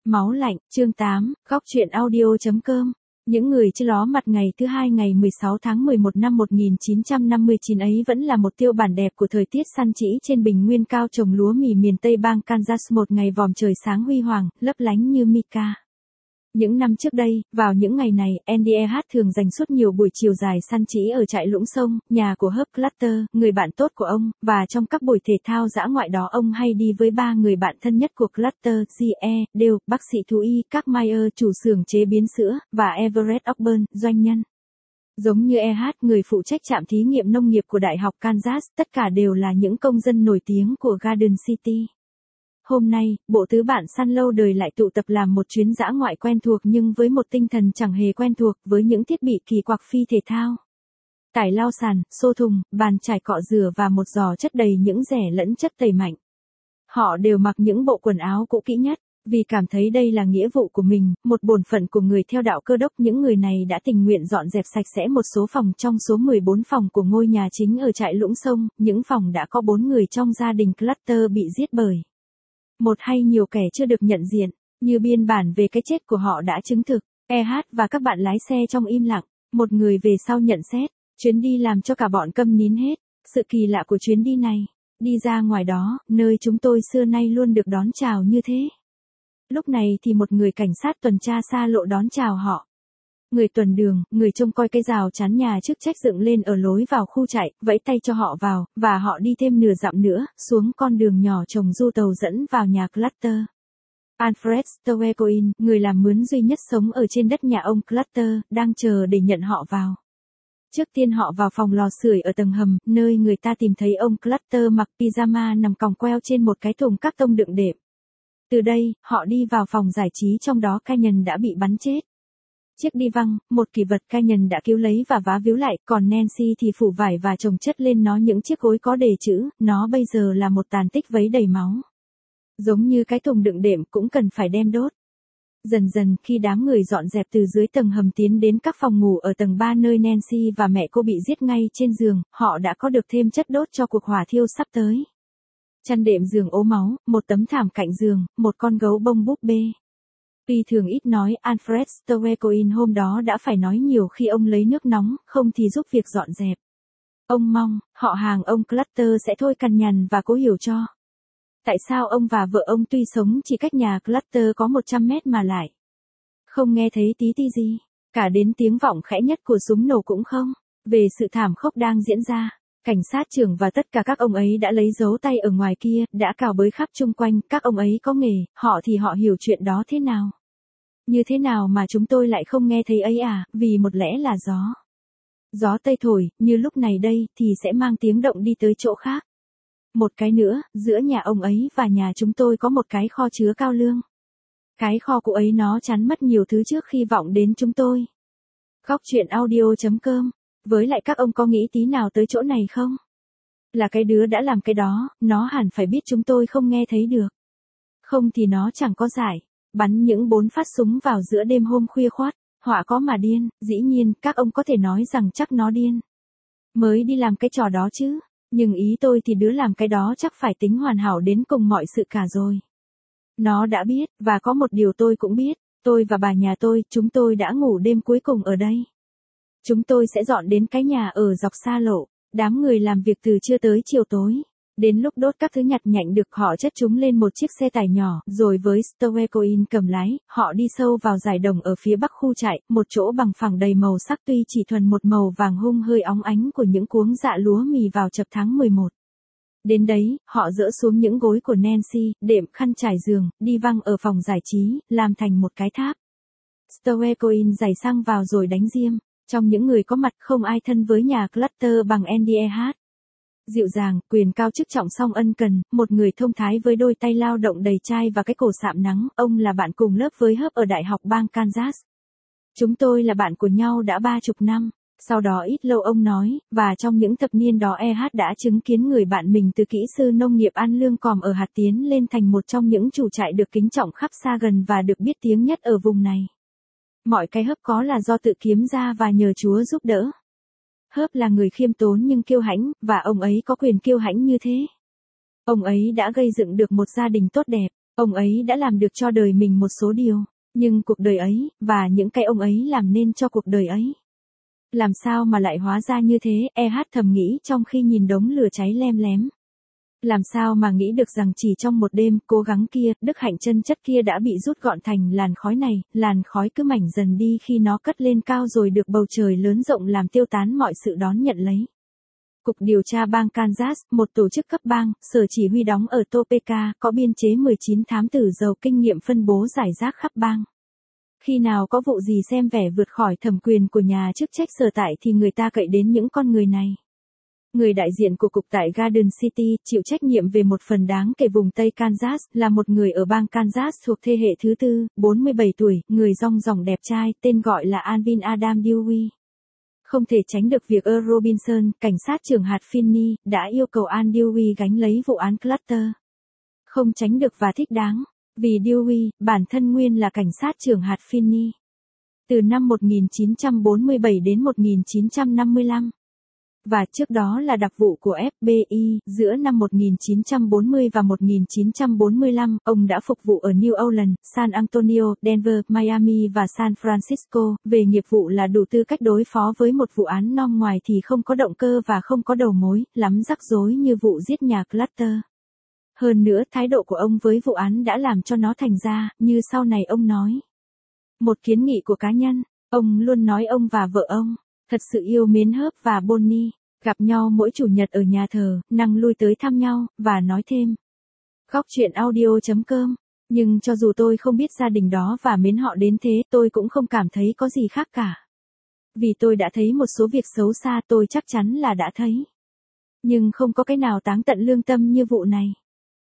Máu lạnh, chương 8, góc truyện audio.com. Những người chưa ló mặt ngày thứ hai ngày 16 tháng 11 năm 1959 ấy vẫn là một tiêu bản đẹp của thời tiết săn chỉ trên bình nguyên cao trồng lúa mì miền Tây bang Kansas, một ngày vòm trời sáng huy hoàng, lấp lánh như mica. Những năm trước đây, vào những ngày này, Andy E.H. thường dành suốt nhiều buổi chiều dài săn chỉ ở trại Lũng Sông, nhà của Herb Clutter, người bạn tốt của ông, và trong các buổi thể thao dã ngoại đó ông hay đi với ba người bạn thân nhất của Clutter, G.E., Dale, bác sĩ thú y, Các Meyer, chủ xưởng chế biến sữa, và Everett Ogburn, doanh nhân. Giống như E.H., người phụ trách trạm thí nghiệm nông nghiệp của Đại học Kansas, tất cả đều là những công dân nổi tiếng của Garden City. Hôm nay, bộ tứ bạn săn lâu đời lại tụ tập làm một chuyến dã ngoại quen thuộc nhưng với một tinh thần chẳng hề quen thuộc, với những thiết bị kỳ quặc phi thể thao. Tải lao sàn, xô thùng, bàn chải cọ rửa và một giò chất đầy những rẻ lẫn chất tẩy mạnh. Họ đều mặc những bộ quần áo cũ kỹ nhất, vì cảm thấy đây là nghĩa vụ của mình, một bổn phận của người theo đạo Cơ đốc. Những người này đã tình nguyện dọn dẹp sạch sẽ một số phòng trong số 14 phòng của ngôi nhà chính ở trại Lũng Sông, những phòng đã có 4 người trong gia đình Clutter bị giết bởi một hay nhiều kẻ chưa được nhận diện, như biên bản về cái chết của họ đã chứng thực. E.H. và các bạn lái xe trong im lặng, một người về sau nhận xét, chuyến đi làm cho cả bọn câm nín hết. Sự kỳ lạ của chuyến đi này, đi ra ngoài đó, nơi chúng tôi xưa nay luôn được đón chào như thế. Lúc này thì một người cảnh sát tuần tra xa lộ đón chào họ. Người tuần đường, người trông coi cái rào chắn nhà chức trách dựng lên ở lối vào khu trại, vẫy tay cho họ vào, và họ đi thêm nửa dặm nữa, xuống con đường nhỏ trồng du tàu dẫn vào nhà Clutter. Alfred Stowecoin, người làm mướn duy nhất sống ở trên đất nhà ông Clutter, đang chờ để nhận họ vào. Trước tiên họ vào phòng lò sưởi ở tầng hầm, nơi người ta tìm thấy ông Clutter mặc pyjama nằm còng queo trên một cái thùng các tông đựng đệm. Từ đây, họ đi vào phòng giải trí, trong đó Canyon đã bị bắn chết. Chiếc đi văng, một kỷ vật Canyon đã cứu lấy và vá víu lại, còn Nancy thì phủ vải và chồng chất lên nó những chiếc gối có đề chữ, nó bây giờ là một tàn tích vấy đầy máu. Giống như cái thùng đựng đệm cũng cần phải đem đốt. Dần dần khi đám người dọn dẹp từ dưới tầng hầm tiến đến các phòng ngủ ở tầng 3 nơi Nancy và mẹ cô bị giết ngay trên giường, họ đã có được thêm chất đốt cho cuộc hỏa thiêu sắp tới. Chăn đệm giường ố máu, một tấm thảm cạnh giường, một con gấu bông búp bê. Tuy thường ít nói, Alfred Stowecoin hôm đó đã phải nói nhiều khi ông lấy nước nóng, không thì giúp việc dọn dẹp. Ông mong, họ hàng ông Clutter sẽ thôi cằn nhằn và cố hiểu cho. Tại sao ông và vợ ông tuy sống chỉ cách nhà Clutter có 100 mét mà lại không nghe thấy tí ti gì, cả đến tiếng vọng khẽ nhất của súng nổ cũng không. Về sự thảm khốc đang diễn ra, cảnh sát trưởng và tất cả các ông ấy đã lấy dấu tay ở ngoài kia, đã cào bới khắp chung quanh. Các ông ấy có nghề, họ thì họ hiểu chuyện đó thế nào. Như thế nào mà chúng tôi lại không nghe thấy ấy à, vì một lẽ là gió. Gió Tây thổi, như lúc này đây, thì sẽ mang tiếng động đi tới chỗ khác. Một cái nữa, giữa nhà ông ấy và nhà chúng tôi có một cái kho chứa cao lương. Cái kho cũ ấy nó chắn mất nhiều thứ trước khi vọng đến chúng tôi. Góc truyện audio.com. Với lại các ông có nghĩ tí nào tới chỗ này không? Là cái đứa đã làm cái đó, nó hẳn phải biết chúng tôi không nghe thấy được. Không thì nó chẳng có giải. Bắn những 4 phát súng vào giữa đêm hôm khuya khoắt, họa có mà điên. Dĩ nhiên, các ông có thể nói rằng chắc nó điên mới đi làm cái trò đó chứ. Nhưng ý tôi thì đứa làm cái đó chắc phải tính hoàn hảo đến cùng mọi sự cả rồi. Nó đã biết, và có một điều tôi cũng biết, tôi và bà nhà tôi, chúng tôi đã ngủ đêm cuối cùng ở đây. Chúng tôi sẽ dọn đến cái nhà ở dọc xa lộ, đám người làm việc từ trưa tới chiều tối. Đến lúc đốt các thứ nhặt nhạnh được họ chất chúng lên một chiếc xe tải nhỏ, rồi với Stowecoin cầm lái, họ đi sâu vào dải đồng ở phía bắc khu trại, một chỗ bằng phẳng đầy màu sắc tuy chỉ thuần một màu vàng hung hơi óng ánh của những cuống dạ lúa mì vào chập tháng 11. Đến đấy, họ dỡ xuống những gối của Nancy, đệm khăn trải giường, đi văng ở phòng giải trí, làm thành một cái tháp. Stowecoin giày xăng vào rồi đánh diêm. Trong những người có mặt không ai thân với nhà Clutter bằng Andy E.H. Dịu dàng, quyền cao chức trọng song ân cần, một người thông thái với đôi tay lao động đầy chai và cái cổ sạm nắng, ông là bạn cùng lớp với Herb ở Đại học bang Kansas. Chúng tôi là bạn của nhau đã 30 năm. Sau đó ít lâu ông nói, và trong những thập niên đó E.H. đã chứng kiến người bạn mình từ kỹ sư nông nghiệp ăn lương còm ở hạt tiến lên thành một trong những chủ trại được kính trọng khắp xa gần và được biết tiếng nhất ở vùng này. Mọi cái Herb có là do tự kiếm ra và nhờ Chúa giúp đỡ. Herb là người khiêm tốn nhưng kiêu hãnh, và ông ấy có quyền kiêu hãnh như thế. Ông ấy đã gây dựng được một gia đình tốt đẹp. Ông ấy đã làm được cho đời mình một số điều, nhưng cuộc đời ấy, và những cái ông ấy làm nên cho cuộc đời ấy. Làm sao mà lại hóa ra như thế, thầm nghĩ trong khi nhìn đống lửa cháy lem lém. Làm sao mà nghĩ được rằng chỉ trong một đêm, cố gắng kia, đức hạnh chân chất kia đã bị rút gọn thành làn khói này, làn khói cứ mảnh dần đi khi nó cất lên cao rồi được bầu trời lớn rộng làm tiêu tán mọi sự đón nhận lấy. Cục điều tra bang Kansas, một tổ chức cấp bang, sở chỉ huy đóng ở Topeka, có biên chế 19 thám tử giàu kinh nghiệm phân bố rải rác khắp bang. Khi nào có vụ gì xem vẻ vượt khỏi thẩm quyền của nhà chức trách sở tại thì người ta cậy đến những con người này. Người đại diện của cục tại Garden City, chịu trách nhiệm về một phần đáng kể vùng Tây Kansas, là một người ở bang Kansas thuộc thế hệ thứ tư, 47 tuổi, người rong ròng đẹp trai, tên gọi là Alvin Adam Dewey. Không thể tránh được việc Earl Robinson, cảnh sát trưởng hạt Finney, đã yêu cầu Al Dewey gánh lấy vụ án Clutter. Không tránh được và thích đáng, vì Dewey, bản thân nguyên là cảnh sát trưởng hạt Finney. Từ năm 1947 đến 1955. Và trước đó là đặc vụ của FBI, giữa năm 1940 và 1945, ông đã phục vụ ở New Orleans, San Antonio, Denver, Miami và San Francisco, về nghiệp vụ là đủ tư cách đối phó với một vụ án non ngoài thì không có động cơ và không có đầu mối, lắm rắc rối như vụ giết nhà Clutter. Hơn nữa, thái độ của ông với vụ án đã làm cho nó thành ra, như sau này ông nói. Một kiến nghị của cá nhân, ông luôn nói ông và vợ ông thật sự yêu mến Herb và Bonnie, gặp nhau mỗi chủ nhật ở nhà thờ, năng lui tới thăm nhau, và nói thêm. Góc chuyện audio.com. Nhưng cho dù tôi không biết gia đình đó và mến họ đến thế, tôi cũng không cảm thấy có gì khác cả. Vì tôi đã thấy một số việc xấu xa, tôi chắc chắn là đã thấy. Nhưng không có cái nào táng tận lương tâm như vụ này.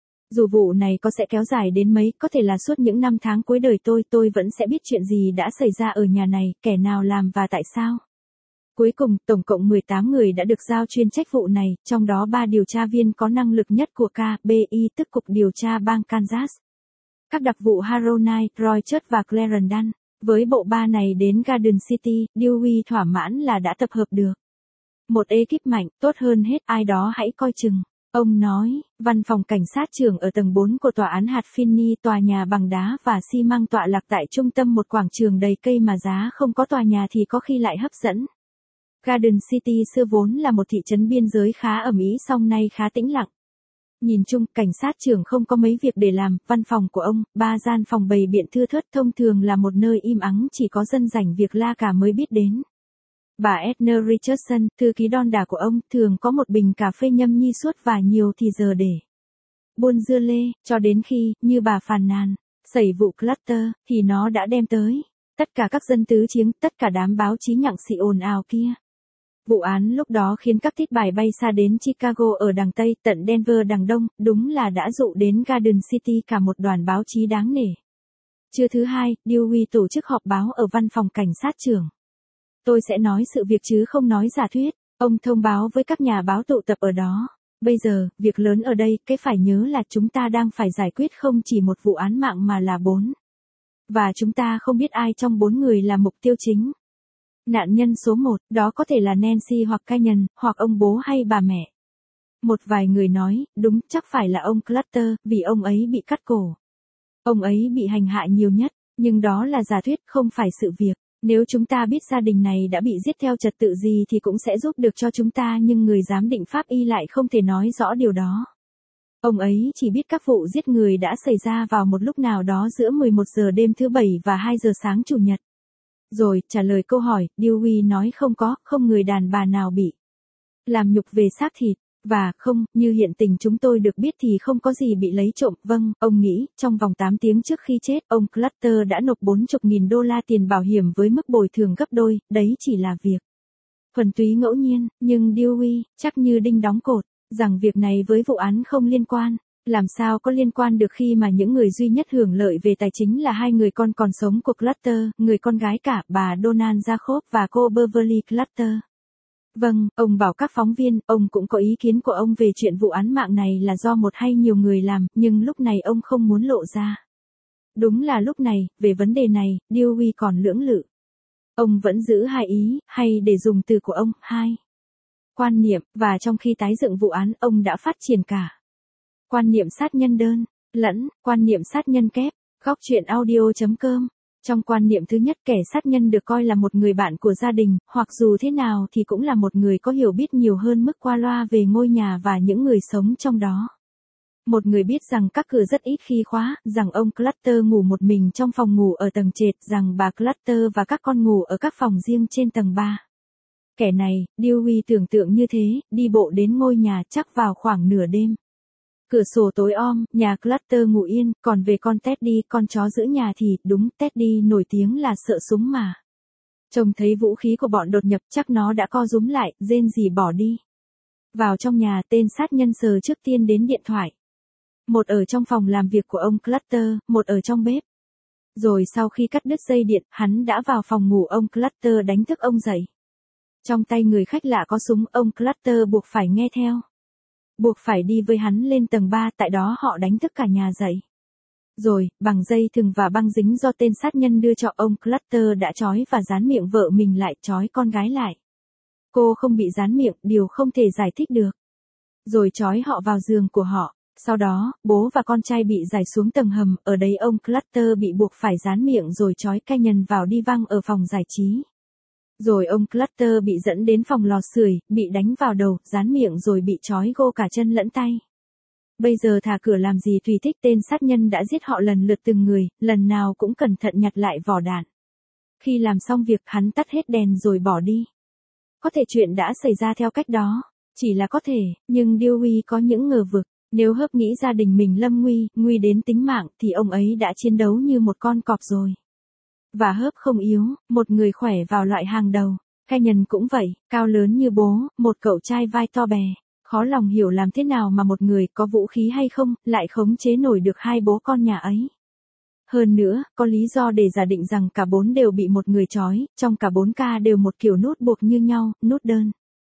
Dù vụ này có sẽ kéo dài đến mấy, có thể là suốt những năm tháng cuối đời tôi vẫn sẽ biết chuyện gì đã xảy ra ở nhà này, kẻ nào làm và tại sao. Cuối cùng, tổng cộng 18 người đã được giao chuyên trách vụ này, trong đó 3 điều tra viên có năng lực nhất của FBI, tức Cục Điều tra bang Kansas. Các đặc vụ Harold Knight, Roy Church và Clarence Dunn. Với bộ ba này đến Garden City, Dewey thỏa mãn là đã tập hợp được một ekip mạnh, tốt hơn hết, ai đó hãy coi chừng. Ông nói, văn phòng cảnh sát trưởng ở tầng 4 của tòa án hạt Finney, tòa nhà bằng đá và xi măng tọa lạc tại trung tâm một quảng trường đầy cây mà giá không có tòa nhà thì có khi lại hấp dẫn. Garden City xưa vốn là một thị trấn biên giới khá ẩm ý song nay khá tĩnh lặng. Nhìn chung, cảnh sát trưởng không có mấy việc để làm, văn phòng của ông, 3 gian phòng bày biện thưa thớt thông thường là một nơi im ắng chỉ có dân rảnh việc la cả mới biết đến. Bà Edna Richardson, thư ký đon đả của ông, thường có một bình cà phê nhâm nhi suốt và nhiều thì giờ để buôn dưa lê, cho đến khi, như bà phàn nàn, xảy vụ Clutter, thì nó đã đem tới tất cả các dân tứ chiếng, tất cả đám báo chí nhặng xị ồn ào kia. Vụ án lúc đó khiến các thiết bài bay xa đến Chicago ở đằng Tây, tận Denver đằng Đông, đúng là đã dụ đến Garden City cả một đoàn báo chí đáng nể. Trưa thứ hai, Dewey tổ chức họp báo ở văn phòng cảnh sát trưởng. Tôi sẽ nói sự việc chứ không nói giả thuyết, ông thông báo với các nhà báo tụ tập ở đó. Bây giờ, việc lớn ở đây, cái phải nhớ là chúng ta đang phải giải quyết không chỉ một vụ án mạng mà là 4. Và chúng ta không biết ai trong 4 người là mục tiêu chính. Nạn nhân số 1, đó có thể là Nancy hoặc Canyon, hoặc ông bố hay bà mẹ. Một vài người nói, đúng, chắc phải là ông Clutter, vì ông ấy bị cắt cổ. Ông ấy bị hành hạ nhiều nhất, nhưng đó là giả thuyết, không phải sự việc. Nếu chúng ta biết gia đình này đã bị giết theo trật tự gì thì cũng sẽ giúp được cho chúng ta, nhưng người giám định pháp y lại không thể nói rõ điều đó. Ông ấy chỉ biết các vụ giết người đã xảy ra vào một lúc nào đó giữa 11 giờ đêm thứ Bảy và 2 giờ sáng Chủ nhật. Rồi, trả lời câu hỏi, Dewey nói không người đàn bà nào bị làm nhục về xác thịt, và không, như hiện tình chúng tôi được biết thì không có gì bị lấy trộm. Vâng, ông nghĩ, trong vòng 8 tiếng trước khi chết, ông Clutter đã nộp $40.000 tiền bảo hiểm với mức bồi thường gấp đôi, đấy chỉ là việc thuần túy ngẫu nhiên, nhưng Dewey, chắc như đinh đóng cột, rằng việc này với vụ án không liên quan. Làm sao có liên quan được khi mà những người duy nhất hưởng lợi về tài chính là 2 người con còn sống của Clutter, người con gái cả, bà Donald Jacob và cô Beverly Clutter. Vâng, ông bảo các phóng viên, ông cũng có ý kiến của ông về chuyện vụ án mạng này là do một hay nhiều người làm, nhưng lúc này ông không muốn lộ ra. Đúng là lúc này, về vấn đề này, Dewey còn lưỡng lự. Ông vẫn giữ hai ý, hay để dùng từ của ông, hai quan niệm, và trong khi tái dựng vụ án, ông đã phát triển cả quan niệm sát nhân đơn. lẫn, quan niệm sát nhân kép, góc truyện audio.com. Trong quan niệm thứ nhất, kẻ sát nhân được coi là một người bạn của gia đình, hoặc dù thế nào thì cũng là một người có hiểu biết nhiều hơn mức qua loa về ngôi nhà và những người sống trong đó. Một người biết rằng các cửa rất ít khi khóa, rằng ông Clutter ngủ một mình trong phòng ngủ ở tầng trệt, rằng bà Clutter và các con ngủ ở các phòng riêng trên tầng 3. Kẻ này, Dewey tưởng tượng như thế, đi bộ đến ngôi nhà chắc vào khoảng nửa đêm. Cửa sổ tối om, nhà Clutter ngủ yên, còn về con Teddy, con chó giữ nhà thì, đúng, Teddy nổi tiếng là sợ súng mà. Trông thấy vũ khí của bọn đột nhập chắc nó đã co rúm lại, rên rỉ bỏ đi. Vào trong nhà, tên sát nhân sờ trước tiên đến điện thoại. Một ở trong phòng làm việc của ông Clutter, một ở trong bếp. Rồi sau khi cắt đứt dây điện, hắn đã vào phòng ngủ ông Clutter đánh thức ông dậy. Trong tay người khách lạ có súng, ông Clutter buộc phải nghe theo. Buộc phải đi với hắn lên tầng 3, tại đó họ đánh thức cả nhà dậy. Rồi, bằng dây thừng và băng dính do tên sát nhân đưa cho ông Clutter đã trói và dán miệng vợ mình lại, trói con gái lại. Cô không bị dán miệng, điều không thể giải thích được. Rồi trói họ vào giường của họ. Sau đó, bố và con trai bị giải xuống tầng hầm, ở đây ông Clutter bị buộc phải dán miệng rồi trói Canyon vào đi văng ở phòng giải trí. Rồi ông Clutter bị dẫn đến phòng lò sưởi, bị đánh vào đầu, dán miệng rồi bị trói gô cả chân lẫn tay. Bây giờ thả cửa làm gì tùy thích, tên sát nhân đã giết họ lần lượt từng người, lần nào cũng cẩn thận nhặt lại vỏ đạn. Khi làm xong việc, hắn tắt hết đèn rồi bỏ đi. Có thể chuyện đã xảy ra theo cách đó, chỉ là có thể, nhưng Dewey có những ngờ vực. Nếu Hớp nghĩ gia đình mình lâm nguy đến tính mạng, thì ông ấy đã chiến đấu như một con cọp rồi. Và Hớp không yếu, một người khỏe vào loại hàng đầu. Canyon cũng vậy, cao lớn như bố, một cậu trai vai to bè. Khó lòng hiểu làm thế nào mà một người có vũ khí hay không, lại khống chế nổi được hai bố con nhà ấy. Hơn nữa, có lý do để giả định rằng cả bốn đều bị một người trói, trong cả 4 ca đều một kiểu nút buộc như nhau, nút đơn.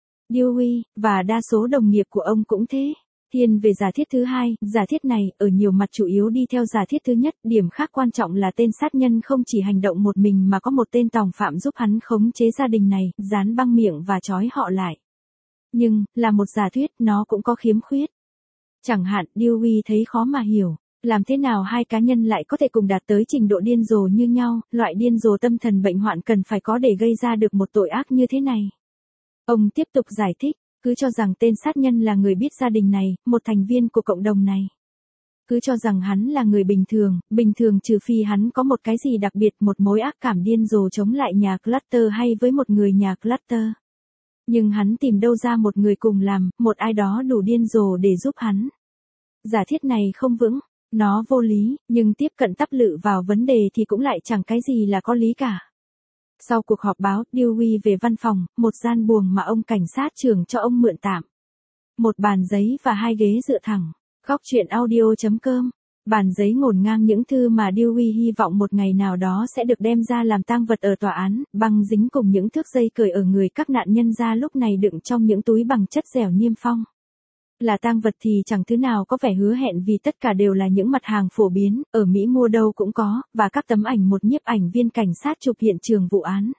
Dewey, và đa số đồng nghiệp của ông cũng thế. Thiên về giả thiết thứ hai, giả thiết này, ở nhiều mặt chủ yếu đi theo giả thiết thứ nhất, điểm khác quan trọng là tên sát nhân không chỉ hành động một mình mà có một tên tòng phạm giúp hắn khống chế gia đình này, dán băng miệng và trói họ lại. Nhưng, là một giả thuyết, nó cũng có khiếm khuyết. Chẳng hạn, Dewey thấy khó mà hiểu, làm thế nào hai cá nhân lại có thể cùng đạt tới trình độ điên rồ như nhau, loại điên rồ tâm thần bệnh hoạn cần phải có để gây ra được một tội ác như thế này. Ông tiếp tục giải thích. Cứ cho rằng tên sát nhân là người biết gia đình này, một thành viên của cộng đồng này. Cứ cho rằng hắn là người bình thường trừ phi hắn có một cái gì đặc biệt, một mối ác cảm điên rồ chống lại nhà Clutter hay với một người nhà Clutter. Nhưng hắn tìm đâu ra một người cùng làm, một ai đó đủ điên rồ để giúp hắn. Giả thiết này không vững, nó vô lý, nhưng tiếp cận tắp lự vào vấn đề thì cũng lại chẳng cái gì là có lý cả. Sau cuộc họp báo, Dewey về văn phòng, một gian buồng mà ông cảnh sát trưởng cho ông mượn tạm. Một bàn giấy và 2 ghế dựa thẳng. Góc truyện audio.com. Bàn giấy ngổn ngang những thư mà Dewey hy vọng một ngày nào đó sẽ được đem ra làm tang vật ở tòa án, băng dính cùng những thước dây cởi ở người các nạn nhân ra lúc này đựng trong những túi bằng chất dẻo niêm phong. Là tang vật thì chẳng thứ nào có vẻ hứa hẹn vì tất cả đều là những mặt hàng phổ biến, ở Mỹ mua đâu cũng có, và các tấm ảnh một nhiếp ảnh viên cảnh sát chụp hiện trường vụ án.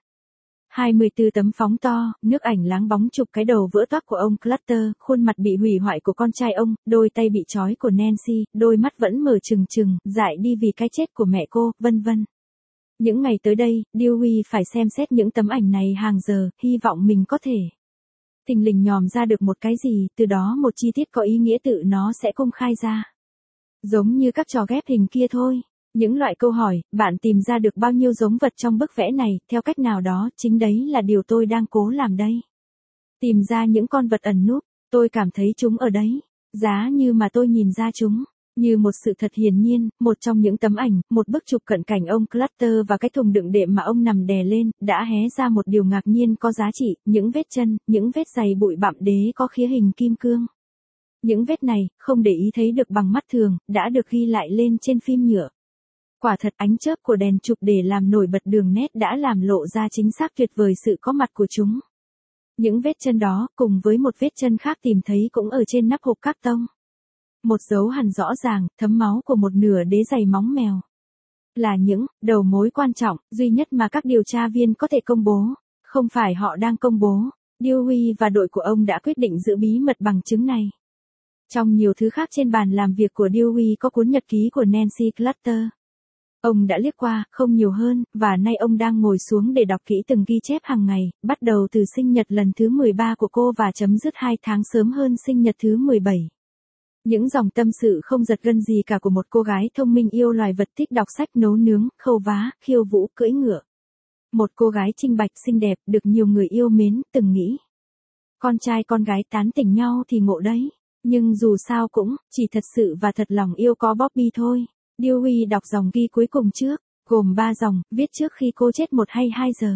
24 tấm phóng to, nước ảnh láng bóng chụp cái đầu vỡ toác của ông Clutter, khuôn mặt bị hủy hoại của con trai ông, đôi tay bị trói của Nancy, đôi mắt vẫn mở trừng trừng, dại đi vì cái chết của mẹ cô, vân vân. Những ngày tới đây, Dewey phải xem xét những tấm ảnh này hàng giờ, hy vọng mình có thể thình lình nhòm ra được một cái gì, từ đó một chi tiết có ý nghĩa tự nó sẽ công khai ra. Giống như các trò ghép hình kia thôi. Những loại câu hỏi, bạn tìm ra được bao nhiêu giống vật trong bức vẽ này, theo cách nào đó, chính đấy là điều tôi đang cố làm đây. Tìm ra những con vật ẩn núp, tôi cảm thấy chúng ở đấy. Giá như mà tôi nhìn ra chúng. Như một sự thật hiển nhiên, một trong những tấm ảnh, một bức chụp cận cảnh ông Clutter và cái thùng đựng đệm mà ông nằm đè lên, đã hé ra một điều ngạc nhiên có giá trị, những vết chân, những vết giày bụi bặm đế có khía hình kim cương. Những vết này, không để ý thấy được bằng mắt thường, đã được ghi lại lên trên phim nhựa. Quả thật ánh chớp của đèn chụp để làm nổi bật đường nét đã làm lộ ra chính xác tuyệt vời sự có mặt của chúng. Những vết chân đó, cùng với một vết chân khác tìm thấy cũng ở trên nắp hộp các tông. Một dấu hằn rõ ràng, thấm máu của một nửa đế giày móng mèo. Là những đầu mối quan trọng, duy nhất mà các điều tra viên có thể công bố. Không phải họ đang công bố. Dewey và đội của ông đã quyết định giữ bí mật bằng chứng này. Trong nhiều thứ khác trên bàn làm việc của Dewey có cuốn nhật ký của Nancy Clutter. Ông đã liếc qua, không nhiều hơn, và nay ông đang ngồi xuống để đọc kỹ từng ghi chép hàng ngày, bắt đầu từ sinh nhật lần thứ 13 của cô và chấm dứt 2 tháng sớm hơn sinh nhật thứ 17. Những dòng tâm sự không giật gân gì cả của một cô gái thông minh yêu loài vật, thích đọc sách, nấu nướng, khâu vá, khiêu vũ, cưỡi ngựa. Một cô gái trinh bạch xinh đẹp, được nhiều người yêu mến, từng nghĩ. Con trai con gái tán tỉnh nhau thì ngộ đấy. Nhưng dù sao cũng, chỉ thật sự và thật lòng yêu có Bobby thôi. Dewey đọc dòng ghi cuối cùng trước, gồm 3 dòng, viết trước khi cô chết 1 hay 2 giờ.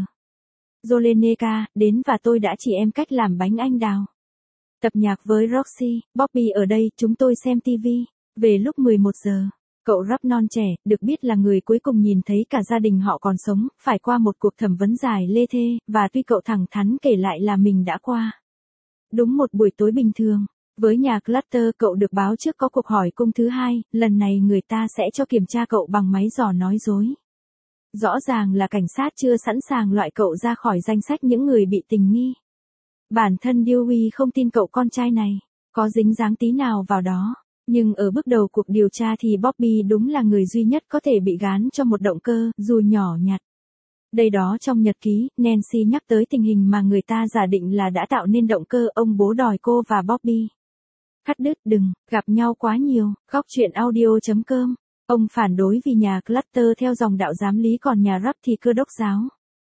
Joleneka, đến và tôi đã chỉ em cách làm bánh anh đào. Tập nhạc với Roxy, Bobby ở đây, chúng tôi xem TV. Về lúc 11 giờ, cậu rap non trẻ, được biết là người cuối cùng nhìn thấy cả gia đình họ còn sống, phải qua một cuộc thẩm vấn dài lê thê, và tuy cậu thẳng thắn kể lại là mình đã qua. Đúng một buổi tối bình thường. Với nhà Clutter, cậu được báo trước có cuộc hỏi cung thứ 2, lần này người ta sẽ cho kiểm tra cậu bằng máy dò nói dối. Rõ ràng là cảnh sát chưa sẵn sàng loại cậu ra khỏi danh sách những người bị tình nghi. Bản thân Dewey không tin cậu con trai này có dính dáng tí nào vào đó, nhưng ở bước đầu cuộc điều tra thì Bobby đúng là người duy nhất có thể bị gán cho một động cơ, dù nhỏ nhặt. Đây đó trong nhật ký, Nancy nhắc tới tình hình mà người ta giả định là đã tạo nên động cơ, ông bố đòi cô và Bobby cắt đứt, đừng gặp nhau quá nhiều. Góc truyện audio.com. Ông phản đối vì nhà Clutter theo dòng đạo giám lý, còn nhà rap thì cơ đốc giáo.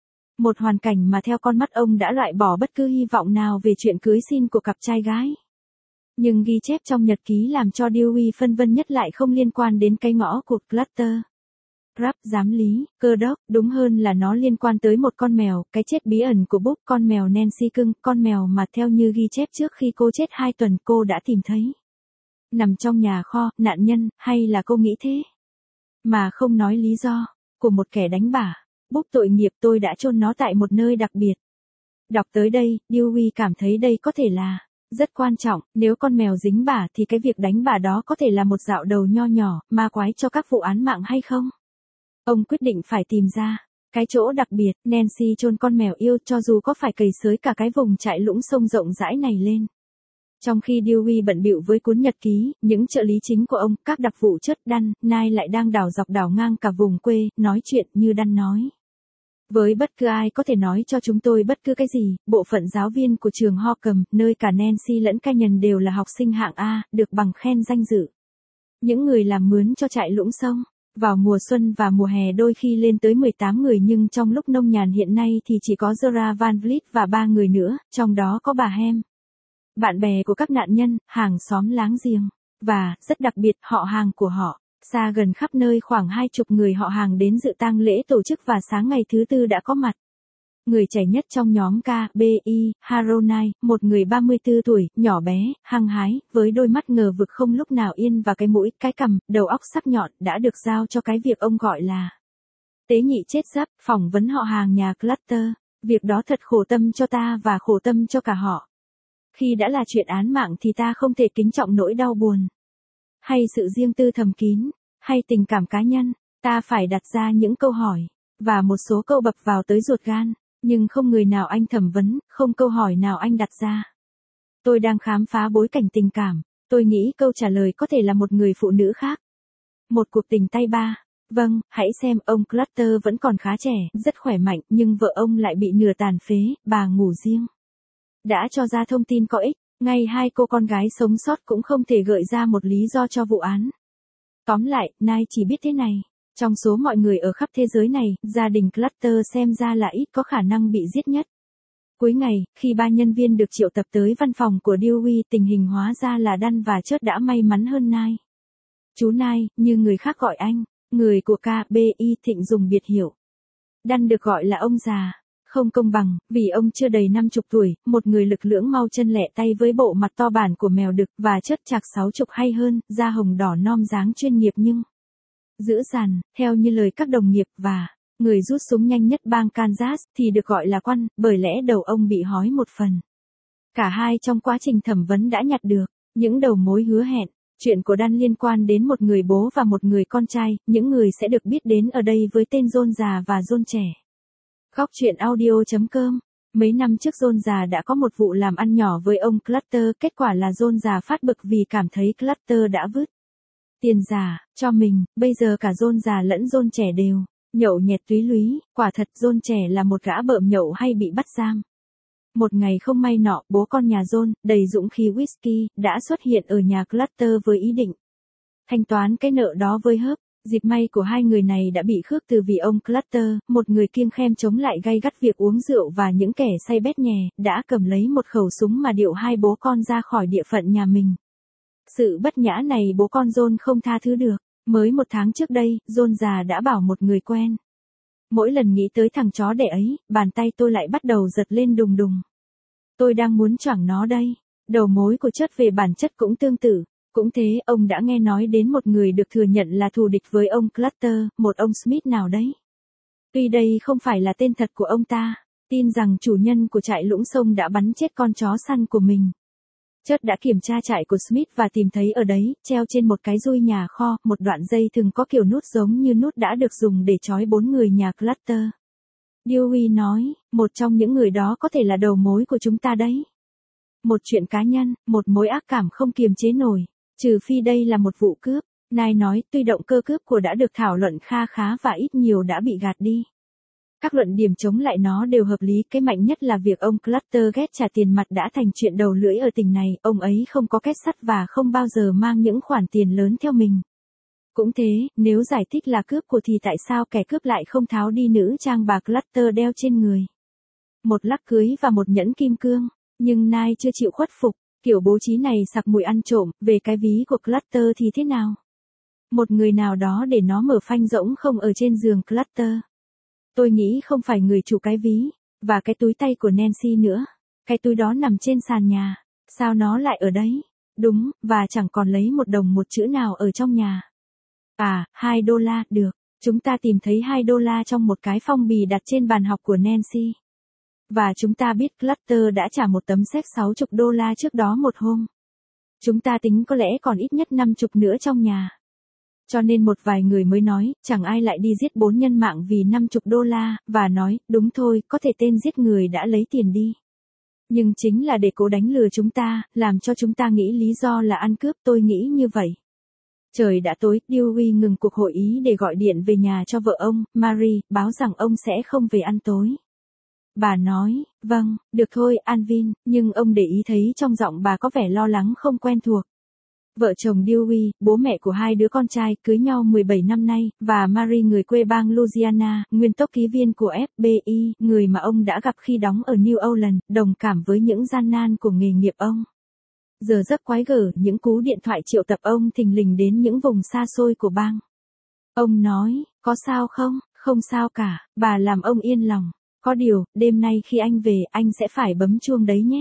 Một hoàn cảnh mà theo con mắt ông đã loại bỏ bất cứ hy vọng nào về chuyện cưới xin của cặp trai gái. Nhưng ghi chép trong nhật ký làm cho Dewey phân vân nhất lại không liên quan đến cái ngõ của Clutter. Rap, giám lý, cơ đốc, đúng hơn là nó liên quan tới một con mèo, cái chết bí ẩn của Bob, con mèo Nancy cưng, con mèo mà theo như ghi chép trước khi cô chết 2 tuần cô đã tìm thấy. Nằm trong nhà kho, nạn nhân, hay là cô nghĩ thế? Mà không nói lý do, của một kẻ đánh bả. Bob tội nghiệp, tôi đã chôn nó tại một nơi đặc biệt. Đọc tới đây, Dewey cảm thấy đây có thể là rất quan trọng, nếu con mèo dính bả thì cái việc đánh bả đó có thể là một dạo đầu nho nhỏ, ma quái cho các vụ án mạng hay không? Ông quyết định phải tìm ra cái chỗ đặc biệt, Nancy chôn con mèo yêu, cho dù có phải cày xới cả cái vùng trại lũng sông rộng rãi này lên. Trong khi Dewey bận bịu với cuốn nhật ký, những trợ lý chính của ông, các đặc vụ chất Đan, Nai lại đang đảo dọc đảo ngang cả vùng quê, nói chuyện như Đan nói. Với bất cứ ai có thể nói cho chúng tôi bất cứ cái gì, bộ phận giáo viên của trường Hockham, nơi cả Nancy lẫn Canyon đều là học sinh hạng A, được bằng khen danh dự. Những người làm mướn cho trại lũng sông. Vào mùa xuân và mùa hè đôi khi lên tới 18 người, nhưng trong lúc nông nhàn hiện nay thì chỉ có Zora Van Vliet và 3 người nữa, trong đó có bà Hem. Bạn bè của các nạn nhân, hàng xóm láng giềng, và, rất đặc biệt, họ hàng của họ. Xa gần khắp nơi khoảng 20 người họ hàng đến dự tang lễ tổ chức và sáng ngày thứ Tư đã có mặt. Người trẻ nhất trong nhóm KBI, Haronai, một người 34 tuổi, nhỏ bé, hăng hái, với đôi mắt ngờ vực không lúc nào yên và cái mũi, cái cằm, đầu óc sắc nhọn, đã được giao cho cái việc ông gọi là tế nhị chết giáp, phỏng vấn họ hàng nhà Clutter. Việc đó thật khổ tâm cho ta và khổ tâm cho cả họ. Khi đã là chuyện án mạng thì ta không thể kính trọng nỗi đau buồn, hay sự riêng tư thầm kín, hay tình cảm cá nhân. Ta phải đặt ra những câu hỏi, và một số câu bập vào tới ruột gan. Nhưng không người nào anh thẩm vấn, không câu hỏi nào anh đặt ra. Tôi đang khám phá bối cảnh tình cảm. Tôi nghĩ câu trả lời có thể là một người phụ nữ khác. Một cuộc tình tay ba. Vâng, hãy xem, ông Clutter vẫn còn khá trẻ, rất khỏe mạnh, nhưng vợ ông lại bị nửa tàn phế, bà ngủ riêng. Đã cho ra thông tin có ích, ngay 2 cô con gái sống sót cũng không thể gợi ra một lý do cho vụ án. Tóm lại, Nai chỉ biết thế này. Trong số mọi người ở khắp thế giới này, gia đình Clutter xem ra là ít có khả năng bị giết nhất. Cuối ngày, khi 3 nhân viên được triệu tập tới văn phòng của Dewey, tình hình hóa ra là Đan và Chớt đã may mắn hơn Nai. Chú Nai, như người khác gọi anh, người của KBI Thịnh dùng biệt hiệu. Đan được gọi là ông già. Không công bằng, vì ông chưa đầy 50 tuổi, một người lực lưỡng mau chân lẹ tay với bộ mặt to bản của mèo đực, và Chớt chạc 60 hay hơn, da hồng đỏ non dáng chuyên nghiệp nhưng dữ dằn, theo như lời các đồng nghiệp, và người rút súng nhanh nhất bang Kansas thì được gọi là Quan, bởi lẽ đầu ông bị hói một phần. Cả hai trong quá trình thẩm vấn đã nhặt được những đầu mối hứa hẹn. Chuyện của Đan liên quan đến một người bố và một người con trai, những người sẽ được biết đến ở đây với tên John già và John trẻ. Góc truyện audio.com Mấy năm trước John già đã có một vụ làm ăn nhỏ với ông Clutter, kết quả là John già phát bực vì cảm thấy Clutter đã vứt tiền giả cho mình, bây giờ cả John già lẫn John trẻ đều nhậu nhẹt túy lúy, quả thật John trẻ là một gã bợm nhậu hay bị bắt giam. Một ngày không may nọ, bố con nhà John, đầy dũng khí whisky, đã xuất hiện ở nhà Clutter với ý định thanh toán cái nợ đó với Hớp. Dịp may của hai người này đã bị khước từ vì ông Clutter, một người kiêng khem chống lại gay gắt việc uống rượu và những kẻ say bét nhè, đã cầm lấy một khẩu súng mà điệu hai bố con ra khỏi địa phận nhà mình. Sự bất nhã này bố con John không tha thứ được. Mới một tháng trước đây, John già đã bảo một người quen. Mỗi lần nghĩ tới thằng chó đẻ ấy, bàn tay tôi lại bắt đầu giật lên đùng đùng. Tôi đang muốn choảng nó đây. Đầu mối của chất về bản chất cũng tương tự. Cũng thế, ông đã nghe nói đến một người được thừa nhận là thù địch với ông Clutter, một ông Smith nào đấy. Tuy đây không phải là tên thật của ông ta, tin rằng chủ nhân của trại Lũng Sông đã bắn chết con chó săn của mình. Chất đã kiểm tra trại của Smith và tìm thấy ở đấy, treo trên một cái dui nhà kho, một đoạn dây thừng có kiểu nút giống như nút đã được dùng để trói 4 người nhà Clutter. Dewey nói, một trong những người đó có thể là đầu mối của chúng ta đấy. Một chuyện cá nhân, một mối ác cảm không kiềm chế nổi, trừ phi đây là một vụ cướp. Nai nói, tuy động cơ cướp của đã được thảo luận kha khá và ít nhiều đã bị gạt đi. Các luận điểm chống lại nó đều hợp lý, cái mạnh nhất là việc ông Clutter ghét trả tiền mặt đã thành chuyện đầu lưỡi ở tỉnh này, ông ấy không có két sắt và không bao giờ mang những khoản tiền lớn theo mình. Cũng thế, nếu giải thích là cướp của thì tại sao kẻ cướp lại không tháo đi nữ trang bà Clutter đeo trên người? Một lắc cưới và một nhẫn kim cương, nhưng Nai chưa chịu khuất phục, kiểu bố trí này sặc mùi ăn trộm, về cái ví của Clutter thì thế nào? Một người nào đó để nó mở phanh rỗng không ở trên giường Clutter. Tôi nghĩ không phải người chủ cái ví, và cái túi tay của Nancy nữa. Cái túi đó nằm trên sàn nhà, sao nó lại ở đấy? Đúng, và chẳng còn lấy một đồng một chữ nào ở trong nhà. À, $2, được. Chúng ta tìm thấy $2 trong một cái phong bì đặt trên bàn học của Nancy. Và chúng ta biết Clutter đã trả một tấm séc $60 trước đó một hôm. Chúng ta tính có lẽ còn ít nhất 50 nữa trong nhà. Cho nên một vài người mới nói, chẳng ai lại đi giết 4 nhân mạng vì $50, và nói, đúng thôi, có thể tên giết người đã lấy tiền đi. Nhưng chính là để cố đánh lừa chúng ta, làm cho chúng ta nghĩ lý do là ăn cướp, tôi nghĩ như vậy. Trời đã tối, Dewey ngừng cuộc hội ý để gọi điện về nhà cho vợ ông, Marie, báo rằng ông sẽ không về ăn tối. Bà nói, vâng, được thôi, Alvin, nhưng ông để ý thấy trong giọng bà có vẻ lo lắng không quen thuộc. Vợ chồng Dewey, bố mẹ của hai đứa con trai, cưới nhau 17 năm nay, và Marie người quê bang Louisiana, nguyên tốc ký viên của FBI, người mà ông đã gặp khi đóng ở New Orleans, đồng cảm với những gian nan của nghề nghiệp ông. Giờ giấc quái gở, những cú điện thoại triệu tập ông thình lình đến những vùng xa xôi của bang. Ông nói, có sao không? Không sao cả, bà làm ông yên lòng. Có điều, đêm nay khi anh về, anh sẽ phải bấm chuông đấy nhé.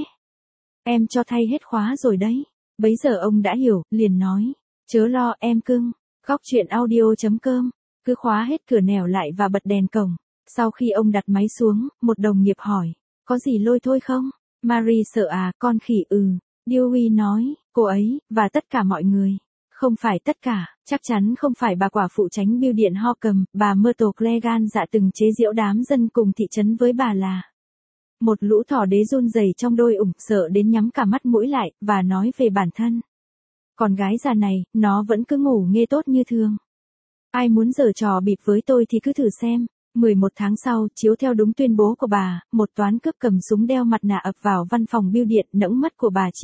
Em cho thay hết khóa rồi đấy. Bấy giờ ông đã hiểu, liền nói. Chớ lo em cưng. Góc chuyện audio.com. Cứ khóa hết cửa nẻo lại và bật đèn cổng. Sau khi ông đặt máy xuống, một đồng nghiệp hỏi. Có gì lôi thôi không? Marie sợ à, con khỉ Dewey nói, cô ấy, và tất cả mọi người. Không phải tất cả, chắc chắn không phải bà quả phụ tránh bưu điện Holcomb, bà Myrtle Clegane dạ từng chế giễu đám dân cùng thị trấn với bà là. Một lũ thỏ đế run rẩy trong đôi ủng, sợ đến nhắm cả mắt mũi lại, và nói về bản thân. Còn gái già này, nó vẫn cứ ngủ nghe tốt như thường. Ai muốn giở trò bịp với tôi thì cứ thử xem. 11 tháng sau, chiếu theo đúng tuyên bố của bà, một toán cướp cầm súng đeo mặt nạ ập vào văn phòng bưu điện, nẫng mất của bà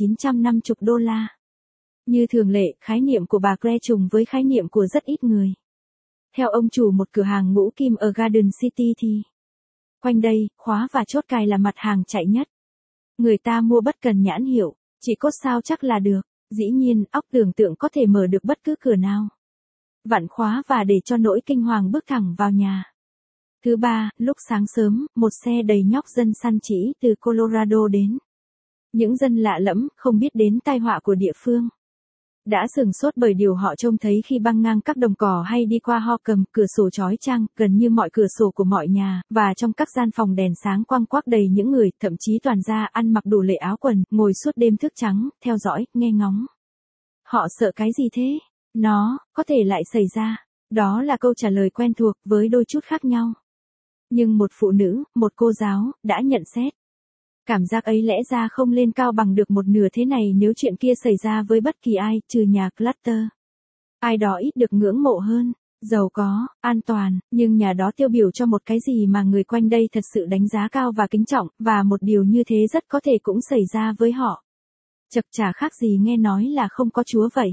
$950. Như thường lệ, khái niệm của bà Claire trùng với khái niệm của rất ít người. Theo ông chủ một cửa hàng ngũ kim ở Garden City thì quanh đây, khóa và chốt cài là mặt hàng chạy nhất. Người ta mua bất cần nhãn hiệu, chỉ cốt sao chắc là được. Dĩ nhiên, óc tưởng tượng có thể mở được bất cứ cửa nào. Vặn khóa và để cho nỗi kinh hoàng bước thẳng vào nhà. Thứ ba, lúc sáng sớm, một xe đầy nhóc dân săn trĩ từ Colorado đến. Những dân lạ lẫm, không biết đến tai họa của địa phương. Đã sửng sốt bởi điều họ trông thấy khi băng ngang các đồng cỏ hay đi qua Holcomb, cửa sổ chói chang, gần như mọi cửa sổ của mọi nhà, và trong các gian phòng đèn sáng quang quắc đầy những người, thậm chí toàn ra ăn mặc đủ lệ áo quần, ngồi suốt đêm thức trắng, theo dõi, nghe ngóng. Họ sợ cái gì thế? Nó, có thể lại xảy ra. Đó là câu trả lời quen thuộc, với đôi chút khác nhau. Nhưng một phụ nữ, một cô giáo, đã nhận xét. Cảm giác ấy lẽ ra không lên cao bằng được một nửa thế này nếu chuyện kia xảy ra với bất kỳ ai, trừ nhà Clutter. Ai đó ít được ngưỡng mộ hơn, giàu có, an toàn, nhưng nhà đó tiêu biểu cho một cái gì mà người quanh đây thật sự đánh giá cao và kính trọng, và một điều như thế rất có thể cũng xảy ra với họ. Chật chả khác gì nghe nói là không có Chúa vậy.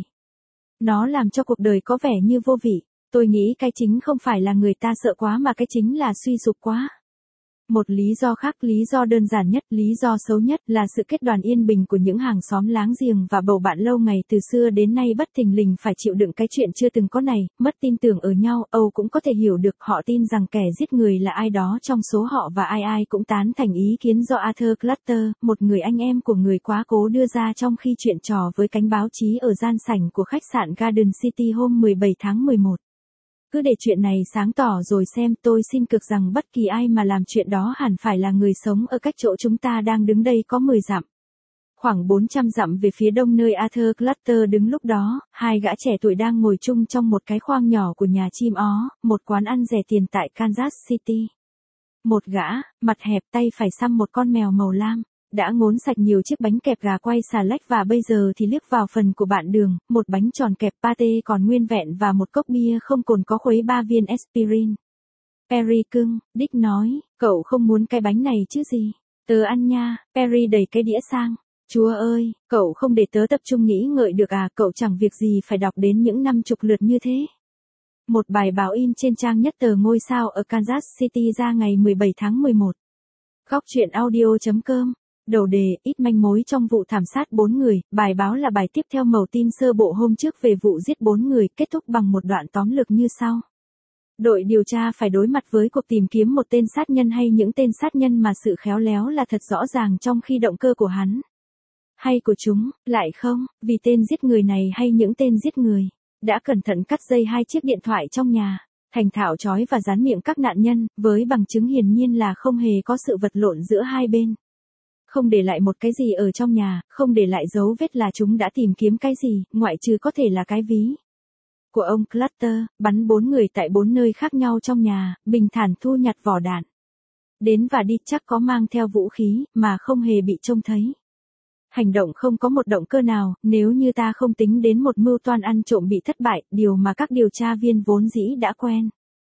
Nó làm cho cuộc đời có vẻ như vô vị. Tôi nghĩ cái chính không phải là người ta sợ quá mà cái chính là suy sụp quá. Một lý do khác, lý do đơn giản nhất, lý do xấu nhất là sự kết đoàn yên bình của những hàng xóm láng giềng và bầu bạn lâu ngày từ xưa đến nay bất thình lình phải chịu đựng cái chuyện chưa từng có này, mất tin tưởng ở nhau. Âu cũng có thể hiểu được, họ tin rằng kẻ giết người là ai đó trong số họ và ai ai cũng tán thành ý kiến do Arthur Clutter, một người anh em của người quá cố đưa ra trong khi chuyện trò với cánh báo chí ở gian sảnh của khách sạn Garden City hôm 17 tháng 11. Cứ để chuyện này sáng tỏ rồi xem, tôi xin cược rằng bất kỳ ai mà làm chuyện đó hẳn phải là người sống ở cách chỗ chúng ta đang đứng đây có 10 dặm. Khoảng 400 dặm về phía đông nơi Arthur Clutter đứng lúc đó, hai gã trẻ tuổi đang ngồi chung trong một cái khoang nhỏ của nhà chim ó, một quán ăn rẻ tiền tại Kansas City. Một gã, mặt hẹp, tay phải xăm một con mèo màu lam, đã ngốn sạch nhiều chiếc bánh kẹp gà quay xà lách và bây giờ thì liếc vào phần của bạn đường, một bánh tròn kẹp pate còn nguyên vẹn và một cốc bia không cồn có khuấy 3 viên aspirin. Perry cưng, Dick nói, cậu không muốn cái bánh này chứ gì? Tớ ăn nha, Perry đẩy cái đĩa sang. Chúa ơi, cậu không để tớ tập trung nghĩ ngợi được à, cậu chẳng việc gì phải đọc đến những 50 lượt như thế. Một bài báo in trên trang nhất tờ Ngôi Sao ở Kansas City ra ngày 17 tháng 11. Góc chuyện audio.com. Đầu đề, ít manh mối trong vụ thảm sát 4 người, bài báo là bài tiếp theo mẩu tin sơ bộ hôm trước về vụ giết 4 người, kết thúc bằng một đoạn tóm lược như sau. Đội điều tra phải đối mặt với cuộc tìm kiếm một tên sát nhân hay những tên sát nhân mà sự khéo léo là thật rõ ràng trong khi động cơ của hắn hay của chúng, lại không, vì tên giết người này hay những tên giết người đã cẩn thận cắt dây 2 chiếc điện thoại trong nhà, thành thạo trói và dán miệng các nạn nhân, với bằng chứng hiển nhiên là không hề có sự vật lộn giữa hai bên. Không để lại một cái gì ở trong nhà, không để lại dấu vết là chúng đã tìm kiếm cái gì, ngoại trừ có thể là cái ví của ông Clutter, bắn 4 người tại 4 nơi khác nhau trong nhà, bình thản thu nhặt vỏ đạn. Đến và đi chắc có mang theo vũ khí, mà không hề bị trông thấy. Hành động không có một động cơ nào, nếu như ta không tính đến một mưu toan ăn trộm bị thất bại, điều mà các điều tra viên vốn dĩ đã quen.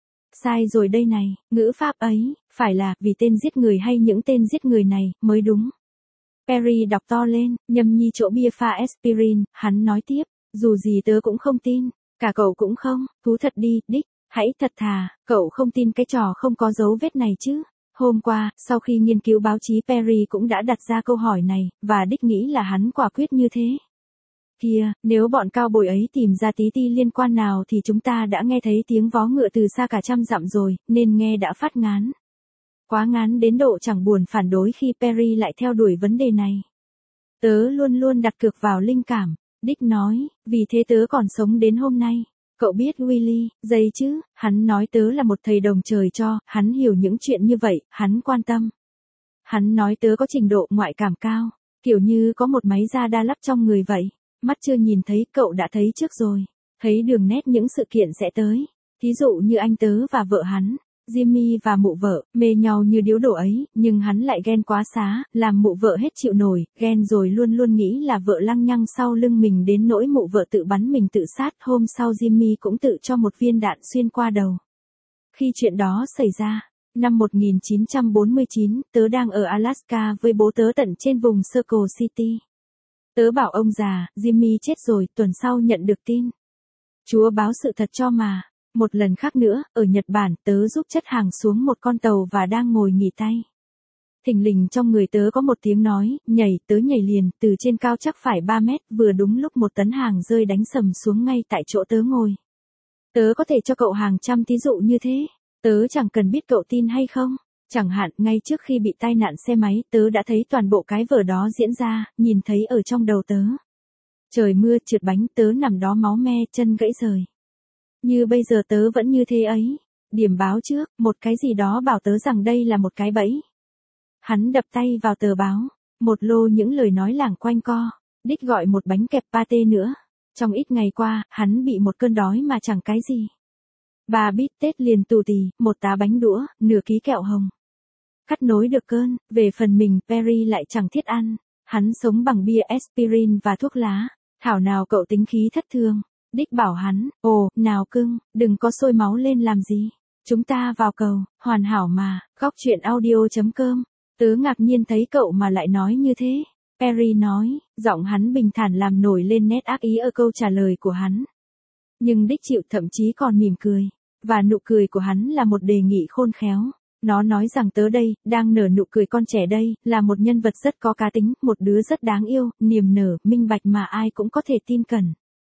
Sai rồi đây này, ngữ pháp ấy, phải là, vì tên giết người hay những tên giết người này, mới đúng. Perry đọc to lên, nhâm nhi chỗ bia pha aspirin, hắn nói tiếp, dù gì tớ cũng không tin, cả cậu cũng không, thú thật đi, Dick, hãy thật thà, cậu không tin cái trò không có dấu vết này chứ. Hôm qua, sau khi nghiên cứu báo chí Perry cũng đã đặt ra câu hỏi này, và Dick nghĩ là hắn quả quyết như thế. Kìa, nếu bọn cao bồi ấy tìm ra tí ti liên quan nào thì chúng ta đã nghe thấy tiếng vó ngựa từ xa cả trăm dặm rồi, nên nghe đã phát ngán. Quá ngán đến độ chẳng buồn phản đối khi Perry lại theo đuổi vấn đề này. Tớ luôn luôn đặt cược vào linh cảm, Dick nói, vì thế tớ còn sống đến hôm nay. Cậu biết Willy, dây chứ, hắn nói tớ là một thầy đồng trời cho, hắn hiểu những chuyện như vậy, hắn quan tâm. Hắn nói tớ có trình độ ngoại cảm cao, kiểu như có một máy radar lắp trong người vậy. Mắt chưa nhìn thấy, cậu đã thấy trước rồi. Thấy đường nét những sự kiện sẽ tới. Thí dụ như anh tớ và vợ hắn, Jimmy và mụ vợ, mê nhau như điếu đổ ấy, nhưng hắn lại ghen quá xá, làm mụ vợ hết chịu nổi, ghen rồi luôn luôn nghĩ là vợ lăng nhăng sau lưng mình đến nỗi mụ vợ tự bắn mình tự sát. Hôm sau Jimmy cũng tự cho một viên đạn xuyên qua đầu. Khi chuyện đó xảy ra, năm 1949, tớ đang ở Alaska với bố tớ tận trên vùng Circle City. Tớ bảo ông già, Jimmy chết rồi, tuần sau nhận được tin. Chúa báo sự thật cho mà. Một lần khác nữa, ở Nhật Bản, tớ giúp chất hàng xuống một con tàu và đang ngồi nghỉ tay. Thình lình trong người tớ có một tiếng nói, nhảy, tớ nhảy liền, từ trên cao chắc phải 3 mét, vừa đúng lúc một tấn hàng rơi đánh sầm xuống ngay tại chỗ tớ ngồi. Tớ có thể cho cậu hàng trăm thí dụ như thế. Tớ chẳng cần biết cậu tin hay không. Chẳng hạn, ngay trước khi bị tai nạn xe máy, tớ đã thấy toàn bộ cái vở đó diễn ra, nhìn thấy ở trong đầu tớ. Trời mưa trượt bánh, tớ nằm đó máu me, chân gãy rời. Như bây giờ tớ vẫn như thế ấy. Điểm báo trước, một cái gì đó bảo tớ rằng đây là một cái bẫy. Hắn đập tay vào tờ báo. Một lô những lời nói lảng quanh co. Dick gọi một bánh kẹp pate nữa. Trong ít ngày qua, hắn bị một cơn đói mà chẳng cái gì. 3 bít tết liền tù tì, một tá bánh đũa, nửa ký kẹo hồng. cắt nối được cơn, về phần mình Perry lại chẳng thiết ăn. Hắn sống bằng bia aspirin và thuốc lá. Thảo nào cậu tính khí thất thường. Dick bảo hắn, ồ, nào cưng, đừng có sôi máu lên làm gì. Chúng ta vào cầu, hoàn hảo mà, góc chuyện audio.com. Tớ ngạc nhiên thấy cậu mà lại nói như thế. Perry nói, giọng hắn bình thản làm nổi lên nét ác ý ở câu trả lời của hắn. Nhưng Dick chịu, thậm chí còn mỉm cười. Và nụ cười của hắn là một đề nghị khôn khéo. Nó nói rằng tớ đây, đang nở nụ cười con trẻ đây, là một nhân vật rất có cá tính, một đứa rất đáng yêu, niềm nở, minh bạch mà ai cũng có thể tin cẩn.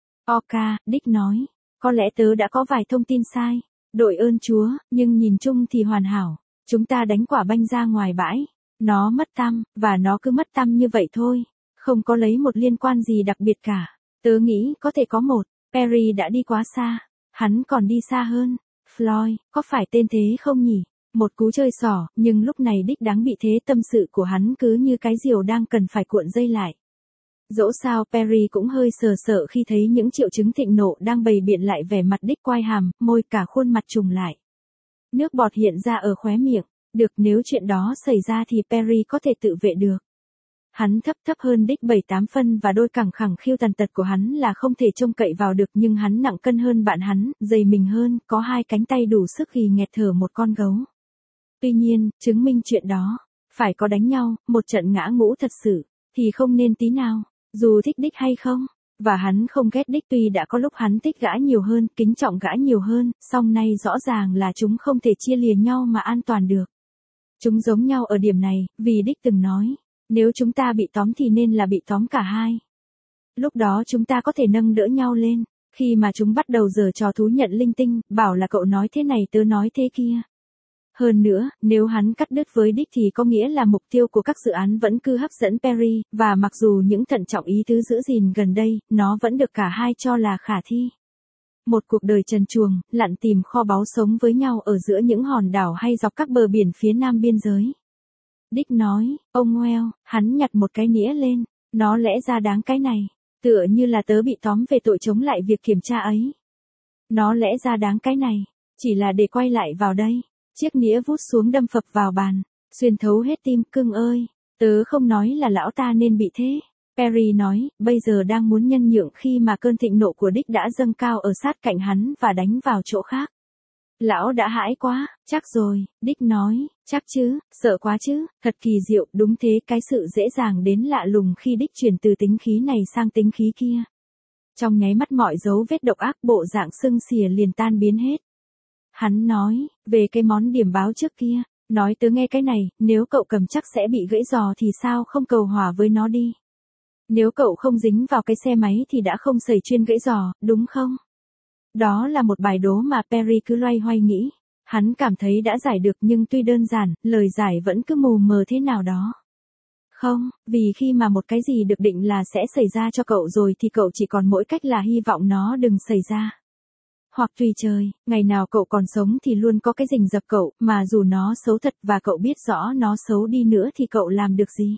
Oka, Dick nói, có lẽ tớ đã có vài thông tin sai. Đội ơn Chúa, nhưng nhìn chung thì hoàn hảo. Chúng ta đánh quả banh ra ngoài bãi. Nó mất tăm, và nó cứ mất tăm như vậy thôi. Không có lấy một liên quan gì đặc biệt cả. Tớ nghĩ có thể có một. Perry đã đi quá xa. Hắn còn đi xa hơn. Floyd, có phải tên thế không nhỉ? Một cú chơi xỏ, nhưng lúc này Dick đáng bị thế, tâm sự của hắn cứ như cái diều đang cần phải cuộn dây lại. Dẫu sao Perry cũng hơi sợ sợ khi thấy những triệu chứng thịnh nộ đang bày biện lại vẻ mặt Dick, quai hàm, môi, cả khuôn mặt trùng lại. Nước bọt hiện ra ở khóe miệng. Được, nếu chuyện đó xảy ra thì Perry có thể tự vệ được. Hắn thấp hơn Dick 7-8 phân và đôi cẳng khẳng khiu tàn tật của hắn là không thể trông cậy vào được, nhưng hắn nặng cân hơn bạn hắn, dày mình hơn, có hai cánh tay đủ sức ghì nghẹt thở một con gấu. Tuy nhiên, chứng minh chuyện đó, phải có đánh nhau, một trận ngã ngũ thật sự, thì không nên tí nào, dù thích Dick hay không. Và hắn không ghét Dick, tuy đã có lúc hắn thích gã nhiều hơn, kính trọng gã nhiều hơn, song nay rõ ràng là chúng không thể chia lìa nhau mà an toàn được. Chúng giống nhau ở điểm này, vì Dick từng nói, nếu chúng ta bị tóm thì nên là bị tóm cả hai. Lúc đó chúng ta có thể nâng đỡ nhau lên. Khi mà chúng bắt đầu giở trò thú nhận linh tinh, bảo là cậu nói thế này tớ nói thế kia. Hơn nữa, nếu hắn cắt đứt với Dick thì có nghĩa là mục tiêu của các dự án vẫn cứ hấp dẫn Perry, và mặc dù những thận trọng ý tứ giữ gìn gần đây, nó vẫn được cả hai cho là khả thi. Một cuộc đời trần truồng, lặn tìm kho báu, sống với nhau ở giữa những hòn đảo hay dọc các bờ biển phía nam biên giới. Dick nói, ông Well, hắn nhặt một cái nĩa lên, nó lẽ ra đáng cái này, tựa như là tớ bị tóm về tội chống lại việc kiểm tra ấy. Nó lẽ ra đáng cái này, chỉ là để quay lại vào đây. Chiếc nĩa vút xuống đâm phập vào bàn, xuyên thấu hết tim. Cưng ơi, tớ không nói là lão ta nên bị thế. Perry nói, bây giờ đang muốn nhân nhượng khi mà cơn thịnh nộ của Dick đã dâng cao ở sát cạnh hắn và đánh vào chỗ khác. Lão đã hãi quá, chắc rồi, Dick nói, chắc chứ, sợ quá chứ, thật kỳ diệu, đúng thế, cái sự dễ dàng đến lạ lùng khi Dick chuyển từ tính khí này sang tính khí kia. Trong nháy mắt mọi dấu vết độc ác, bộ dạng sưng xìa liền tan biến hết. Hắn nói, về cái món điểm báo trước kia, nói tớ nghe cái này, nếu cậu cầm chắc sẽ bị gãy giò thì sao không cầu hòa với nó đi. Nếu cậu không dính vào cái xe máy thì đã không xảy chuyên gãy giò, đúng không? Đó là một bài đố mà Perry cứ loay hoay nghĩ. Hắn cảm thấy đã giải được, nhưng tuy đơn giản, lời giải vẫn cứ mù mờ thế nào đó. Không, vì khi mà một cái gì được định là sẽ xảy ra cho cậu rồi thì cậu chỉ còn mỗi cách là hy vọng nó đừng xảy ra. Hoặc tùy trời, ngày nào cậu còn sống thì luôn có cái rình rập cậu, mà dù nó xấu thật và cậu biết rõ nó xấu đi nữa thì cậu làm được gì?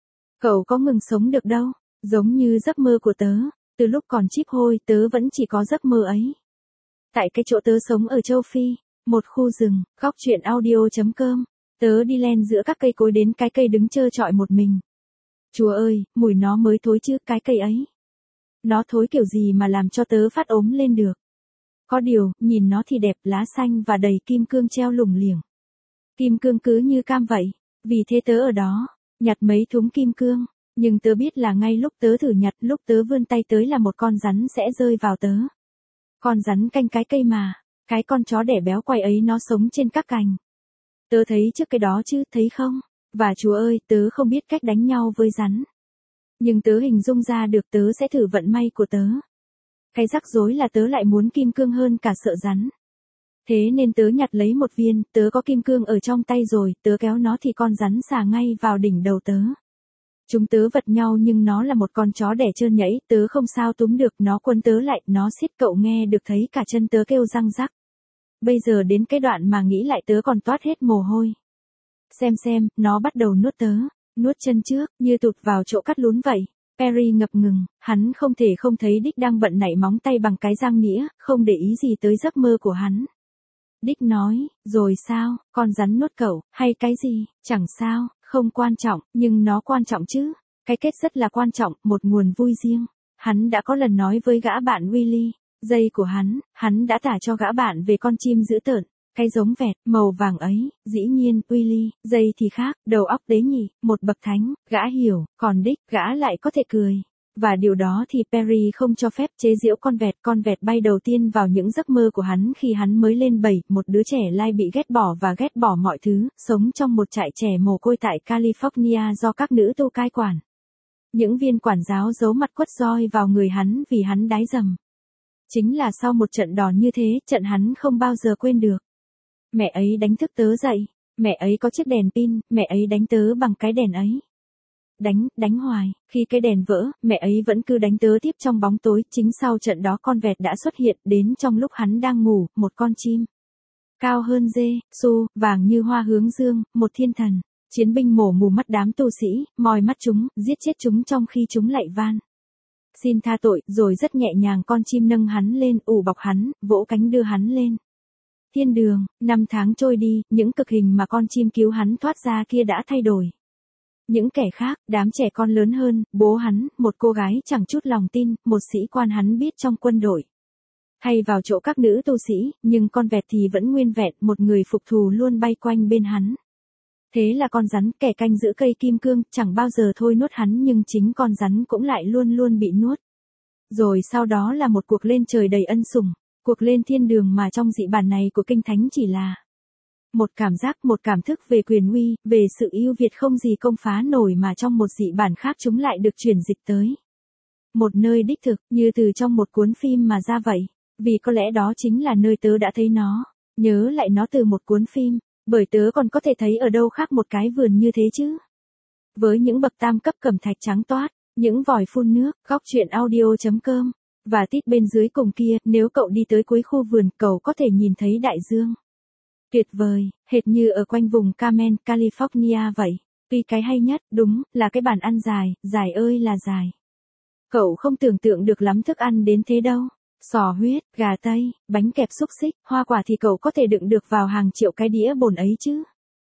Cậu có ngừng sống được đâu, giống như giấc mơ của tớ, từ lúc còn chíp hôi tớ vẫn chỉ có giấc mơ ấy. Tại cái chỗ tớ sống ở châu Phi, một khu rừng, góc chuyện audio.com, tớ đi len giữa các cây cối đến cái cây đứng trơ trọi một mình. Chúa ơi, mùi nó mới thối chứ, cái cây ấy. Nó thối kiểu gì mà làm cho tớ phát ốm lên được. Có điều, nhìn nó thì đẹp, lá xanh và đầy kim cương treo lủng liềng. Kim cương cứ như cam vậy, vì thế tớ ở đó, nhặt mấy thúng kim cương, nhưng tớ biết là ngay lúc tớ thử nhặt, lúc tớ vươn tay tới là một con rắn sẽ rơi vào tớ. Con rắn canh cái cây mà, cái con chó đẻ béo quay ấy nó sống trên các cành. Tớ thấy trước cái đó chứ, thấy không? Và Chúa ơi, tớ không biết cách đánh nhau với rắn. Nhưng tớ hình dung ra được tớ sẽ thử vận may của tớ. Cái rắc rối là tớ lại muốn kim cương hơn cả sợ rắn. Thế nên tớ nhặt lấy một viên, tớ có kim cương ở trong tay rồi, tớ kéo nó thì con rắn xà ngay vào đỉnh đầu tớ. Chúng tớ vật nhau nhưng nó là một con chó đẻ trơn nhẫy, tớ không sao túm được, nó quấn tớ lại, nó siết, cậu nghe được thấy cả chân tớ kêu răng rắc. Bây giờ đến cái đoạn mà nghĩ lại tớ còn toát hết mồ hôi. Xem, nó bắt đầu nuốt tớ, nuốt chân trước, như tụt vào chỗ cắt lún vậy. Perry ngập ngừng, hắn không thể không thấy Dick đang bận nảy móng tay bằng cái răng nĩa, không để ý gì tới giấc mơ của hắn. Dick nói, rồi sao, con rắn nuốt cậu, hay cái gì, chẳng sao, không quan trọng, nhưng nó quan trọng chứ. Cái kết rất là quan trọng, một nguồn vui riêng. Hắn đã có lần nói với gã bạn Willy, dây của hắn đã tả cho gã bạn về con chim dữ tợn, cái giống vẹt, màu vàng ấy, dĩ nhiên, Willy, dây thì khác, đầu óc tế nhị, một bậc thánh, gã hiểu, còn Dick, gã lại có thể cười. Và điều đó thì Perry không cho phép chế giễu con vẹt bay đầu tiên vào những giấc mơ của hắn khi hắn mới lên 7, một đứa trẻ lai bị ghét bỏ và ghét bỏ mọi thứ, sống trong một trại trẻ mồ côi tại California do các nữ tu cai quản. Những viên quản giáo giấu mặt quất roi vào người hắn vì hắn đái dầm. Chính là sau một trận đòn như thế, trận hắn không bao giờ quên được. Mẹ ấy đánh thức tớ dậy, mẹ ấy có chiếc đèn pin, mẹ ấy đánh tớ bằng cái đèn ấy. Đánh hoài, khi cái đèn vỡ, mẹ ấy vẫn cứ đánh tớ tiếp trong bóng tối, chính sau trận đó con vẹt đã xuất hiện đến trong lúc hắn đang ngủ, một con chim. Cao hơn dê, su, vàng như hoa hướng dương, một thiên thần. Chiến binh mổ mù mắt đám tu sĩ, moi mắt chúng, giết chết chúng trong khi chúng lạy van. Xin tha tội, rồi rất nhẹ nhàng con chim nâng hắn lên, ủ bọc hắn, vỗ cánh đưa hắn lên. Thiên đường, 5 tháng trôi đi, những cực hình mà con chim cứu hắn thoát ra kia đã thay đổi. Những kẻ khác, đám trẻ con lớn hơn, bố hắn, một cô gái chẳng chút lòng tin, một sĩ quan hắn biết trong quân đội. Hay vào chỗ các nữ tu sĩ, nhưng con vẹt thì vẫn nguyên vẹn, một người phục thù luôn bay quanh bên hắn. Thế là con rắn, kẻ canh giữ cây kim cương, chẳng bao giờ thôi nuốt hắn nhưng chính con rắn cũng lại luôn luôn bị nuốt. Rồi sau đó là một cuộc lên trời đầy ân sủng, cuộc lên thiên đường mà trong dị bản này của Kinh Thánh chỉ là một cảm giác, một cảm thức về quyền uy, về sự yêu Việt không gì công phá nổi mà trong một dị bản khác chúng lại được chuyển dịch tới. Một nơi đích thực, như từ trong một cuốn phim mà ra vậy, vì có lẽ đó chính là nơi tớ đã thấy nó, nhớ lại nó từ một cuốn phim, bởi tớ còn có thể thấy ở đâu khác một cái vườn như thế chứ. Với những bậc tam cấp cẩm thạch trắng toát, những vòi phun nước, góc chuyện audio.com, và tít bên dưới cùng kia, nếu cậu đi tới cuối khu vườn, cậu có thể nhìn thấy đại dương. Tuyệt vời, hệt như ở quanh vùng Carmel, California vậy. Tuy cái hay nhất, đúng, là cái bàn ăn dài, dài ơi là dài. Cậu không tưởng tượng được lắm thức ăn đến thế đâu. Sò huyết, gà tây, bánh kẹp xúc xích, hoa quả thì cậu có thể đựng được vào hàng triệu cái đĩa bồn ấy chứ.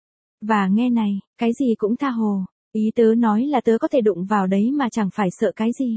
Và nghe này, cái gì cũng tha hồ. Ý tớ nói là tớ có thể đụng vào đấy mà chẳng phải sợ cái gì.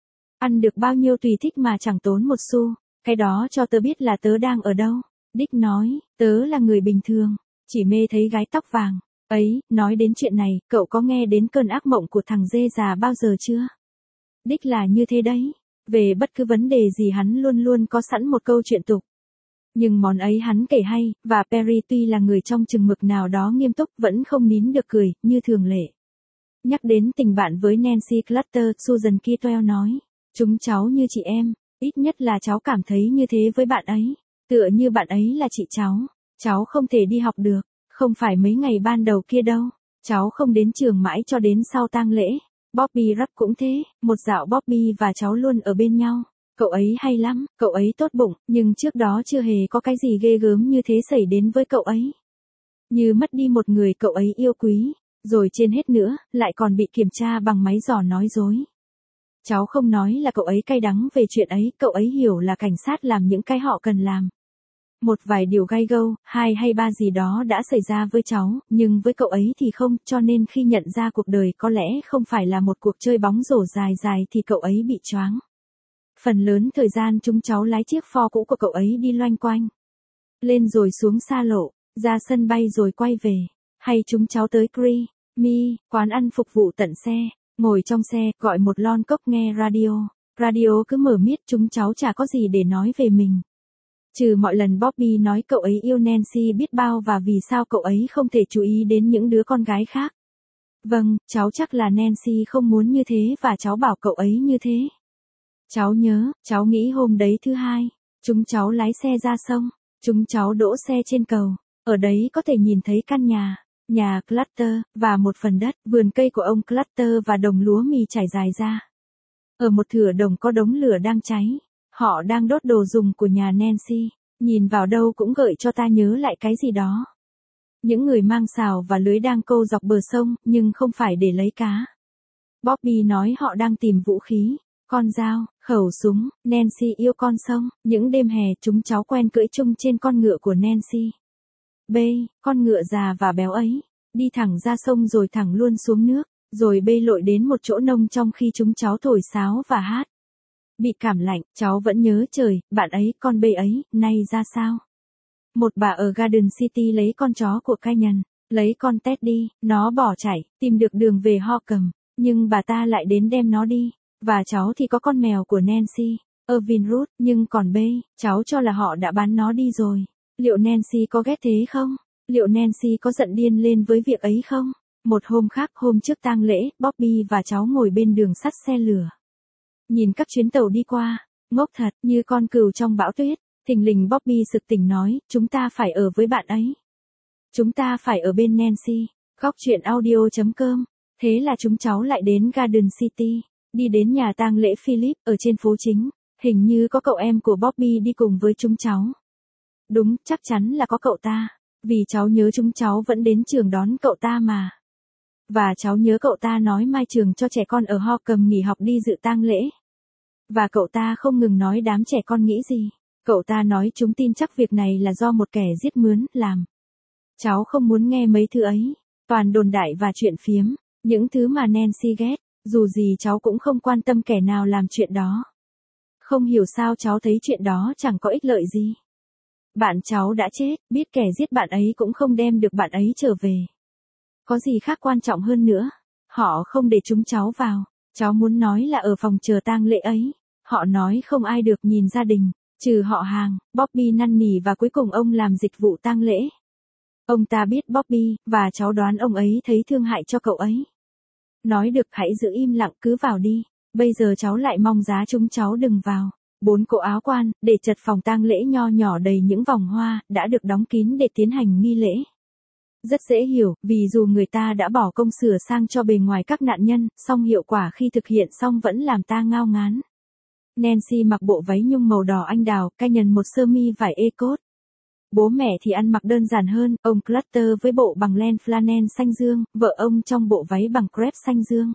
Ăn được bao nhiêu tùy thích mà chẳng tốn một xu. Cái đó cho tớ biết là tớ đang ở đâu. Dick nói, tớ là người bình thường, chỉ mê thấy gái tóc vàng. Ấy, nói đến chuyện này, cậu có nghe đến cơn ác mộng của thằng dê già bao giờ chưa? Dick là như thế đấy. Về bất cứ vấn đề gì hắn luôn luôn có sẵn một câu chuyện tục. Nhưng món ấy hắn kể hay, và Perry tuy là người trong chừng mực nào đó nghiêm túc vẫn không nín được cười, như thường lệ. Nhắc đến tình bạn với Nancy Clutter, Susan Kitwell nói, chúng cháu như chị em, ít nhất là cháu cảm thấy như thế với bạn ấy. Tựa như bạn ấy là chị cháu không thể đi học được, không phải mấy ngày ban đầu kia đâu, cháu không đến trường mãi cho đến sau tang lễ. Bobby Rupp cũng thế, một dạo Bobby và cháu luôn ở bên nhau, cậu ấy hay lắm, cậu ấy tốt bụng, nhưng trước đó chưa hề có cái gì ghê gớm như thế xảy đến với cậu ấy. Như mất đi một người cậu ấy yêu quý, rồi trên hết nữa, lại còn bị kiểm tra bằng máy dò nói dối. Cháu không nói là cậu ấy cay đắng về chuyện ấy, cậu ấy hiểu là cảnh sát làm những cái họ cần làm. Một vài điều gay gâu, 2 hay 3 gì đó đã xảy ra với cháu, nhưng với cậu ấy thì không, cho nên khi nhận ra cuộc đời có lẽ không phải là một cuộc chơi bóng rổ dài dài thì cậu ấy bị choáng. Phần lớn thời gian chúng cháu lái chiếc Ford cũ của cậu ấy đi loanh quanh. Lên rồi xuống xa lộ, ra sân bay rồi quay về. Hay chúng cháu tới Creamy, quán ăn phục vụ tận xe, ngồi trong xe, gọi một lon cốc nghe radio. Radio cứ mở miết chúng cháu chả có gì để nói về mình. Trừ mọi lần Bobby nói cậu ấy yêu Nancy biết bao và vì sao cậu ấy không thể chú ý đến những đứa con gái khác. Vâng, cháu chắc là Nancy không muốn như thế và cháu bảo cậu ấy như thế. Cháu nhớ, cháu nghĩ hôm đấy thứ hai, chúng cháu lái xe ra sông, chúng cháu đỗ xe trên cầu, ở đấy có thể nhìn thấy căn nhà Clutter, và một phần đất, vườn cây của ông Clutter và đồng lúa mì trải dài ra. Ở một thửa đồng có đống lửa đang cháy. Họ đang đốt đồ dùng của nhà Nancy, nhìn vào đâu cũng gợi cho ta nhớ lại cái gì đó. Những người mang xào và lưới đang câu dọc bờ sông, nhưng không phải để lấy cá. Bobby nói họ đang tìm vũ khí. con dao, khẩu súng, Nancy yêu con sông, những đêm hè chúng cháu quen cưỡi chung trên con ngựa của Nancy. B, con ngựa già và béo ấy, đi thẳng ra sông rồi thẳng luôn xuống nước, rồi bê lội đến một chỗ nông trong khi chúng cháu thổi sáo và hát. Bị cảm lạnh, cháu vẫn nhớ trời, bạn ấy, con bê ấy, nay ra sao? Một bà ở Garden City lấy con chó của Canyon, lấy con Teddy, nó bỏ chạy, tìm được đường về Holcomb, nhưng bà ta lại đến đem nó đi. Và cháu thì có con mèo của Nancy, Irvine Root, nhưng còn B, cháu cho là họ đã bán nó đi rồi. Liệu Nancy có ghét thế không? Liệu Nancy có giận điên lên với việc ấy không? Một hôm khác, hôm trước tang lễ, Bobby và cháu ngồi bên đường sắt xe lửa. Nhìn các chuyến tàu đi qua, ngốc thật, như con cừu trong bão tuyết. Thình lình Bobby sực tỉnh nói, chúng ta phải ở với bạn ấy. Chúng ta phải ở bên Nancy. Góc truyện audio.com. Thế là chúng cháu lại đến Garden City, đi đến nhà tang lễ Philip ở trên phố chính. Hình như có cậu em của Bobby đi cùng với chúng cháu. Đúng, chắc chắn là có cậu ta. Vì cháu nhớ chúng cháu vẫn đến trường đón cậu ta mà. Và cháu nhớ cậu ta nói mai trường cho trẻ con ở Holcomb nghỉ học đi dự tang lễ. Và cậu ta không ngừng nói đám trẻ con nghĩ gì. Cậu ta nói chúng tin chắc việc này là do một kẻ giết mướn, làm. Cháu không muốn nghe mấy thứ ấy. Toàn đồn đại và chuyện phiếm. Những thứ mà Nancy ghét. Dù gì cháu cũng không quan tâm kẻ nào làm chuyện đó. Không hiểu sao cháu thấy chuyện đó chẳng có ích lợi gì. Bạn cháu đã chết, biết kẻ giết bạn ấy cũng không đem được bạn ấy trở về. Có gì khác quan trọng hơn nữa. Họ không để chúng cháu vào. Cháu muốn nói là ở phòng chờ tang lễ ấy. Họ nói không ai được nhìn gia đình. Trừ họ hàng, Bobby năn nỉ và cuối cùng ông làm dịch vụ tang lễ. Ông ta biết Bobby, và cháu đoán ông ấy thấy thương hại cho cậu ấy. Nói được hãy giữ im lặng cứ vào đi. Bây giờ cháu lại mong giá chúng cháu đừng vào. 4 cỗ áo quan, để chật phòng tang lễ nho nhỏ đầy những vòng hoa, đã được đóng kín để tiến hành nghi lễ. Rất dễ hiểu, vì dù người ta đã bỏ công sửa sang cho bề ngoài các nạn nhân, song hiệu quả khi thực hiện xong vẫn làm ta ngao ngán. Nancy mặc bộ váy nhung màu đỏ anh đào, Canyon một sơ mi vải ecot. Bố mẹ thì ăn mặc đơn giản hơn, ông Clutter với bộ bằng len flannel xanh dương, vợ ông trong bộ váy bằng crepe xanh dương.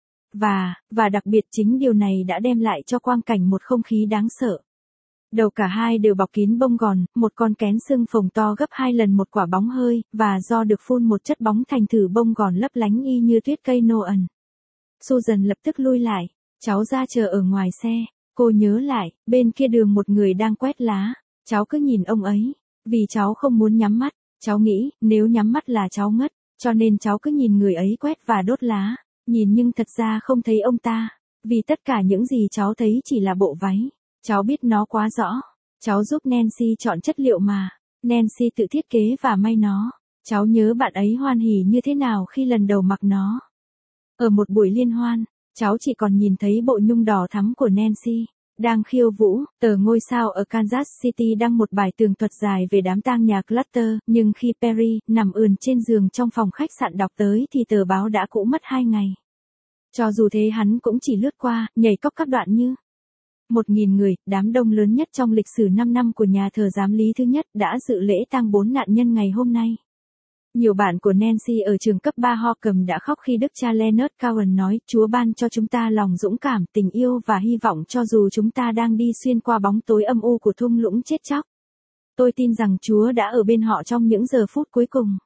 Và đặc biệt chính điều này đã đem lại cho quang cảnh một không khí đáng sợ. Đầu cả hai đều bọc kín bông gòn, một con kén xương phồng to gấp 2 lần một quả bóng hơi, và do được phun một chất bóng thành thử bông gòn lấp lánh y như tuyết cây Noel. Susan lập tức lui lại, cháu ra chờ ở ngoài xe. Cô nhớ lại, bên kia đường một người đang quét lá. Cháu cứ nhìn ông ấy, vì cháu không muốn nhắm mắt. Cháu nghĩ, nếu nhắm mắt là cháu ngất, cho nên cháu cứ nhìn người ấy quét và đốt lá. Nhìn nhưng thật ra không thấy ông ta, vì tất cả những gì cháu thấy chỉ là bộ váy. Cháu biết nó quá rõ. Cháu giúp Nancy chọn chất liệu mà. Nancy tự thiết kế và may nó. Cháu nhớ bạn ấy hoan hỉ như thế nào khi lần đầu mặc nó. Ở một buổi liên hoan, cháu chỉ còn nhìn thấy bộ nhung đỏ thắm của Nancy. Đang khiêu vũ, tờ Ngôi sao ở Kansas City đăng một bài tường thuật dài về đám tang nhà Clutter, nhưng khi Perry nằm ườn trên giường trong phòng khách sạn đọc tới thì tờ báo đã cũ mất 2 ngày. Cho dù thế hắn cũng chỉ lướt qua, nhảy cóc các đoạn như 1.000 người, đám đông lớn nhất trong lịch sử 5 năm của nhà thờ giám lý thứ nhất đã dự lễ tang 4 nạn nhân ngày hôm nay. Nhiều bạn của Nancy ở trường cấp 3 Holcomb đã khóc khi đức cha Leonard Cohen nói, Chúa ban cho chúng ta lòng dũng cảm, tình yêu và hy vọng cho dù chúng ta đang đi xuyên qua bóng tối âm u của thung lũng chết chóc. Tôi tin rằng Chúa đã ở bên họ trong những giờ phút cuối cùng.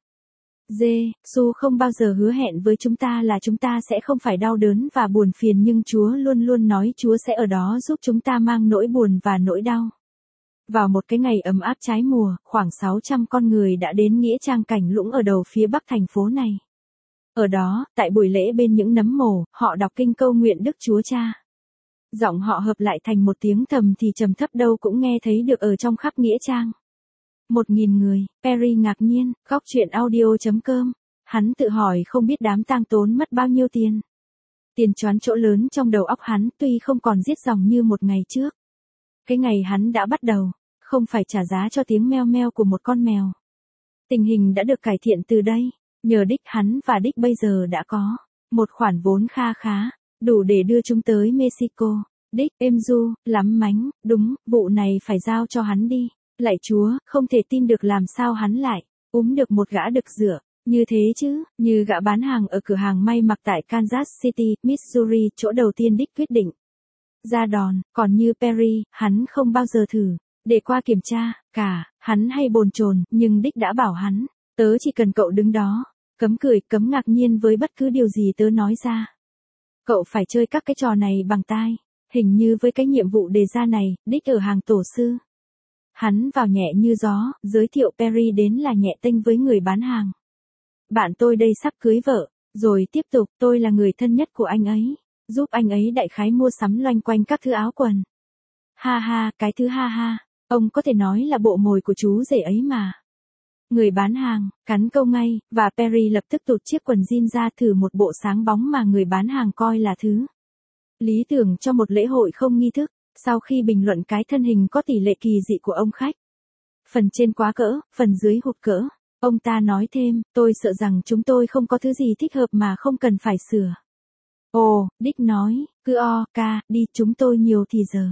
Giê-xu không bao giờ hứa hẹn với chúng ta là chúng ta sẽ không phải đau đớn và buồn phiền, nhưng Chúa luôn luôn nói Chúa sẽ ở đó giúp chúng ta mang nỗi buồn và nỗi đau. Vào một cái ngày ấm áp trái mùa, khoảng 600 con người đã đến nghĩa trang Cảnh Lũng ở đầu phía bắc thành phố này. Ở đó, tại buổi lễ bên những nấm mồ, họ đọc kinh câu nguyện Đức Chúa Cha. Giọng họ hợp lại thành một tiếng thầm thì trầm thấp đâu cũng nghe thấy được ở trong khắp nghĩa trang. 1.000 người, Perry ngạc nhiên, góc truyện audio.com. Hắn tự hỏi không biết đám tang tốn mất bao nhiêu tiền. Tiền choán chỗ lớn trong đầu óc hắn tuy không còn giết dòng như một ngày trước. Cái ngày hắn đã bắt đầu, không phải trả giá cho tiếng meo meo của một con mèo. Tình hình đã được cải thiện từ đây, nhờ đích hắn và đích bây giờ đã có một khoản vốn kha khá, đủ để đưa chúng tới Mexico. Đích, êm du, lắm mánh, đúng, vụ này phải giao cho hắn đi. Lạy Chúa, không thể tin được làm sao hắn lại được một gã đực rửa như thế chứ, như gã bán hàng ở cửa hàng may mặc tại Kansas City, Missouri, chỗ đầu tiên đích quyết định. Ra đòn, còn như Perry, hắn không bao giờ thử. Để qua kiểm tra, cả, hắn hay bồn chồn, nhưng Dick đã bảo hắn, tớ chỉ cần cậu đứng đó, cấm cười, cấm ngạc nhiên với bất cứ điều gì tớ nói ra. Cậu phải chơi các cái trò này bằng tai. Hình như với cái nhiệm vụ đề ra này, Dick ở hàng tổ sư. Hắn vào nhẹ như gió, giới thiệu Perry đến là nhẹ tênh với người bán hàng. Bạn tôi đây sắp cưới vợ, rồi tiếp tục, tôi là người thân nhất của anh ấy, giúp anh ấy đại khái mua sắm loanh quanh các thứ áo quần. Ha ha, cái thứ ha ha, ông có thể nói là bộ mồi của chú rể ấy mà. Người bán hàng, cắn câu ngay, và Perry lập tức tụt chiếc quần jean ra thử một bộ sáng bóng mà người bán hàng coi là thứ lý tưởng cho một lễ hội không nghi thức, sau khi bình luận cái thân hình có tỷ lệ kỳ dị của ông khách. Phần trên quá cỡ, phần dưới hụt cỡ. Ông ta nói thêm, tôi sợ rằng chúng tôi không có thứ gì thích hợp mà không cần phải sửa. Ồ, Dick nói, cứ đi chúng tôi nhiều thì giờ.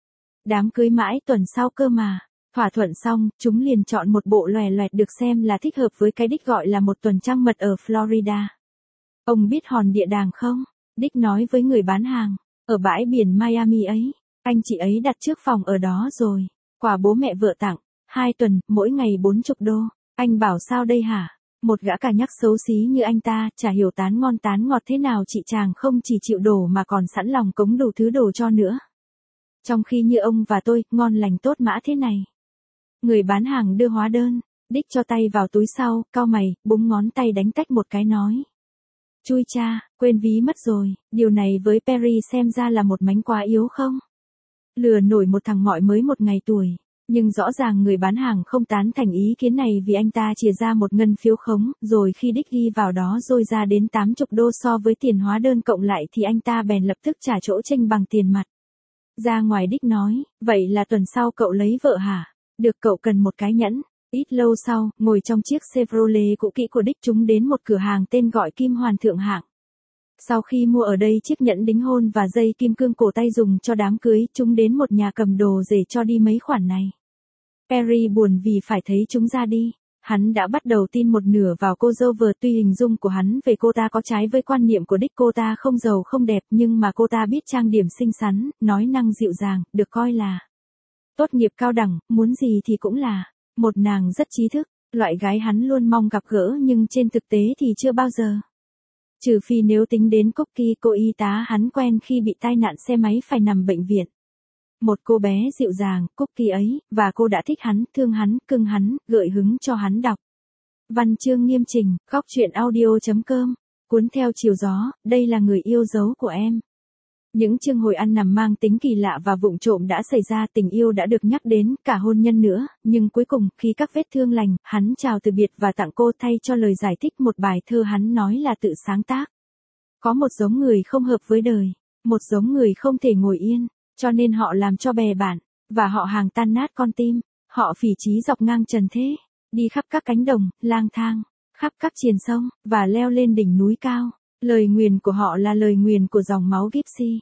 Đám cưới mãi tuần sau cơ mà. Thỏa thuận xong, chúng liền chọn một bộ loè loẹt được xem là thích hợp với cái Dick gọi là một tuần trăng mật ở Florida. Ông biết hòn địa đàng không? Dick nói với người bán hàng, ở bãi biển Miami ấy, anh chị ấy đặt trước phòng ở đó rồi. Quà bố mẹ vợ tặng, 2 tuần, mỗi ngày 40 đô. Anh bảo sao đây hả? Một gã cà nhắc xấu xí như anh ta, chả hiểu tán ngon tán ngọt thế nào chị chàng không chỉ chịu đổ mà còn sẵn lòng cống đủ thứ đồ cho nữa. Trong khi như ông và tôi, ngon lành tốt mã thế này. Người bán hàng đưa hóa đơn, Dick cho tay vào túi sau, cau mày, búng ngón tay đánh tách một cái nói. Chui cha, quên ví mất rồi, điều này với Perry xem ra là một mánh quá yếu không? Lừa nổi một thằng mọi mới một ngày tuổi. Nhưng rõ ràng người bán hàng không tán thành ý kiến này vì anh ta chìa ra một ngân phiếu khống, rồi khi Dick ghi vào đó rồi ra đến 80 đô so với tiền hóa đơn cộng lại thì anh ta bèn lập tức trả chỗ chênh bằng tiền mặt. Ra ngoài Dick nói, vậy là tuần sau cậu lấy vợ hả? Được, cậu cần một cái nhẫn. Ít lâu sau, ngồi trong chiếc Chevrolet cũ kỹ của Dick chúng đến một cửa hàng tên gọi Kim Hoàn Thượng Hạng. Sau khi mua ở đây chiếc nhẫn đính hôn và dây kim cương cổ tay dùng cho đám cưới, chúng đến một nhà cầm đồ để cho đi mấy khoản này. Perry buồn vì phải thấy chúng ra đi. Hắn đã bắt đầu tin một nửa vào cô dâu vừa, tuy hình dung của hắn về cô ta có trái với quan niệm của Dick, cô ta không giàu không đẹp nhưng mà cô ta biết trang điểm xinh xắn, nói năng dịu dàng, được coi là tốt nghiệp cao đẳng, muốn gì thì cũng là một nàng rất trí thức, loại gái hắn luôn mong gặp gỡ nhưng trên thực tế thì chưa bao giờ. Trừ phi nếu tính đến Cookie, cô y tá hắn quen khi bị tai nạn xe máy phải nằm bệnh viện. Một cô bé dịu dàng, Cookie ấy, và cô đã thích hắn, thương hắn, cưng hắn, gợi hứng cho hắn đọc. Văn chương nghiêm chỉnh, góc truyện audio.com, cuốn theo chiều gió, đây là người yêu dấu của em. Những chương hồi ăn nằm mang tính kỳ lạ và vụng trộm đã xảy ra, tình yêu đã được nhắc đến, cả hôn nhân nữa, nhưng cuối cùng, khi các vết thương lành, hắn chào từ biệt và tặng cô thay cho lời giải thích một bài thơ hắn nói là tự sáng tác. Có một giống người không hợp với đời, một giống người không thể ngồi yên, cho nên họ làm cho bè bạn, và họ hàng tan nát con tim, họ phỉ chí dọc ngang trần thế, đi khắp các cánh đồng, lang thang, khắp các triền sông, và leo lên đỉnh núi cao. Lời nguyền của họ là lời nguyền của dòng máu Gypsy,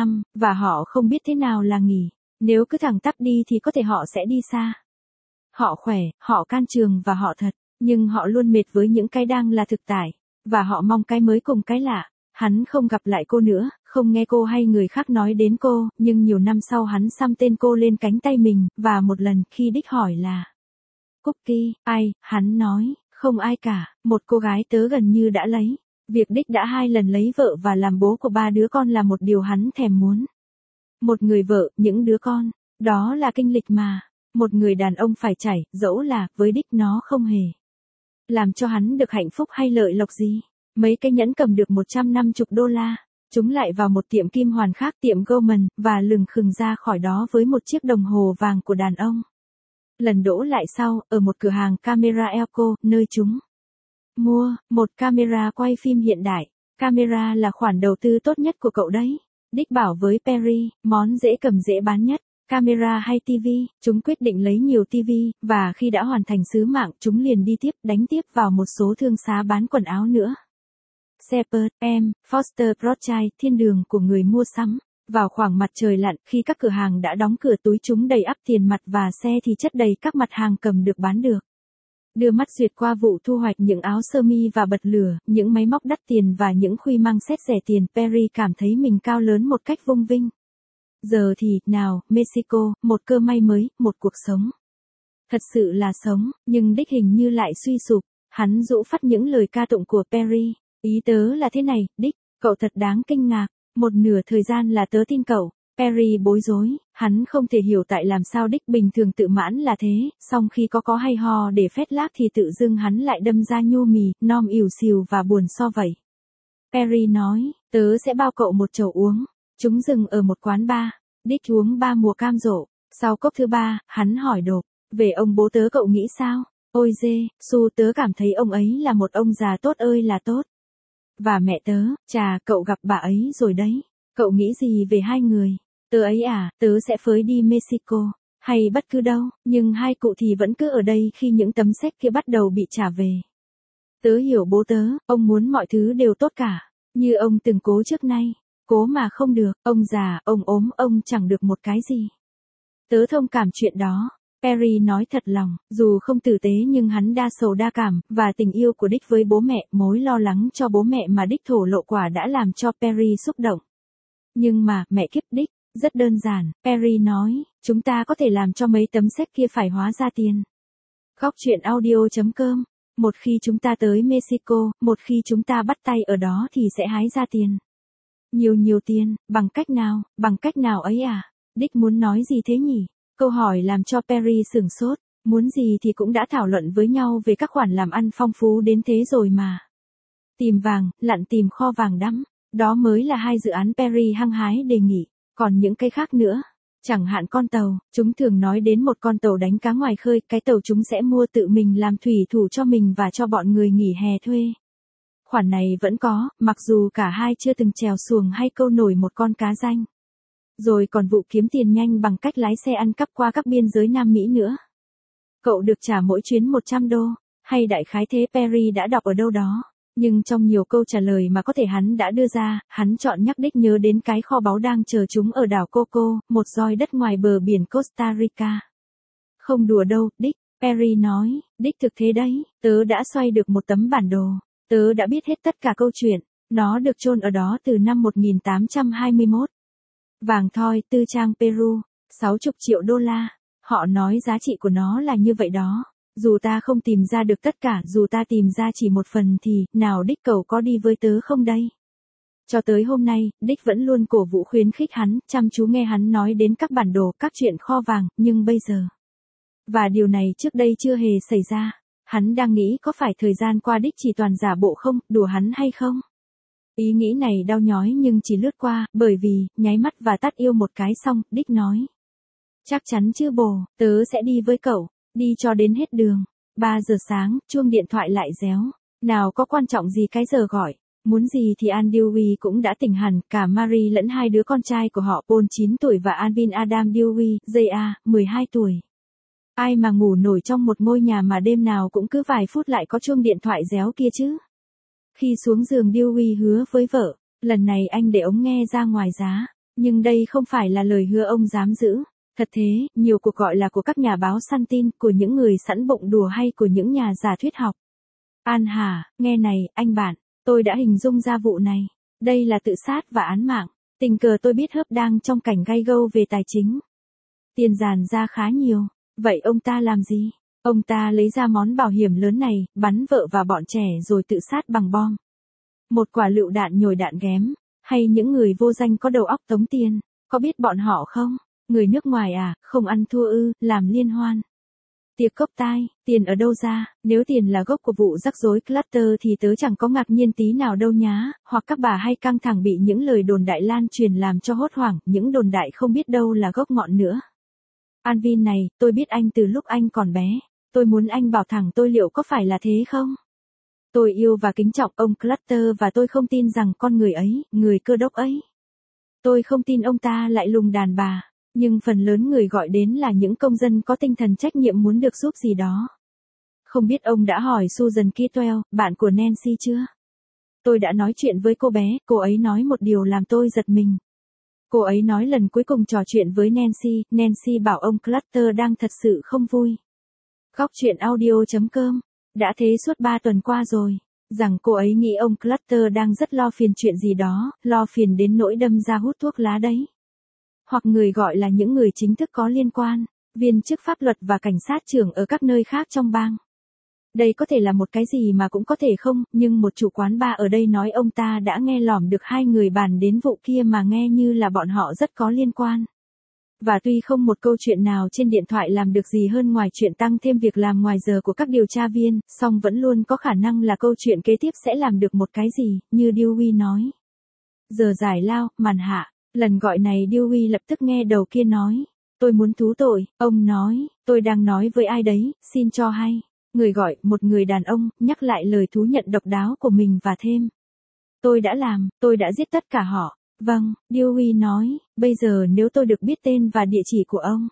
và họ không biết thế nào là nghỉ. Nếu cứ thẳng tắp đi thì có thể họ sẽ đi xa. Họ khỏe, họ can trường và họ thật, nhưng họ luôn mệt với những cái đang là thực tại, và họ mong cái mới cùng cái lạ. Hắn không gặp lại cô nữa, không nghe cô hay người khác nói đến cô, nhưng nhiều năm sau hắn xăm tên cô lên cánh tay mình, và một lần khi Dick hỏi là Cookie, ai, hắn nói, không ai cả, một cô gái tớ gần như đã lấy. Việc Dick đã 2 lần lấy vợ và làm bố của 3 đứa con là một điều hắn thèm muốn. Một người vợ, những đứa con, đó là kinh lịch mà một người đàn ông phải trải, dẫu là với Dick nó không hề làm cho hắn được hạnh phúc hay lợi lộc gì. Mấy cái nhẫn cầm được 150 đô la, chúng lại vào một tiệm kim hoàn khác, tiệm Goldman, và lừng khừng ra khỏi đó với một chiếc đồng hồ vàng của đàn ông. Lần đỗ lại sau, ở một cửa hàng camera Elko, nơi chúng mua một camera quay phim hiện đại. Camera là khoản đầu tư tốt nhất của cậu đấy. Dick bảo với Perry, món dễ cầm dễ bán nhất. Camera hay TV, chúng quyết định lấy nhiều TV, và khi đã hoàn thành sứ mạng, chúng liền đi tiếp, đánh tiếp vào một số thương xá bán quần áo nữa. Shepherd, Foster Rothschild, thiên đường của người mua sắm. Vào khoảng mặt trời lặn, khi các cửa hàng đã đóng cửa, túi chúng đầy ắp tiền mặt và xe thì chất đầy các mặt hàng cầm được bán được. Đưa mắt duyệt qua vụ thu hoạch những áo sơ mi và bật lửa, những máy móc đắt tiền và những khuy măng xét rẻ tiền, Perry cảm thấy mình cao lớn một cách vung vinh. Giờ thì, nào, Mexico, một cơ may mới, một cuộc sống. Thật sự là sống, nhưng Dick hình như lại suy sụp. Hắn rũ phát những lời ca tụng của Perry. Ý tớ là thế này, Dick, cậu thật đáng kinh ngạc. Một nửa thời gian là tớ tin cậu. Perry bối rối, hắn không thể hiểu tại làm sao Dick bình thường tự mãn là thế, song khi có hay ho để phét lác thì tự dưng hắn lại đâm ra nhu mì, nom ỉu xìu và buồn so vậy. Perry nói, tớ sẽ bao cậu một chầu uống. Chúng dừng ở một quán bar. Dick uống 3 mùa cam rộ. Sau cốc thứ 3, hắn hỏi đột, về ông bố tớ cậu nghĩ sao? Ôi dê, Su tớ cảm thấy ông ấy là một ông già tốt ơi là tốt. Và mẹ tớ, chà, cậu gặp bà ấy rồi đấy. Cậu nghĩ gì về hai người? Tớ ấy à, tớ sẽ phới đi Mexico, hay bất cứ đâu, nhưng hai cụ thì vẫn cứ ở đây khi những tấm séc kia bắt đầu bị trả về. Tớ hiểu bố tớ, ông muốn mọi thứ đều tốt cả, như ông từng cố trước nay, cố mà không được, ông già, ông ốm, ông chẳng được một cái gì. Tớ thông cảm chuyện đó. Perry nói thật lòng, dù không tử tế nhưng hắn đa sầu đa cảm, và tình yêu của Dick với bố mẹ, mối lo lắng cho bố mẹ mà Dick thổ lộ quả đã làm cho Perry xúc động. Nhưng mà, mẹ kiếp Dick, rất đơn giản, Perry nói, chúng ta có thể làm cho mấy tấm séc kia phải hóa ra tiền. Góc truyện audio.com. Một khi chúng ta tới Mexico, một khi chúng ta bắt tay ở đó thì sẽ hái ra tiền. Nhiều tiền, bằng cách nào ấy à? Dick muốn nói gì thế nhỉ? Câu hỏi làm cho Perry sửng sốt, muốn gì thì cũng đã thảo luận với nhau về các khoản làm ăn phong phú đến thế rồi mà. Tìm vàng, lặn tìm kho vàng đắm, đó mới là hai dự án Perry hăng hái đề nghị, còn những cái khác nữa. Chẳng hạn con tàu, chúng thường nói đến một con tàu đánh cá ngoài khơi, cái tàu chúng sẽ mua tự mình làm thủy thủ cho mình và cho bọn người nghỉ hè thuê. Khoản này vẫn có, mặc dù cả hai chưa từng chèo xuồng hay câu nổi một con cá ranh. Rồi còn vụ kiếm tiền nhanh bằng cách lái xe ăn cắp qua các biên giới Nam Mỹ nữa. Cậu được trả mỗi chuyến 100 đô, hay đại khái thế Perry đã đọc ở đâu đó. Nhưng trong nhiều câu trả lời mà có thể hắn đã đưa ra, hắn chọn nhắc Dick nhớ đến cái kho báu đang chờ chúng ở đảo Coco, một roi đất ngoài bờ biển Costa Rica. Không đùa đâu, Dick, Perry nói, Dick thực thế đấy, tớ đã xoay được một tấm bản đồ, tớ đã biết hết tất cả câu chuyện, nó được chôn ở đó từ năm 1821. Vàng thoi, tư trang Peru, 60 triệu đô la, họ nói giá trị của nó là như vậy đó. Dù ta không tìm ra được tất cả, dù ta tìm ra chỉ một phần thì, nào Dick cậu có đi với tớ không đây? Cho tới hôm nay, Dick vẫn luôn cổ vũ khuyến khích hắn, chăm chú nghe hắn nói đến các bản đồ, các chuyện kho vàng, nhưng bây giờ. Và điều này trước đây chưa hề xảy ra. Hắn đang nghĩ có phải thời gian qua Dick chỉ toàn giả bộ không, đùa hắn hay không? Ý nghĩ này đau nhói nhưng chỉ lướt qua, bởi vì, nháy mắt và tắt yêu một cái xong, Dick nói. Chắc chắn chứ bồ, tớ sẽ đi với cậu. Đi cho đến hết đường. 3 giờ sáng, chuông điện thoại lại réo. Nào có quan trọng gì cái giờ gọi. Muốn gì thì Ann Dewey cũng đã tỉnh hẳn, cả Marie lẫn hai đứa con trai của họ Paul 9 tuổi và Alvin Adam Dewey, J.A., 12 tuổi. Ai mà ngủ nổi trong một ngôi nhà mà đêm nào cũng cứ vài phút lại có chuông điện thoại réo kia chứ. Khi xuống giường Dewey hứa với vợ, lần này anh để ống nghe ra ngoài giá. Nhưng đây không phải là lời hứa ông dám giữ. Thật thế, nhiều cuộc gọi là của các nhà báo săn tin, của những người sẵn bụng đùa hay của những nhà giả thuyết học. An hả, nghe này, anh bạn, tôi đã hình dung ra vụ này. Đây là tự sát và án mạng. Tình cờ tôi biết Hớp đang trong cảnh gay gâu về tài chính. Tiền dàn ra khá nhiều. Vậy ông ta làm gì? Ông ta lấy ra món bảo hiểm lớn này, bắn vợ và bọn trẻ rồi tự sát bằng bom. Một quả lựu đạn nhồi đạn ghém. Hay những người vô danh có đầu óc tống tiền. Có biết bọn họ không? Người nước ngoài à, không ăn thua ư, làm liên hoan. Tiệc cốc tai, tiền ở đâu ra, nếu tiền là gốc của vụ rắc rối clutter thì tớ chẳng có ngạc nhiên tí nào đâu nhá, hoặc các bà hay căng thẳng bị những lời đồn đại lan truyền làm cho hốt hoảng, những đồn đại không biết đâu là gốc ngọn nữa. Alvin này, tôi biết anh từ lúc anh còn bé, tôi muốn anh bảo thẳng tôi liệu có phải là thế không? Tôi yêu và kính trọng ông Clutter và tôi không tin rằng con người ấy, người cơ đốc ấy. Tôi không tin ông ta lại lùng đàn bà. Nhưng phần lớn người gọi đến là những công dân có tinh thần trách nhiệm muốn được giúp gì đó. Không biết ông đã hỏi Susan Kitwell, bạn của Nancy chưa? Tôi đã nói chuyện với cô bé, cô ấy nói một điều làm tôi giật mình. Cô ấy nói lần cuối cùng trò chuyện với Nancy bảo ông Clutter đang thật sự không vui. Góc truyện audio.com, đã thế suốt 3 tuần qua rồi, rằng cô ấy nghĩ ông Clutter đang rất lo phiền chuyện gì đó, lo phiền đến nỗi đâm ra hút thuốc lá đấy. hoặc người gọi là những người chính thức có liên quan, viên chức pháp luật và cảnh sát trưởng ở các nơi khác trong bang. Đây có thể là một cái gì mà cũng có thể không, nhưng một chủ quán bar ở đây nói ông ta đã nghe lỏm được hai người bàn đến vụ kia mà nghe như là bọn họ rất có liên quan. Và tuy không một câu chuyện nào trên điện thoại làm được gì hơn ngoài chuyện tăng thêm việc làm ngoài giờ của các điều tra viên, song vẫn luôn có khả năng là câu chuyện kế tiếp sẽ làm được một cái gì, như Dewey nói. Giờ giải lao, màn hạ, lần gọi này Dewey lập tức nghe đầu kia nói. Tôi muốn thú tội, ông nói, tôi đang nói với ai đấy, xin cho hay. Người gọi, một người đàn ông, nhắc lại lời thú nhận độc đáo của mình và thêm. Tôi đã làm, tôi đã giết tất cả họ. Vâng, Dewey nói, bây giờ nếu tôi được biết tên và địa chỉ của ông.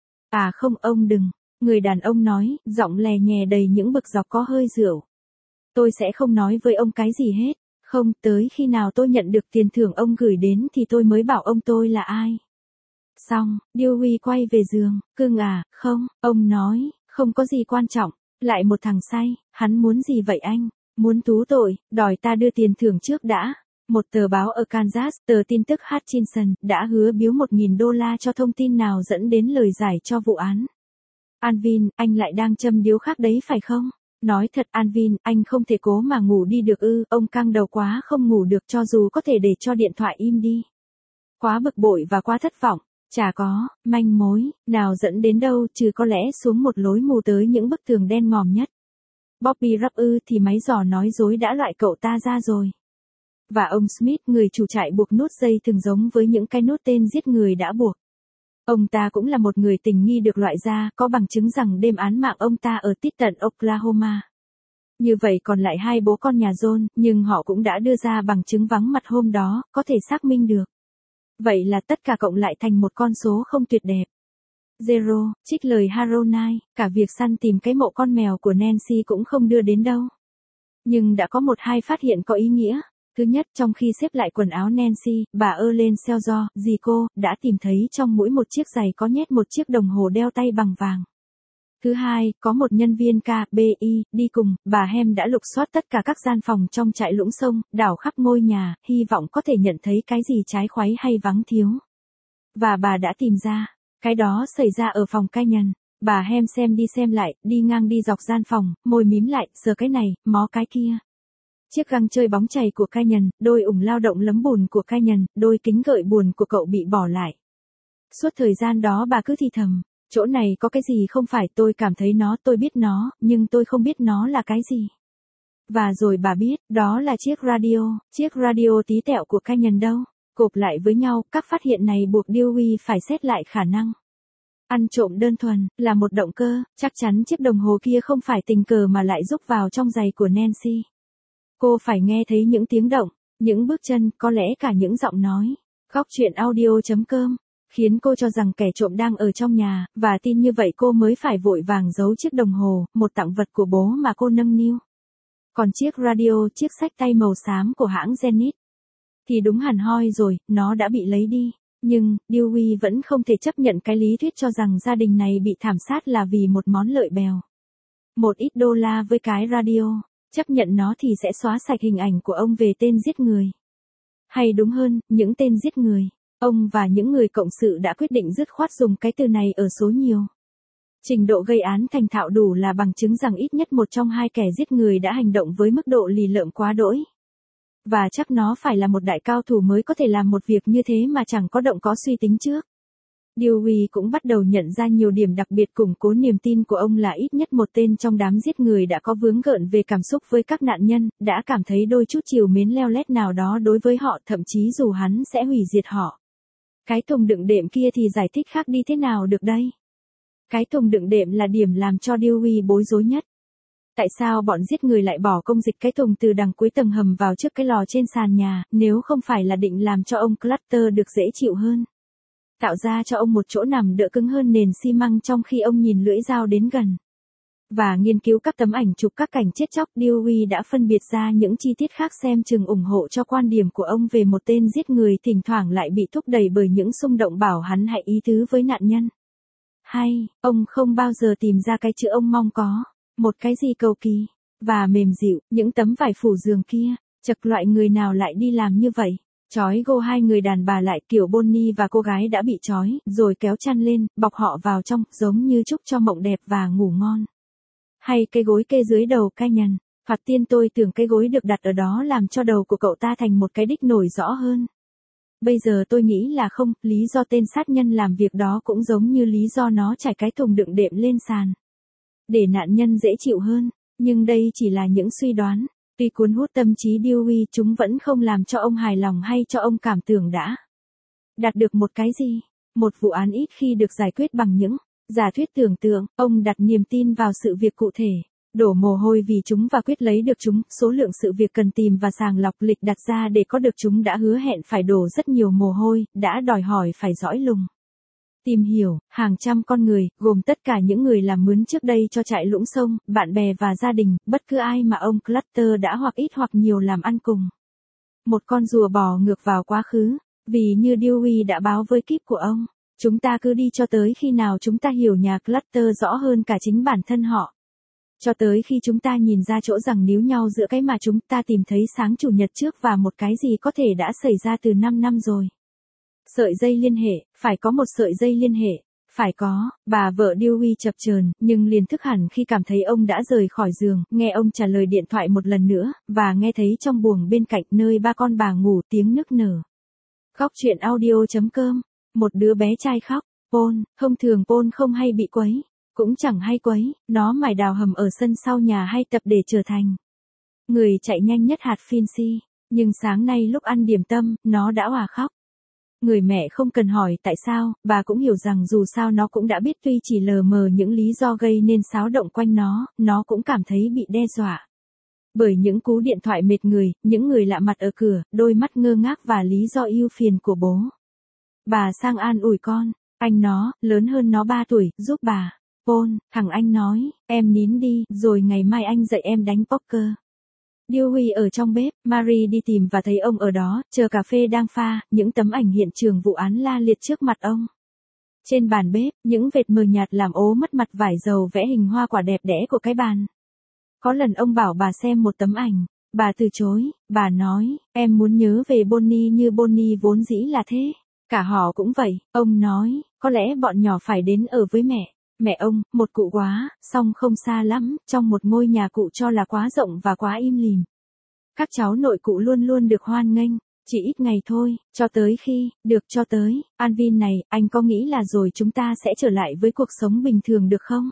À không, ông đừng. Người đàn ông nói, giọng lè nhè đầy những bực dọc có hơi rượu. Tôi sẽ không nói với ông cái gì hết. Không, tới khi nào tôi nhận được tiền thưởng ông gửi đến thì tôi mới bảo ông tôi là ai. Xong, Dewey quay về giường. Cưng à, không, ông nói, không có gì quan trọng. Lại một thằng say, hắn muốn gì vậy anh? Muốn thú tội, đòi ta đưa tiền thưởng trước đã. Một tờ báo ở Kansas, tờ tin tức Hutchinson, đã hứa biếu $1.000 cho thông tin nào dẫn đến lời giải cho vụ án. Alvin, anh lại đang châm điếu khác đấy phải không? Nói thật Alvin, anh không thể cố mà ngủ đi được ư, ông căng đầu quá không ngủ được cho dù có thể để cho điện thoại im đi. Quá bực bội và quá thất vọng, chả có, manh mối, nào dẫn đến đâu trừ có lẽ xuống một lối mù tới những bức tường đen ngòm nhất. Bobby Rupp thì máy giò nói dối đã loại cậu ta ra rồi. Và ông Smith, người chủ trại buộc nút dây thường giống với những cái nút tên giết người đã buộc. Ông ta cũng là một người tình nghi được loại ra, có bằng chứng rằng đêm án mạng ông ta ở tít tận Oklahoma. Như vậy còn lại hai bố con nhà John, nhưng họ cũng đã đưa ra bằng chứng vắng mặt hôm đó, có thể xác minh được. Vậy là tất cả cộng lại thành một con số không tuyệt đẹp. Zero, trích lời Haronai, cả việc săn tìm cái mộ con mèo của Nancy cũng không đưa đến đâu. Nhưng đã có một hai phát hiện có ý nghĩa. Thứ nhất, trong khi xếp lại quần áo Nancy, bà Ellen Selzo, dì cô, đã tìm thấy trong mỗi một chiếc giày có nhét một chiếc đồng hồ đeo tay bằng vàng. Thứ hai, có một nhân viên KBI đi cùng, bà Hem đã lục soát tất cả các gian phòng trong trại Lũng Sông, đảo khắp ngôi nhà, hy vọng có thể nhận thấy cái gì trái khoáy hay vắng thiếu. Và bà đã tìm ra, cái đó xảy ra ở phòng Canyon. Bà Hem xem đi xem lại, đi ngang đi dọc gian phòng, môi mím lại, sờ cái này, mó cái kia. Chiếc găng chơi bóng chày của Canyon, đôi ủng lao động lấm bùn của Canyon, đôi kính gợi buồn của cậu bị bỏ lại. Suốt thời gian đó bà cứ thì thầm, chỗ này có cái gì không phải, tôi cảm thấy nó, tôi biết nó, nhưng tôi không biết nó là cái gì. Và rồi bà biết, đó là chiếc radio tí tẹo của Canyon đâu. Cộp lại với nhau, các phát hiện này buộc Dewey phải xét lại khả năng. Ăn trộm đơn thuần, là một động cơ, chắc chắn chiếc đồng hồ kia không phải tình cờ mà lại rúc vào trong giày của Nancy. Cô phải nghe thấy những tiếng động, những bước chân, có lẽ cả những giọng nói. Góc truyện audio.com khiến cô cho rằng kẻ trộm đang ở trong nhà, và tin như vậy cô mới phải vội vàng giấu chiếc đồng hồ, một tặng vật của bố mà cô nâng niu. Còn chiếc radio, chiếc xách tay màu xám của hãng Zenith, thì đúng hẳn hoi rồi, nó đã bị lấy đi. Nhưng, Dewey vẫn không thể chấp nhận cái lý thuyết cho rằng gia đình này bị thảm sát là vì một món lợi bèo. Một ít đô la với cái radio, chấp nhận nó thì sẽ xóa sạch hình ảnh của ông về tên giết người. Hay đúng hơn, những tên giết người. Ông và những người cộng sự đã quyết định dứt khoát dùng cái từ này ở số nhiều. Trình độ gây án thành thạo đủ là bằng chứng rằng ít nhất một trong hai kẻ giết người đã hành động với mức độ lì lợm quá đỗi. Và chắc nó phải là một đại cao thủ mới có thể làm một việc như thế mà chẳng có động có suy tính trước. Dewey cũng bắt đầu nhận ra nhiều điểm đặc biệt củng cố niềm tin của ông là ít nhất một tên trong đám giết người đã có vướng gợn về cảm xúc với các nạn nhân, đã cảm thấy đôi chút trìu mến leo lét nào đó đối với họ, thậm chí dù hắn sẽ hủy diệt họ. Cái thùng đựng đệm kia thì giải thích khác đi thế nào được đây? Cái thùng đựng đệm là điểm làm cho Dewey bối rối nhất. Tại sao bọn giết người lại bỏ công dịch cái thùng từ đằng cuối tầng hầm vào trước cái lò trên sàn nhà, nếu không phải là định làm cho ông Clutter được dễ chịu hơn? Tạo ra cho ông một chỗ nằm đỡ cứng hơn nền xi măng trong khi ông nhìn lưỡi dao đến gần. Và nghiên cứu các tấm ảnh chụp các cảnh chết chóc, Dewey đã phân biệt ra những chi tiết khác xem chừng ủng hộ cho quan điểm của ông về một tên giết người thỉnh thoảng lại bị thúc đẩy bởi những xung động bảo hắn hãy ý tứ với nạn nhân. Hay, ông không bao giờ tìm ra cái chữ ông mong có, một cái gì cầu kỳ, và mềm dịu, những tấm vải phủ giường kia, chật loại người nào lại đi làm như vậy. Trói gô hai người đàn bà lại kiểu Bonnie và cô gái đã bị trói, rồi kéo chăn lên, bọc họ vào trong, giống như chúc cho mộng đẹp và ngủ ngon. Hay cây gối kê dưới đầu cai nhằn. Phạt tiên tôi tưởng cái gối được đặt ở đó làm cho đầu của cậu ta thành một cái đích nổi rõ hơn. Bây giờ tôi nghĩ là không, lý do tên sát nhân làm việc đó cũng giống như lý do nó trải cái thùng đựng đệm lên sàn. Để nạn nhân dễ chịu hơn, nhưng đây chỉ là những suy đoán. Tuy cuốn hút tâm trí Dewey, chúng vẫn không làm cho ông hài lòng hay cho ông cảm tưởng đã đạt được một cái gì. Một vụ án ít khi được giải quyết bằng những giả thuyết tưởng tượng. Ông đặt niềm tin vào sự việc cụ thể, đổ mồ hôi vì chúng và quyết lấy được chúng. Số lượng sự việc cần tìm và sàng lọc lịch đặt ra để có được chúng đã hứa hẹn phải đổ rất nhiều mồ hôi, đã đòi hỏi phải dõi lùng, tìm hiểu. Hàng trăm con người, gồm tất cả những người làm mướn trước đây cho trại Lũng Sông, bạn bè và gia đình, bất cứ ai mà ông Clutter đã hoặc ít hoặc nhiều làm ăn cùng. Một con rùa bò ngược vào quá khứ, vì như Dewey đã báo với kíp của ông, chúng ta cứ đi cho tới khi nào chúng ta hiểu nhà Clutter rõ hơn cả chính bản thân họ. Cho tới khi chúng ta nhìn ra chỗ rằng níu nhau giữa cái mà chúng ta tìm thấy sáng chủ nhật trước và một cái gì có thể đã xảy ra từ 5 năm rồi. Sợi dây liên hệ, phải có một sợi dây liên hệ, phải có. Bà vợ Dewey chập chờn, nhưng liền thức hẳn khi cảm thấy ông đã rời khỏi giường, nghe ông trả lời điện thoại một lần nữa, và nghe thấy trong buồng bên cạnh nơi ba con bà ngủ tiếng nức nở. Góc truyện audio.com. Một đứa bé trai khóc. Paul, thông thường Paul không hay bị quấy, cũng chẳng hay quấy, nó mải đào hầm ở sân sau nhà hay tập để trở thành người chạy nhanh nhất hạt Finchy. Nhưng sáng nay lúc ăn điểm tâm, nó đã òa khóc. Người mẹ không cần hỏi tại sao, bà cũng hiểu rằng dù sao nó cũng đã biết, tuy chỉ lờ mờ những lý do gây nên xáo động quanh nó cũng cảm thấy bị đe dọa. Bởi những cú điện thoại mệt người, những người lạ mặt ở cửa, đôi mắt ngơ ngác và lý do ưu phiền của bố. Bà sang an ủi con, anh nó, lớn hơn nó 3 tuổi, giúp bà. Paul, thằng anh nói, em nín đi, rồi ngày mai anh dạy em đánh poker. Dewey ở trong bếp, Mary đi tìm và thấy ông ở đó, chờ cà phê đang pha, những tấm ảnh hiện trường vụ án la liệt trước mặt ông. Trên bàn bếp, những vệt mờ nhạt làm ố mất mặt vải dầu vẽ hình hoa quả đẹp đẽ của cái bàn. Có lần ông bảo bà xem một tấm ảnh, bà từ chối, bà nói, em muốn nhớ về Bonnie như Bonnie vốn dĩ là thế. Cả họ cũng vậy, ông nói, có lẽ bọn nhỏ phải đến ở với mẹ. Mẹ ông, một cụ quá, song không xa lắm, trong một ngôi nhà cụ cho là quá rộng và quá im lìm. Các cháu nội cụ luôn luôn được hoan nghênh, chỉ ít ngày thôi, cho tới khi, cho tới, Alvin này, anh có nghĩ là rồi chúng ta sẽ trở lại với cuộc sống bình thường được không?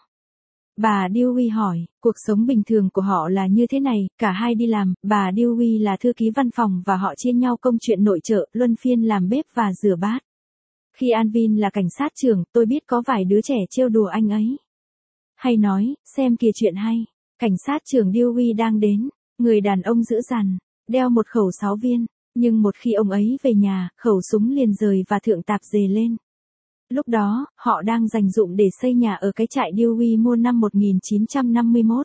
Bà Dewey hỏi, cuộc sống bình thường của họ là như thế này, cả hai đi làm, bà Dewey là thư ký văn phòng và họ chia nhau công chuyện nội trợ, luân phiên làm bếp và rửa bát. Khi Alvin là cảnh sát trưởng, tôi biết có vài đứa trẻ trêu đùa anh ấy. Hay nói, xem kìa chuyện hay, cảnh sát trưởng Dewey đang đến, người đàn ông dữ dằn, đeo một khẩu 6 viên, nhưng một khi ông ấy về nhà, khẩu súng liền rời và thượng tạp dề lên. Lúc đó, họ đang dành dụm để xây nhà ở cái trại Dewey mua năm 1951.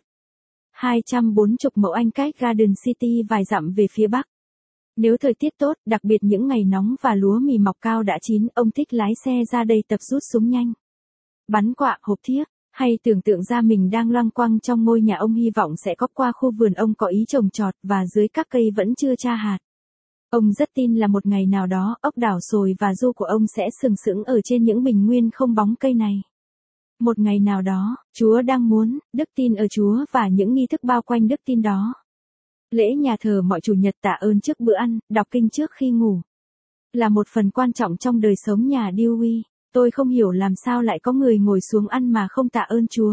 240 mẫu Anh cách Garden City vài dặm về phía bắc. Nếu thời tiết tốt, đặc biệt những ngày nóng và lúa mì mọc cao đã chín, ông thích lái xe ra đây tập rút súng nhanh, bắn quạ, hộp thiếc, hay tưởng tượng ra mình đang loanh quanh trong ngôi nhà ông, hy vọng sẽ có qua khu vườn ông có ý trồng trọt và dưới các cây vẫn chưa tra hạt. Ông rất tin là một ngày nào đó, ốc đảo sồi và du của ông sẽ sừng sững ở trên những bình nguyên không bóng cây này. Một ngày nào đó, Chúa đang muốn, đức tin ở Chúa và những nghi thức bao quanh đức tin đó. Lễ nhà thờ mọi chủ nhật, tạ ơn trước bữa ăn, đọc kinh trước khi ngủ, là một phần quan trọng trong đời sống nhà Dewey. Tôi không hiểu làm sao lại có người ngồi xuống ăn mà không tạ ơn Chúa.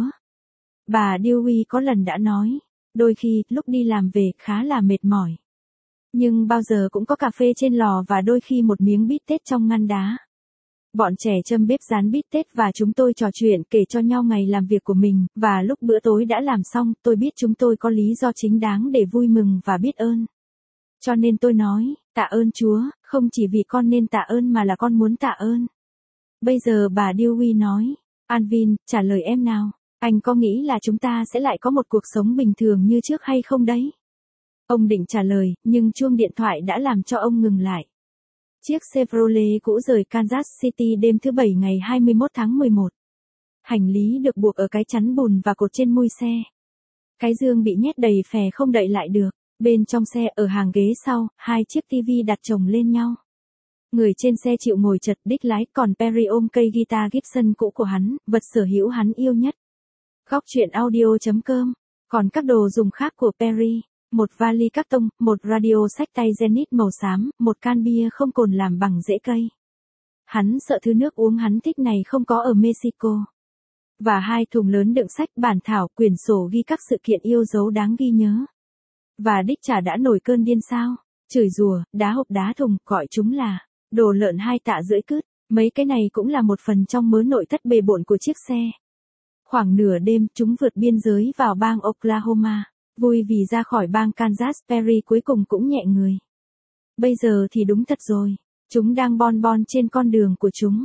Bà Dewey có lần đã nói, đôi khi, lúc đi làm về, khá là mệt mỏi. Nhưng bao giờ cũng có cà phê trên lò và đôi khi một miếng bít tết trong ngăn đá. Bọn trẻ châm bếp rán bít tết và chúng tôi trò chuyện kể cho nhau ngày làm việc của mình, và lúc bữa tối đã làm xong, tôi biết chúng tôi có lý do chính đáng để vui mừng và biết ơn. Cho nên tôi nói, tạ ơn Chúa, không chỉ vì con nên tạ ơn mà là con muốn tạ ơn. Bây giờ bà Dewey nói, Alvin, trả lời em nào, anh có nghĩ là chúng ta sẽ lại có một cuộc sống bình thường như trước hay không đấy? Ông định trả lời, nhưng chuông điện thoại đã làm cho ông ngừng lại. Chiếc Chevrolet cũ rời Kansas City đêm thứ Bảy ngày 21 tháng 11. Hành lý được buộc ở cái chắn bùn và cột trên mui xe. Cái dương bị nhét đầy phè không đậy lại được. Bên trong xe ở hàng ghế sau, hai chiếc tivi đặt chồng lên nhau. Người trên xe chịu ngồi chật Dick lái, còn Perry ôm cây guitar Gibson cũ của hắn, vật sở hữu hắn yêu nhất. Góc truyện audio.com. Còn các đồ dùng khác của Perry, một vali các tông, một radio xách tay Zenith màu xám, một can bia không cồn làm bằng rễ cây. Hắn sợ thứ nước uống hắn thích này không có ở Mexico. Và hai thùng lớn đựng sách, bản thảo, quyển sổ ghi các sự kiện yêu dấu đáng ghi nhớ. Và Dick chả đã nổi cơn điên sao, chửi rủa, đá hộp đá thùng, gọi chúng là đồ lợn 2 tạ rưỡi cứt. Mấy cái này cũng là một phần trong mớ nội thất bề bộn của chiếc xe. Khoảng nửa đêm, chúng vượt biên giới vào bang Oklahoma. Vui vì ra khỏi bang Kansas, Perry cuối cùng cũng nhẹ người. Bây giờ thì đúng thật rồi. Chúng đang bon bon trên con đường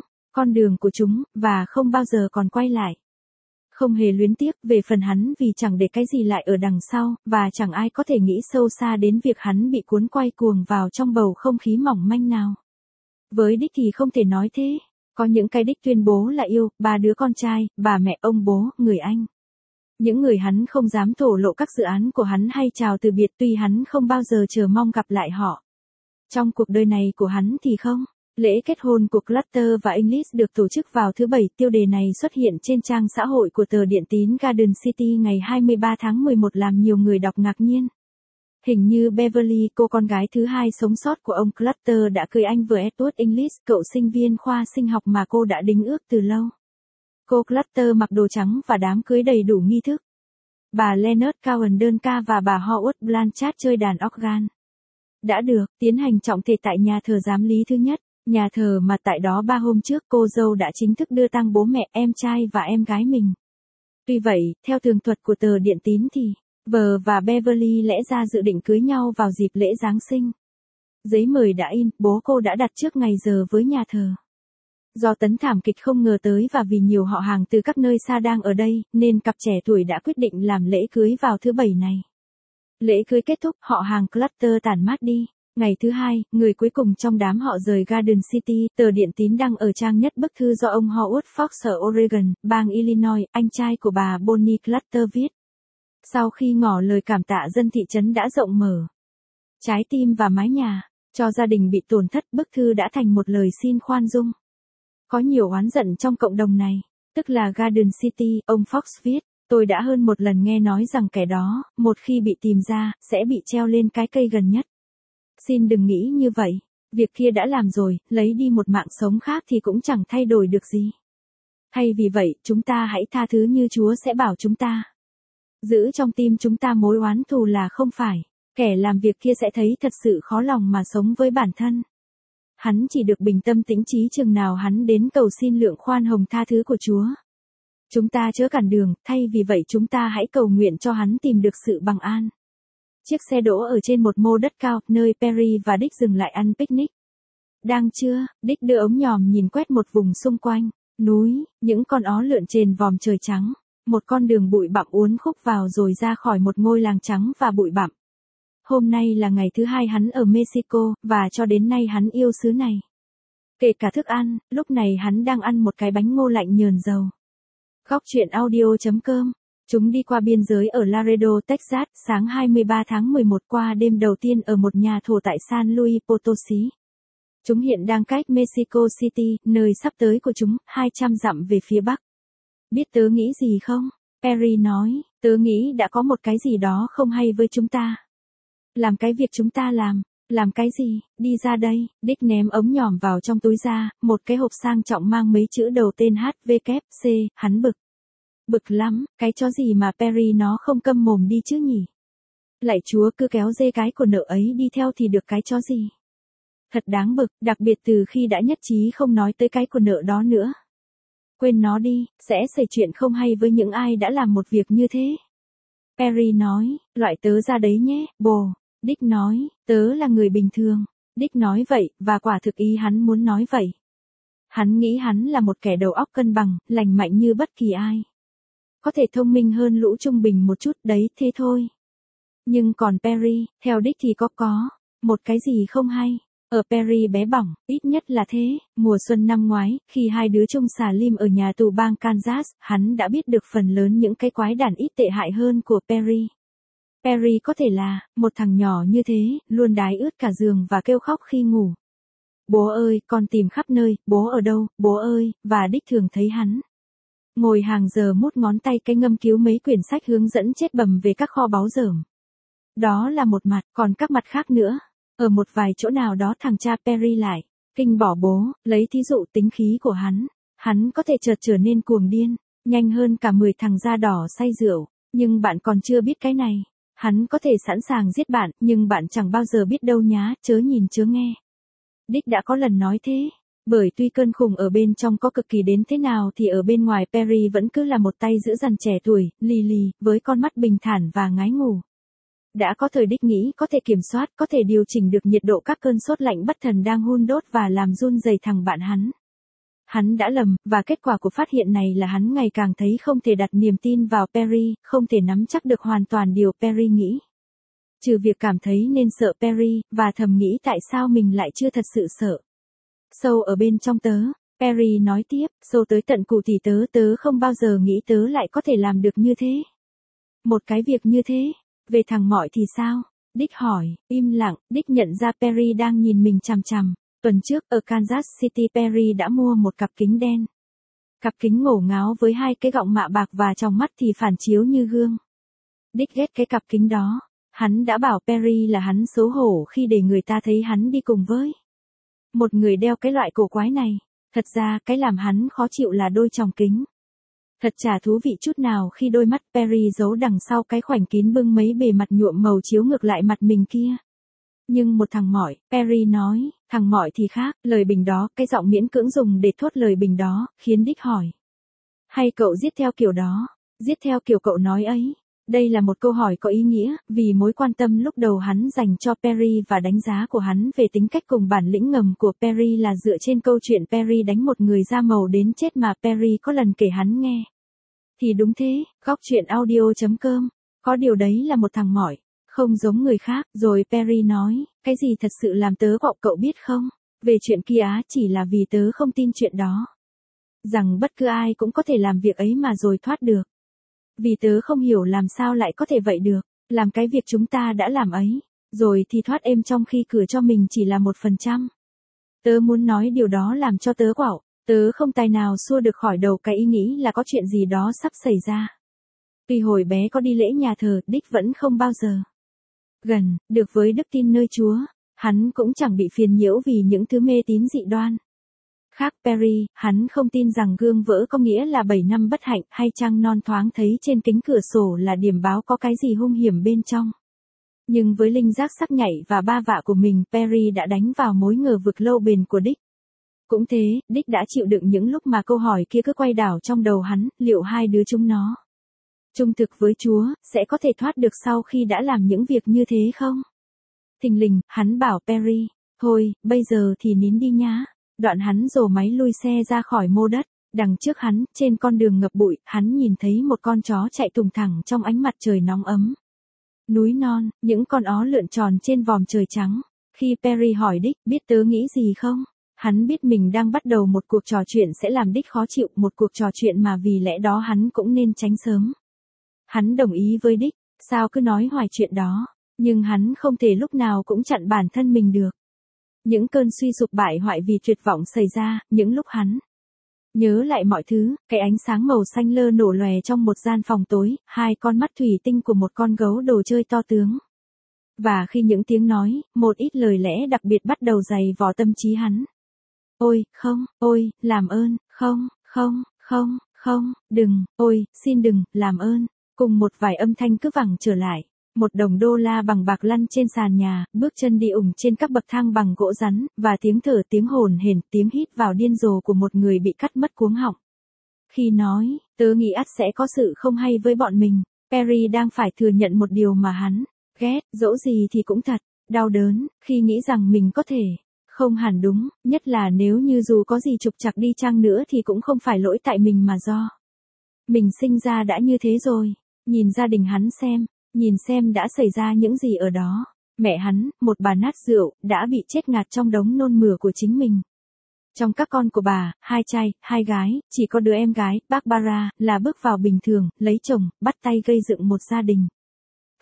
của chúng, và không bao giờ còn quay lại. Không hề luyến tiếc về phần hắn vì chẳng để cái gì lại ở đằng sau, và chẳng ai có thể nghĩ sâu xa đến việc hắn bị cuốn quay cuồng vào trong bầu không khí mỏng manh nào. Với Dick thì không thể nói thế. Có những cái Dick tuyên bố là yêu, 3 đứa con trai, bà mẹ, ông bố, người anh. Những người hắn không dám thổ lộ các dự án của hắn hay chào từ biệt, tuy hắn không bao giờ chờ mong gặp lại họ. Trong cuộc đời này của hắn thì không. Lễ kết hôn của Clutter và English được tổ chức vào thứ Bảy. Tiêu đề này xuất hiện trên trang xã hội của tờ điện tín Garden City ngày 23 tháng 11 làm nhiều người đọc ngạc nhiên. Hình như Beverly, cô con gái thứ hai sống sót của ông Clutter, đã cưới anh vừa Edward English, cậu sinh viên khoa sinh học mà cô đã đính ước từ lâu. Cô Clutter mặc đồ trắng và đám cưới đầy đủ nghi thức. Bà Leonard Cohen đơn ca và bà Howard Blanchard chơi đàn organ. Đã được tiến hành trọng thể tại nhà thờ giám lý thứ nhất, nhà thờ mà tại đó 3 hôm trước cô dâu đã chính thức đưa tang bố mẹ, em trai và em gái mình. Tuy vậy, theo tường thuật của tờ điện tín thì Vờ và Beverly lẽ ra dự định cưới nhau vào dịp lễ Giáng sinh. Giấy mời đã in, bố cô đã đặt trước ngày giờ với nhà thờ. Do tấn thảm kịch không ngờ tới và vì nhiều họ hàng từ các nơi xa đang ở đây, nên cặp trẻ tuổi đã quyết định làm lễ cưới vào thứ Bảy này. Lễ cưới kết thúc, họ hàng Clutter tản mát đi. Ngày thứ hai, người cuối cùng trong đám họ rời Garden City. Tờ điện tín đăng ở trang nhất bức thư do ông Howard Fox ở Oregon, bang Illinois, anh trai của bà Bonnie Clutter viết. Sau khi ngỏ lời cảm tạ, dân thị trấn đã rộng mở trái tim và mái nhà cho gia đình bị tổn thất, bức thư đã thành một lời xin khoan dung. Có nhiều oán giận trong cộng đồng này, tức là Garden City, ông Fox viết. Tôi đã hơn một lần nghe nói rằng kẻ đó, một khi bị tìm ra, sẽ bị treo lên cái cây gần nhất. Xin đừng nghĩ như vậy. Việc kia đã làm rồi, lấy đi một mạng sống khác thì cũng chẳng thay đổi được gì. Thay vì vậy, chúng ta hãy tha thứ như Chúa sẽ bảo chúng ta. Giữ trong tim chúng ta mối oán thù là không phải. Kẻ làm việc kia sẽ thấy thật sự khó lòng mà sống với bản thân. Hắn chỉ được bình tâm tĩnh trí chừng nào hắn đến cầu xin lượng khoan hồng tha thứ của Chúa. Chúng ta chớ cản đường, thay vì vậy chúng ta hãy cầu nguyện cho hắn tìm được sự bằng an. Chiếc xe đỗ ở trên một mô đất cao, nơi Perry và Dick dừng lại ăn picnic. Đang trưa, Dick đưa ống nhòm nhìn quét một vùng xung quanh. Núi, những con ó lượn trên vòm trời trắng. Một con đường bụi bặm uốn khúc vào rồi ra khỏi một ngôi làng trắng và bụi bặm. Hôm nay là ngày thứ hai hắn ở Mexico, và cho đến nay hắn yêu xứ này. Kể cả thức ăn, lúc này hắn đang ăn một cái bánh ngô lạnh nhờn dầu. Góc truyện audio.com. Chúng đi qua biên giới ở Laredo, Texas, sáng 23 tháng 11 qua đêm đầu tiên ở một nhà thổ tại San Luis Potosí. Chúng hiện đang cách Mexico City, nơi sắp tới của chúng, 200 dặm về phía bắc. Biết tớ nghĩ gì không? Perry nói, tớ nghĩ đã có một cái gì đó không hay với chúng ta. Làm cái việc chúng ta làm cái gì, đi ra đây. Dick ném ống nhòm vào trong túi ra, một cái hộp sang trọng mang mấy chữ đầu tên HVC, hắn bực. Bực lắm, cái chó gì mà Perry nó không câm mồm đi chứ nhỉ? Lạy Chúa, cứ kéo dê cái của nợ ấy đi theo thì được cái chó gì? Thật đáng bực, đặc biệt từ khi đã nhất trí không nói tới cái của nợ đó nữa. Quên nó đi, sẽ xảy chuyện không hay với những ai đã làm một việc như thế. Perry nói, loại tớ ra đấy nhé, bồ. Dick nói, tớ là người bình thường. Dick nói vậy, và quả thực ý hắn muốn nói vậy. Hắn nghĩ hắn là một kẻ đầu óc cân bằng, lành mạnh như bất kỳ ai. Có thể thông minh hơn lũ trung bình một chút đấy, thế thôi. Nhưng còn Perry, theo Dick thì có một cái gì không hay. Ở Perry bé bỏng, ít nhất là thế, mùa xuân năm ngoái, khi hai đứa chung xà lim ở nhà tù bang Kansas, hắn đã biết được phần lớn những cái quái đản ít tệ hại hơn của Perry. Perry có thể là một thằng nhỏ như thế, luôn đái ướt cả giường và kêu khóc khi ngủ. Bố ơi, con tìm khắp nơi, bố ở đâu, bố ơi, và đích thường thấy hắn ngồi hàng giờ mút ngón tay cái ngâm cứu mấy quyển sách hướng dẫn chết bầm về các kho báu dởm. Đó là một mặt, còn các mặt khác nữa. Ở một vài chỗ nào đó thằng cha Perry lại kinh bỏ bố, lấy thí dụ tính khí của hắn có thể chợt trở nên cuồng điên, nhanh hơn cả 10 thằng da đỏ say rượu, nhưng bạn còn chưa biết cái này. Hắn có thể sẵn sàng giết bạn, nhưng bạn chẳng bao giờ biết đâu nhá, chớ nhìn chớ nghe. Dick đã có lần nói thế. Bởi tuy cơn khùng ở bên trong có cực kỳ đến thế nào thì ở bên ngoài Perry vẫn cứ là một tay giữ dằn trẻ tuổi, lì lì, với con mắt bình thản và ngái ngủ. Đã có thời Dick nghĩ có thể kiểm soát, có thể điều chỉnh được nhiệt độ các cơn sốt lạnh bất thần đang hun đốt và làm run rẩy thằng bạn hắn. Hắn đã lầm, và kết quả của phát hiện này là hắn ngày càng thấy không thể đặt niềm tin vào Perry, không thể nắm chắc được hoàn toàn điều Perry nghĩ. Trừ việc cảm thấy nên sợ Perry, và thầm nghĩ tại sao mình lại chưa thật sự sợ. Sâu ở bên trong tớ, Perry nói tiếp, sâu tới tận cụ thì tớ không bao giờ nghĩ tớ lại có thể làm được như thế. Một cái việc như thế, về thằng Mọi thì sao? Dick hỏi, im lặng, Dick nhận ra Perry đang nhìn mình chằm chằm. Tuần trước, ở Kansas City Perry đã mua một cặp kính đen. Cặp kính ngổ ngáo với hai cái gọng mạ bạc và trong mắt thì phản chiếu như gương. Dick ghét cái cặp kính đó. Hắn đã bảo Perry là hắn xấu hổ khi để người ta thấy hắn đi cùng với một người đeo cái loại cổ quái này. Thật ra cái làm hắn khó chịu là đôi tròng kính. Thật chả thú vị chút nào khi đôi mắt Perry giấu đằng sau cái khoảnh kín bưng mấy bề mặt nhuộm màu chiếu ngược lại mặt mình kia. Nhưng một thằng Mọi, Perry nói, thằng Mọi thì khác, lời bình đó, cái giọng miễn cưỡng dùng để thốt lời bình đó, khiến Dick hỏi. Hay cậu giết theo kiểu đó, giết theo kiểu cậu nói ấy? Đây là một câu hỏi có ý nghĩa, vì mối quan tâm lúc đầu hắn dành cho Perry và đánh giá của hắn về tính cách cùng bản lĩnh ngầm của Perry là dựa trên câu chuyện Perry đánh một người da màu đến chết mà Perry có lần kể hắn nghe. Thì đúng thế, góc chuyện audio.com, có điều đấy là một thằng Mọi, không giống người khác, rồi Perry nói, cái gì thật sự làm tớ quạo cậu biết không? Về chuyện kia chỉ là vì tớ không tin chuyện đó. Rằng bất cứ ai cũng có thể làm việc ấy mà rồi thoát được. Vì tớ không hiểu làm sao lại có thể vậy được, làm cái việc chúng ta đã làm ấy, rồi thì thoát êm trong khi cửa cho mình chỉ là 1%. Tớ muốn nói điều đó làm cho tớ quạo, tớ không tài nào xua được khỏi đầu cái ý nghĩ là có chuyện gì đó sắp xảy ra. Tuy hồi bé có đi lễ nhà thờ, Dick vẫn không bao giờ gần được với đức tin nơi Chúa, hắn cũng chẳng bị phiền nhiễu vì những thứ mê tín dị đoan. Khác Perry, hắn không tin rằng gương vỡ có nghĩa là 7 năm bất hạnh hay trăng non thoáng thấy trên kính cửa sổ là điểm báo có cái gì hung hiểm bên trong. Nhưng với linh giác sắc nhạy và ba vạ của mình, Perry đã đánh vào mối ngờ vực lâu bền của Dick. Cũng thế, Dick đã chịu đựng những lúc mà câu hỏi kia cứ quay đảo trong đầu hắn, liệu hai đứa chúng nó trung thực với Chúa, sẽ có thể thoát được sau khi đã làm những việc như thế không? Thình lình, hắn bảo Perry, thôi, bây giờ thì nín đi nhá. Đoạn hắn rồ máy lui xe ra khỏi mô đất. Đằng trước hắn, trên con đường ngập bụi, hắn nhìn thấy một con chó chạy thùng thẳng trong ánh mặt trời nóng ấm. Núi non, những con ó lượn tròn trên vòm trời trắng. Khi Perry hỏi Dick, biết tớ nghĩ gì không? Hắn biết mình đang bắt đầu một cuộc trò chuyện sẽ làm Dick khó chịu, một cuộc trò chuyện mà vì lẽ đó hắn cũng nên tránh sớm. Hắn đồng ý với Dick, sao cứ nói hoài chuyện đó, nhưng hắn không thể lúc nào cũng chặn bản thân mình được. Những cơn suy sụp bại hoại vì tuyệt vọng xảy ra, những lúc hắn nhớ lại mọi thứ, cái ánh sáng màu xanh lơ nổ lòe trong một gian phòng tối, hai con mắt thủy tinh của một con gấu đồ chơi to tướng. Và khi những tiếng nói, một ít lời lẽ đặc biệt bắt đầu dày vò tâm trí hắn. Ôi, không, ôi, làm ơn, không, đừng, ôi, xin đừng, làm ơn. Cùng một vài âm thanh cứ vẳng trở lại. $1 bằng bạc lăn trên sàn nhà, bước chân đi ủng trên các bậc thang bằng gỗ rắn, và tiếng thở, tiếng hổn hển, tiếng hít vào điên rồ của một người bị cắt mất cuống họng. Khi nói, tớ nghĩ ắt sẽ có sự không hay với bọn mình, Perry đang phải thừa nhận một điều mà hắn ghét, dẫu gì thì cũng thật, đau đớn, khi nghĩ rằng mình có thể không hẳn đúng, nhất là nếu như dù có gì trục trặc đi chăng nữa thì cũng không phải lỗi tại mình mà do mình sinh ra đã như thế rồi. Nhìn gia đình hắn nhìn xem đã xảy ra những gì ở đó. Mẹ hắn, một bà nát rượu, đã bị chết ngạt trong đống nôn mửa của chính mình. Trong các con của bà, 2 trai, 2 gái, chỉ có đứa em gái, Barbara, là bước vào bình thường, lấy chồng, bắt tay gây dựng một gia đình.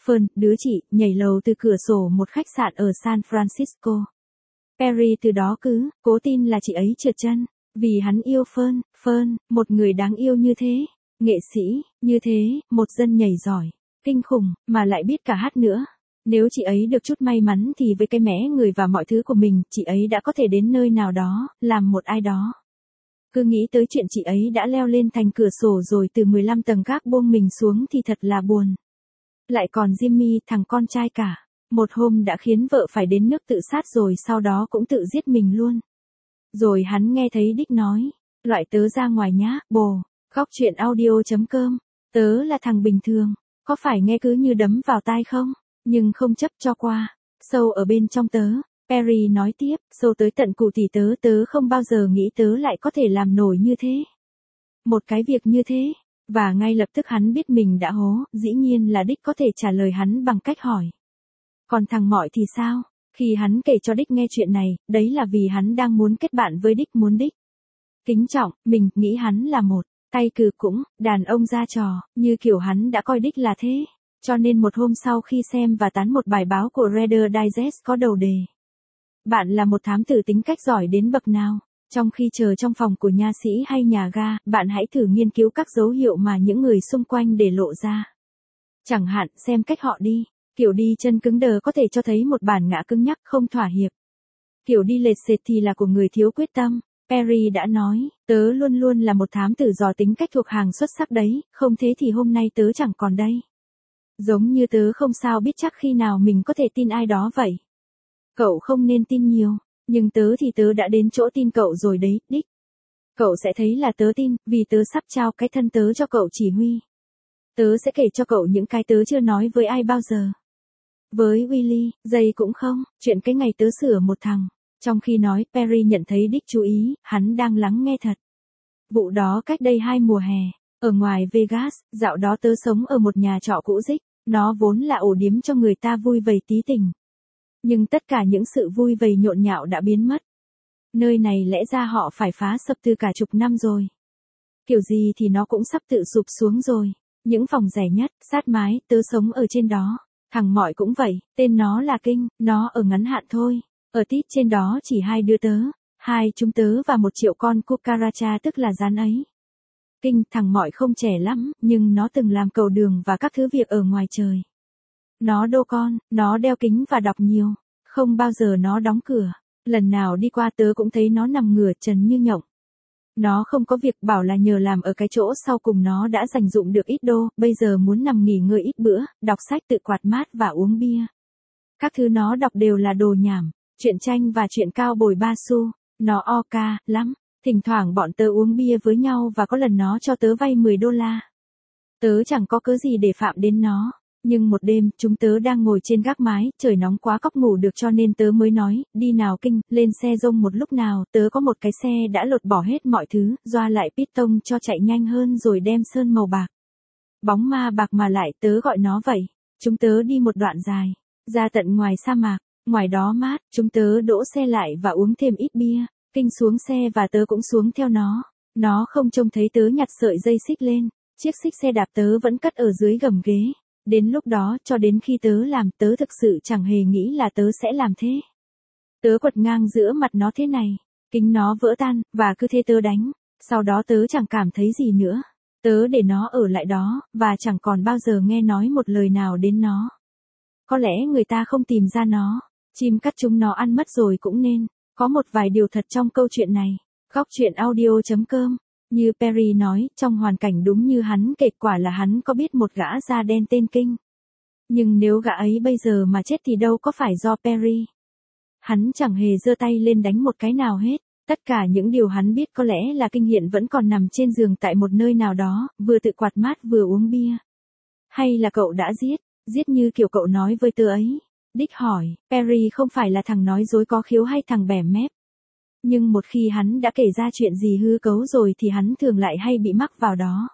Fern, đứa chị, nhảy lầu từ cửa sổ một khách sạn ở San Francisco. Perry từ đó cứ cố tin là chị ấy trượt chân, vì hắn yêu Fern, một người đáng yêu như thế, nghệ sĩ, như thế, một dân nhảy giỏi, kinh khủng, mà lại biết cả hát nữa. Nếu chị ấy được chút may mắn thì với cái mẽ người và mọi thứ của mình, chị ấy đã có thể đến nơi nào đó, làm một ai đó. Cứ nghĩ tới chuyện chị ấy đã leo lên thành cửa sổ rồi từ 15 tầng gác buông mình xuống thì thật là buồn. Lại còn Jimmy, thằng con trai cả. Một hôm đã khiến vợ phải đến nước tự sát rồi sau đó cũng tự giết mình luôn. Rồi hắn nghe thấy Dick nói, loại tớ ra ngoài nhá, bồ. Góc chuyện audio.com. Tớ là thằng bình thường, có phải nghe cứ như đấm vào tai không? Nhưng không chấp cho qua. Sâu ở bên trong tớ, Perry nói tiếp, sâu tới tận cụ thì tớ không bao giờ nghĩ tớ lại có thể làm nổi như thế. Một cái việc như thế. Và ngay lập tức hắn biết mình đã hố, dĩ nhiên là Dick có thể trả lời hắn bằng cách hỏi. Còn thằng Mọi thì sao? Khi hắn kể cho Dick nghe chuyện này, đấy là vì hắn đang muốn kết bạn với Dick, muốn Dick kính trọng, mình nghĩ hắn là một tay cừ cũng, đàn ông ra trò, như kiểu hắn đã coi Dick là thế. Cho nên một hôm sau khi xem và tán một bài báo của Reader Digest có đầu đề. Bạn là một thám tử tính cách giỏi đến bậc nào? Trong khi chờ trong phòng của nha sĩ hay nhà ga, bạn hãy thử nghiên cứu các dấu hiệu mà những người xung quanh để lộ ra. Chẳng hạn, xem cách họ đi. Kiểu đi chân cứng đờ có thể cho thấy một bản ngã cứng nhắc không thỏa hiệp. Kiểu đi lệch sệt thì là của người thiếu quyết tâm. Perry đã nói, tớ luôn luôn là một thám tử giỏi tính cách thuộc hàng xuất sắc đấy, không thế thì hôm nay tớ chẳng còn đây. Giống như tớ không sao biết chắc khi nào mình có thể tin ai đó vậy. Cậu không nên tin nhiều, nhưng tớ thì tớ đã đến chỗ tin cậu rồi đấy, Dick. Cậu sẽ thấy là tớ tin, vì tớ sắp trao cái thân tớ cho cậu chỉ huy. Tớ sẽ kể cho cậu những cái tớ chưa nói với ai bao giờ. Với Willy, Jay cũng không, chuyện cái ngày tớ sửa một thằng. Trong khi nói, Perry nhận thấy Dick chú ý, hắn đang lắng nghe thật. Vụ đó cách đây 2 mùa hè, ở ngoài Vegas, dạo đó tớ sống ở một nhà trọ cũ rích, nó vốn là ổ điếm cho người ta vui vầy tí tình. Nhưng tất cả những sự vui vầy nhộn nhạo đã biến mất. Nơi này lẽ ra họ phải phá sập từ cả chục năm rồi. Kiểu gì thì nó cũng sắp tự sụp xuống rồi. Những phòng rẻ nhất, sát mái, tớ sống ở trên đó. Thằng Mọi cũng vậy, tên nó là Kinh, nó ở ngắn hạn thôi. Ở tít trên đó chỉ 2 đứa tớ, 2 chúng tớ và 1 triệu con cucaracha tức là rán ấy. Kinh, thằng Mọi không trẻ lắm, nhưng nó từng làm cầu đường và các thứ việc ở ngoài trời. Nó đô con, nó đeo kính và đọc nhiều, không bao giờ nó đóng cửa. Lần nào đi qua tớ cũng thấy nó nằm ngửa trần như nhộng. Nó không có việc bảo là nhờ làm ở cái chỗ sau cùng nó đã dành dụm được ít đô, bây giờ muốn nằm nghỉ ngơi ít bữa, đọc sách tự quạt mát và uống bia. Các thứ nó đọc đều là đồ nhảm, truyện tranh và truyện cao bồi ba xu, nó oka lắm. Thỉnh thoảng bọn tớ uống bia với nhau và có lần nó cho tớ vay 10 đô la. Tớ chẳng có cớ gì để phạm đến nó. Nhưng một đêm, chúng tớ đang ngồi trên gác mái, trời nóng quá cóc ngủ được cho nên tớ mới nói, đi nào Kinh, lên xe rông một lúc nào, tớ có một cái xe đã lột bỏ hết mọi thứ, doa lại piston cho chạy nhanh hơn rồi đem sơn màu bạc. Bóng ma bạc mà lại tớ gọi nó vậy. Chúng tớ đi một đoạn dài, ra tận ngoài sa mạc, ngoài đó mát, chúng tớ đỗ xe lại và uống thêm ít bia. Kinh xuống xe và tớ cũng xuống theo nó. Nó không trông thấy tớ nhặt sợi dây xích lên, chiếc xích xe đạp tớ vẫn cất ở dưới gầm ghế. Đến lúc đó, cho đến khi tớ làm, tớ thực sự chẳng hề nghĩ là tớ sẽ làm thế. Tớ quật ngang giữa mặt nó thế này, kính nó vỡ tan, và cứ thế tớ đánh. Sau đó tớ chẳng cảm thấy gì nữa. Tớ để nó ở lại đó, và chẳng còn bao giờ nghe nói một lời nào đến nó. Có lẽ người ta không tìm ra nó, chim cắt chúng nó ăn mất rồi cũng nên. Có một vài điều thật trong câu chuyện này. Góc chuyện audio.com. Như Perry nói, trong hoàn cảnh đúng như hắn kể, quả là hắn có biết một gã da đen tên Kinh. Nhưng nếu gã ấy bây giờ mà chết thì đâu có phải do Perry. Hắn chẳng hề giơ tay lên đánh một cái nào hết. Tất cả những điều hắn biết có lẽ là Kinh hiện vẫn còn nằm trên giường tại một nơi nào đó, vừa tự quạt mát vừa uống bia. Hay là cậu đã giết như kiểu cậu nói với tớ ấy. Dick hỏi, Perry không phải là thằng nói dối có khiếu hay thằng bẻ mép. Nhưng một khi hắn đã kể ra chuyện gì hư cấu rồi thì hắn thường lại hay bị mắc vào đó.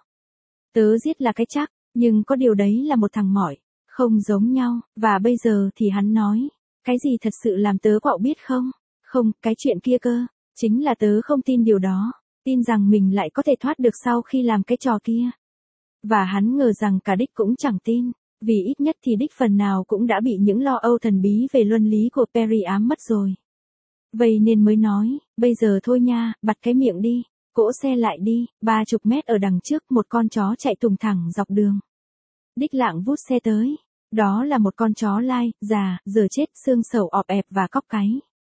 Tớ giết là cái chắc, nhưng có điều đấy là một thằng Mọi, không giống nhau, và bây giờ thì hắn nói, cái gì thật sự làm tớ quạo biết không? Không, cái chuyện kia cơ, chính là tớ không tin điều đó, tin rằng mình lại có thể thoát được sau khi làm cái trò kia. Và hắn ngờ rằng cả Dick cũng chẳng tin, Vì ít nhất thì đích phần nào cũng đã bị những lo âu thần bí về luân lý của Perry ám mất rồi. Vậy nên mới nói, bây giờ thôi nha, bặt cái miệng đi, cỗ xe lại đi, 30 mét ở đằng trước một con chó chạy tùng thẳng dọc đường. Đích Lạng vút xe tới. Đó là một con chó lai, già, giờ chết, xương sầu ọp ẹp và cóc cái.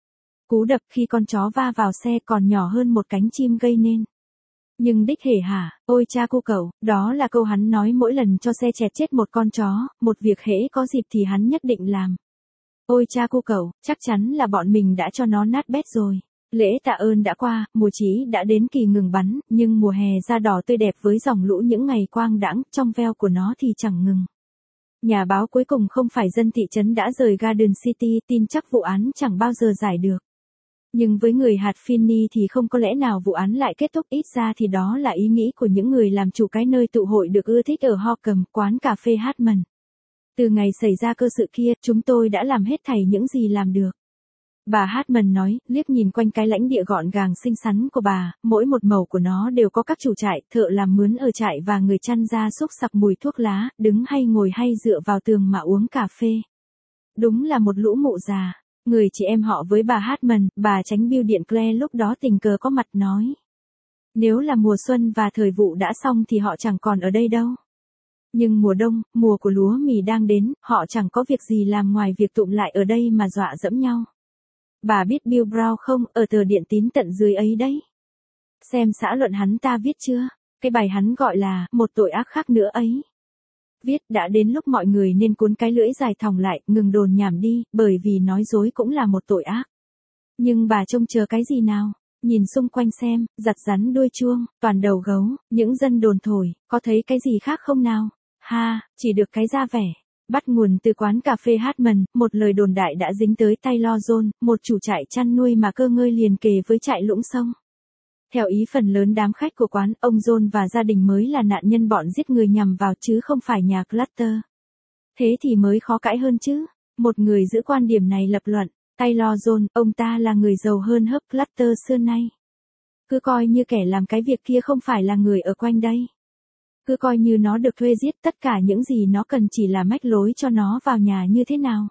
Cú đập khi con chó va vào xe còn nhỏ hơn một cánh chim gây nên. Nhưng đích hề hả, ôi cha cô cậu, đó là câu hắn nói mỗi lần cho xe chẹt chết một con chó, một việc hễ có dịp thì hắn nhất định làm. Ôi cha cô cậu, chắc chắn là bọn mình đã cho nó nát bét rồi. Lễ tạ ơn đã qua, mùa chí đã đến kỳ ngừng bắn, nhưng mùa hè da đỏ tươi đẹp với dòng lũ những ngày quang đãng trong veo của nó thì chẳng ngừng. Nhà báo cuối cùng không phải dân thị trấn đã rời Garden City, tin chắc vụ án chẳng bao giờ giải được. Nhưng với người hạt Finney thì không có lẽ nào vụ án lại kết thúc, ít ra thì đó là ý nghĩ của những người làm chủ cái nơi tụ hội được ưa thích ở Holcomb, quán cà phê Hartman. Từ ngày xảy ra cơ sự kia, chúng tôi đã làm hết thảy những gì làm được. Bà Hartman nói, liếc nhìn quanh cái lãnh địa gọn gàng xinh xắn của bà, mỗi một mẩu của nó đều có các chủ trại, thợ làm mướn ở trại và người chăn gia súc sặc mùi thuốc lá, đứng hay ngồi hay dựa vào tường mà uống cà phê. Đúng là một lũ mụ già. Người chị em họ với bà Hartman, bà tránh bưu điện Claire lúc đó tình cờ có mặt nói. Nếu là mùa xuân và thời vụ đã xong thì họ chẳng còn ở đây đâu. Nhưng mùa đông, mùa của lúa mì đang đến, họ chẳng có việc gì làm ngoài việc tụm lại ở đây mà dọa dẫm nhau. Bà biết Bill Brown không, ở tờ điện tín tận dưới ấy đấy. Xem xã luận hắn ta viết chưa, cái bài hắn gọi là, một tội ác khác nữa ấy. Viết đã đến lúc mọi người nên cuốn cái lưỡi dài thòng lại, ngừng đồn nhảm đi, bởi vì nói dối cũng là một tội ác. Nhưng bà trông chờ cái gì nào? Nhìn xung quanh xem, giặt rắn đuôi chuông, toàn đầu gấu, những dân đồn thổi, có thấy cái gì khác không nào? Ha, chỉ được cái ra vẻ. Bắt nguồn từ quán cà phê Hartman, một lời đồn đại đã dính tới Taylor John, một chủ trại chăn nuôi mà cơ ngơi liền kề với trại Lũng Sông. Theo ý phần lớn đám khách của quán, ông John và gia đình mới là nạn nhân bọn giết người nhằm vào chứ không phải nhà Clutter. Thế thì mới khó cãi hơn chứ. Một người giữ quan điểm này lập luận, Taylor John, ông ta là người giàu hơn hớp Clutter xưa nay. Cứ coi như kẻ làm cái việc kia không phải là người ở quanh đây. Cứ coi như nó được thuê giết, tất cả những gì nó cần chỉ là mách lối cho nó vào nhà như thế nào.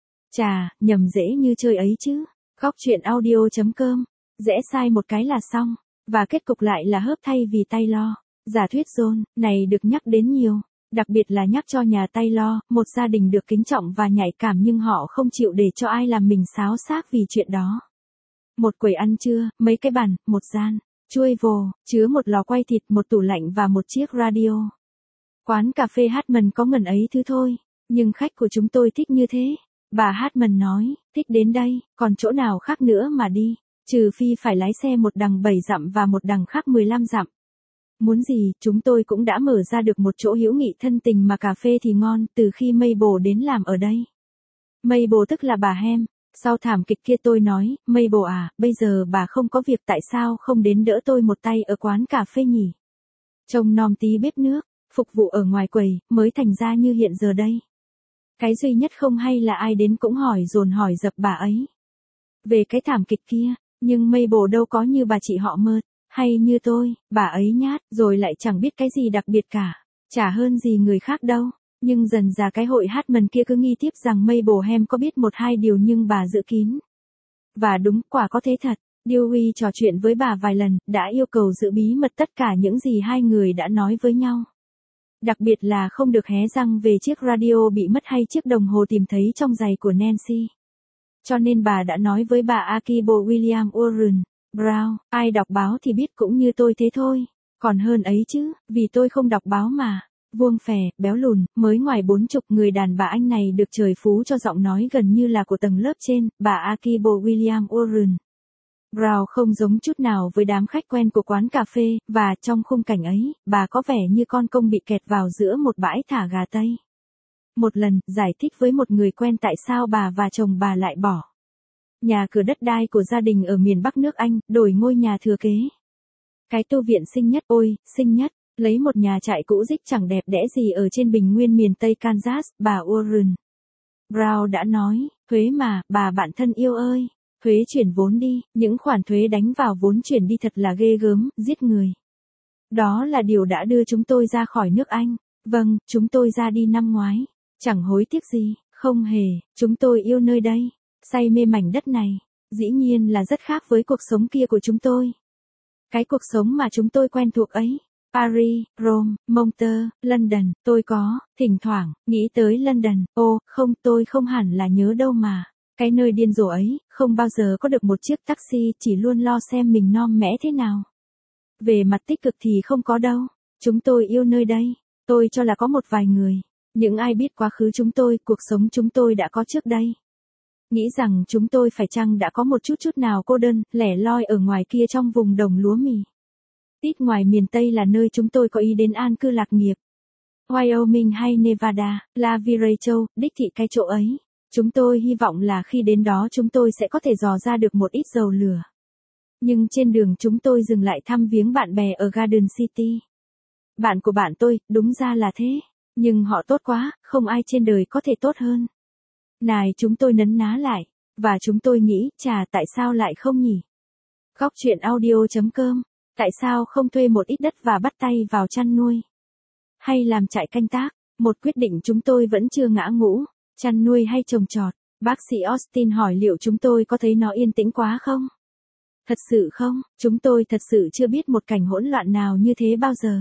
Chà, nhầm dễ như chơi ấy chứ. Góc chuyện audio.com. Rẽ sai một cái là xong. Và kết cục lại là hớp thay vì Taylor. Giả thuyết John, này được nhắc đến nhiều. Đặc biệt là nhắc cho nhà Taylor, một gia đình được kính trọng và nhạy cảm nhưng họ không chịu để cho ai làm mình xáo xác vì chuyện đó. Một quầy ăn trưa, mấy cái bàn, một gian, chuôi vồ, chứa một lò quay thịt, một tủ lạnh và một chiếc radio. Quán cà phê Hartman có ngần ấy thứ thôi, nhưng khách của chúng tôi thích như thế. Bà Hartman nói, thích đến đây, còn chỗ nào khác nữa mà đi. Trừ phi phải lái xe một đằng 7 dặm và một đằng khác 15 dặm. Muốn gì, chúng tôi cũng đã mở ra được một chỗ hữu nghị thân tình mà cà phê thì ngon, từ khi Mabel đến làm ở đây. Mabel tức là bà Hem. Sau thảm kịch kia tôi nói, Mabel à, bây giờ bà không có việc tại sao không đến đỡ tôi một tay ở quán cà phê nhỉ? Trông nom tí bếp nước, phục vụ ở ngoài quầy, mới thành ra như hiện giờ đây. Cái duy nhất không hay là ai đến cũng hỏi dồn hỏi dập bà ấy. Về cái thảm kịch kia. Nhưng Mabel đâu có như bà chị họ Mơ, hay như tôi, bà ấy nhát, rồi lại chẳng biết cái gì đặc biệt cả, chả hơn gì người khác đâu. Nhưng dần ra cái hội Hartman kia cứ nghi tiếp rằng Mabel Hem có biết một hai điều nhưng bà giữ kín. Và đúng, quả có thế thật, Dewey trò chuyện với bà vài lần, đã yêu cầu giữ bí mật tất cả những gì hai người đã nói với nhau. Đặc biệt là không được hé răng về chiếc radio bị mất hay chiếc đồng hồ tìm thấy trong giày của Nancy. Cho nên bà đã nói với bà Akibo William Warren, Brown, ai đọc báo thì biết cũng như tôi thế thôi. Còn hơn ấy chứ, vì tôi không đọc báo mà. Vuông phè, béo lùn, mới ngoài 40 người đàn bà anh này được trời phú cho giọng nói gần như là của tầng lớp trên, bà Akibo William Warren. Brown không giống chút nào với đám khách quen của quán cà phê, và trong khung cảnh ấy, bà có vẻ như con công bị kẹt vào giữa một bãi thả gà Tây. Một lần, giải thích với một người quen tại sao bà và chồng bà lại bỏ nhà cửa đất đai của gia đình ở miền Bắc nước Anh, đổi ngôi nhà thừa kế. Cái tu viện xinh nhất, ôi, xinh nhất, lấy một nhà trại cũ rích chẳng đẹp đẽ gì ở trên bình nguyên miền Tây Kansas, bà Warren. Brown đã nói, thuế mà, bà bạn thân yêu ơi, thuế chuyển vốn đi, những khoản thuế đánh vào vốn chuyển đi thật là ghê gớm, giết người. Đó là điều đã đưa chúng tôi ra khỏi nước Anh. Vâng, chúng tôi ra đi năm ngoái. Chẳng hối tiếc gì, không hề, chúng tôi yêu nơi đây, say mê mảnh đất này, dĩ nhiên là rất khác với cuộc sống kia của chúng tôi. Cái cuộc sống mà chúng tôi quen thuộc ấy. Paris, Rome, Montreux, London, tôi có, thỉnh thoảng, nghĩ tới London, không, tôi không hẳn là nhớ đâu mà. Cái nơi điên rồ ấy, không bao giờ có được một chiếc taxi, chỉ luôn lo xem mình nom mẽ thế nào. Về mặt tích cực thì không có đâu. Chúng tôi yêu nơi đây. Tôi cho là có một vài người. Những ai biết quá khứ chúng tôi, cuộc sống chúng tôi đã có trước đây. Nghĩ rằng chúng tôi phải chăng đã có một chút nào cô đơn, lẻ loi ở ngoài kia trong vùng đồng lúa mì. Tít ngoài miền Tây là nơi chúng tôi có ý đến an cư lạc nghiệp. Wyoming hay Nevada, La Virey Châu, đích thị cái chỗ ấy. Chúng tôi hy vọng là khi đến đó chúng tôi sẽ có thể dò ra được một ít dầu lửa. Nhưng trên đường chúng tôi dừng lại thăm viếng bạn bè ở Garden City. Bạn của bạn tôi, đúng ra là thế. Nhưng họ tốt quá, không ai trên đời có thể tốt hơn. Này chúng tôi nấn ná lại. Và chúng tôi nghĩ, chà tại sao lại không nhỉ? Góc chuyện audio.com. Tại sao không thuê một ít đất và bắt tay vào chăn nuôi? Hay làm trại canh tác? Một quyết định chúng tôi vẫn chưa ngã ngũ. Chăn nuôi hay trồng trọt? Bác sĩ Austin hỏi liệu chúng tôi có thấy nó yên tĩnh quá không? Thật sự không, chúng tôi thật sự chưa biết một cảnh hỗn loạn nào như thế bao giờ.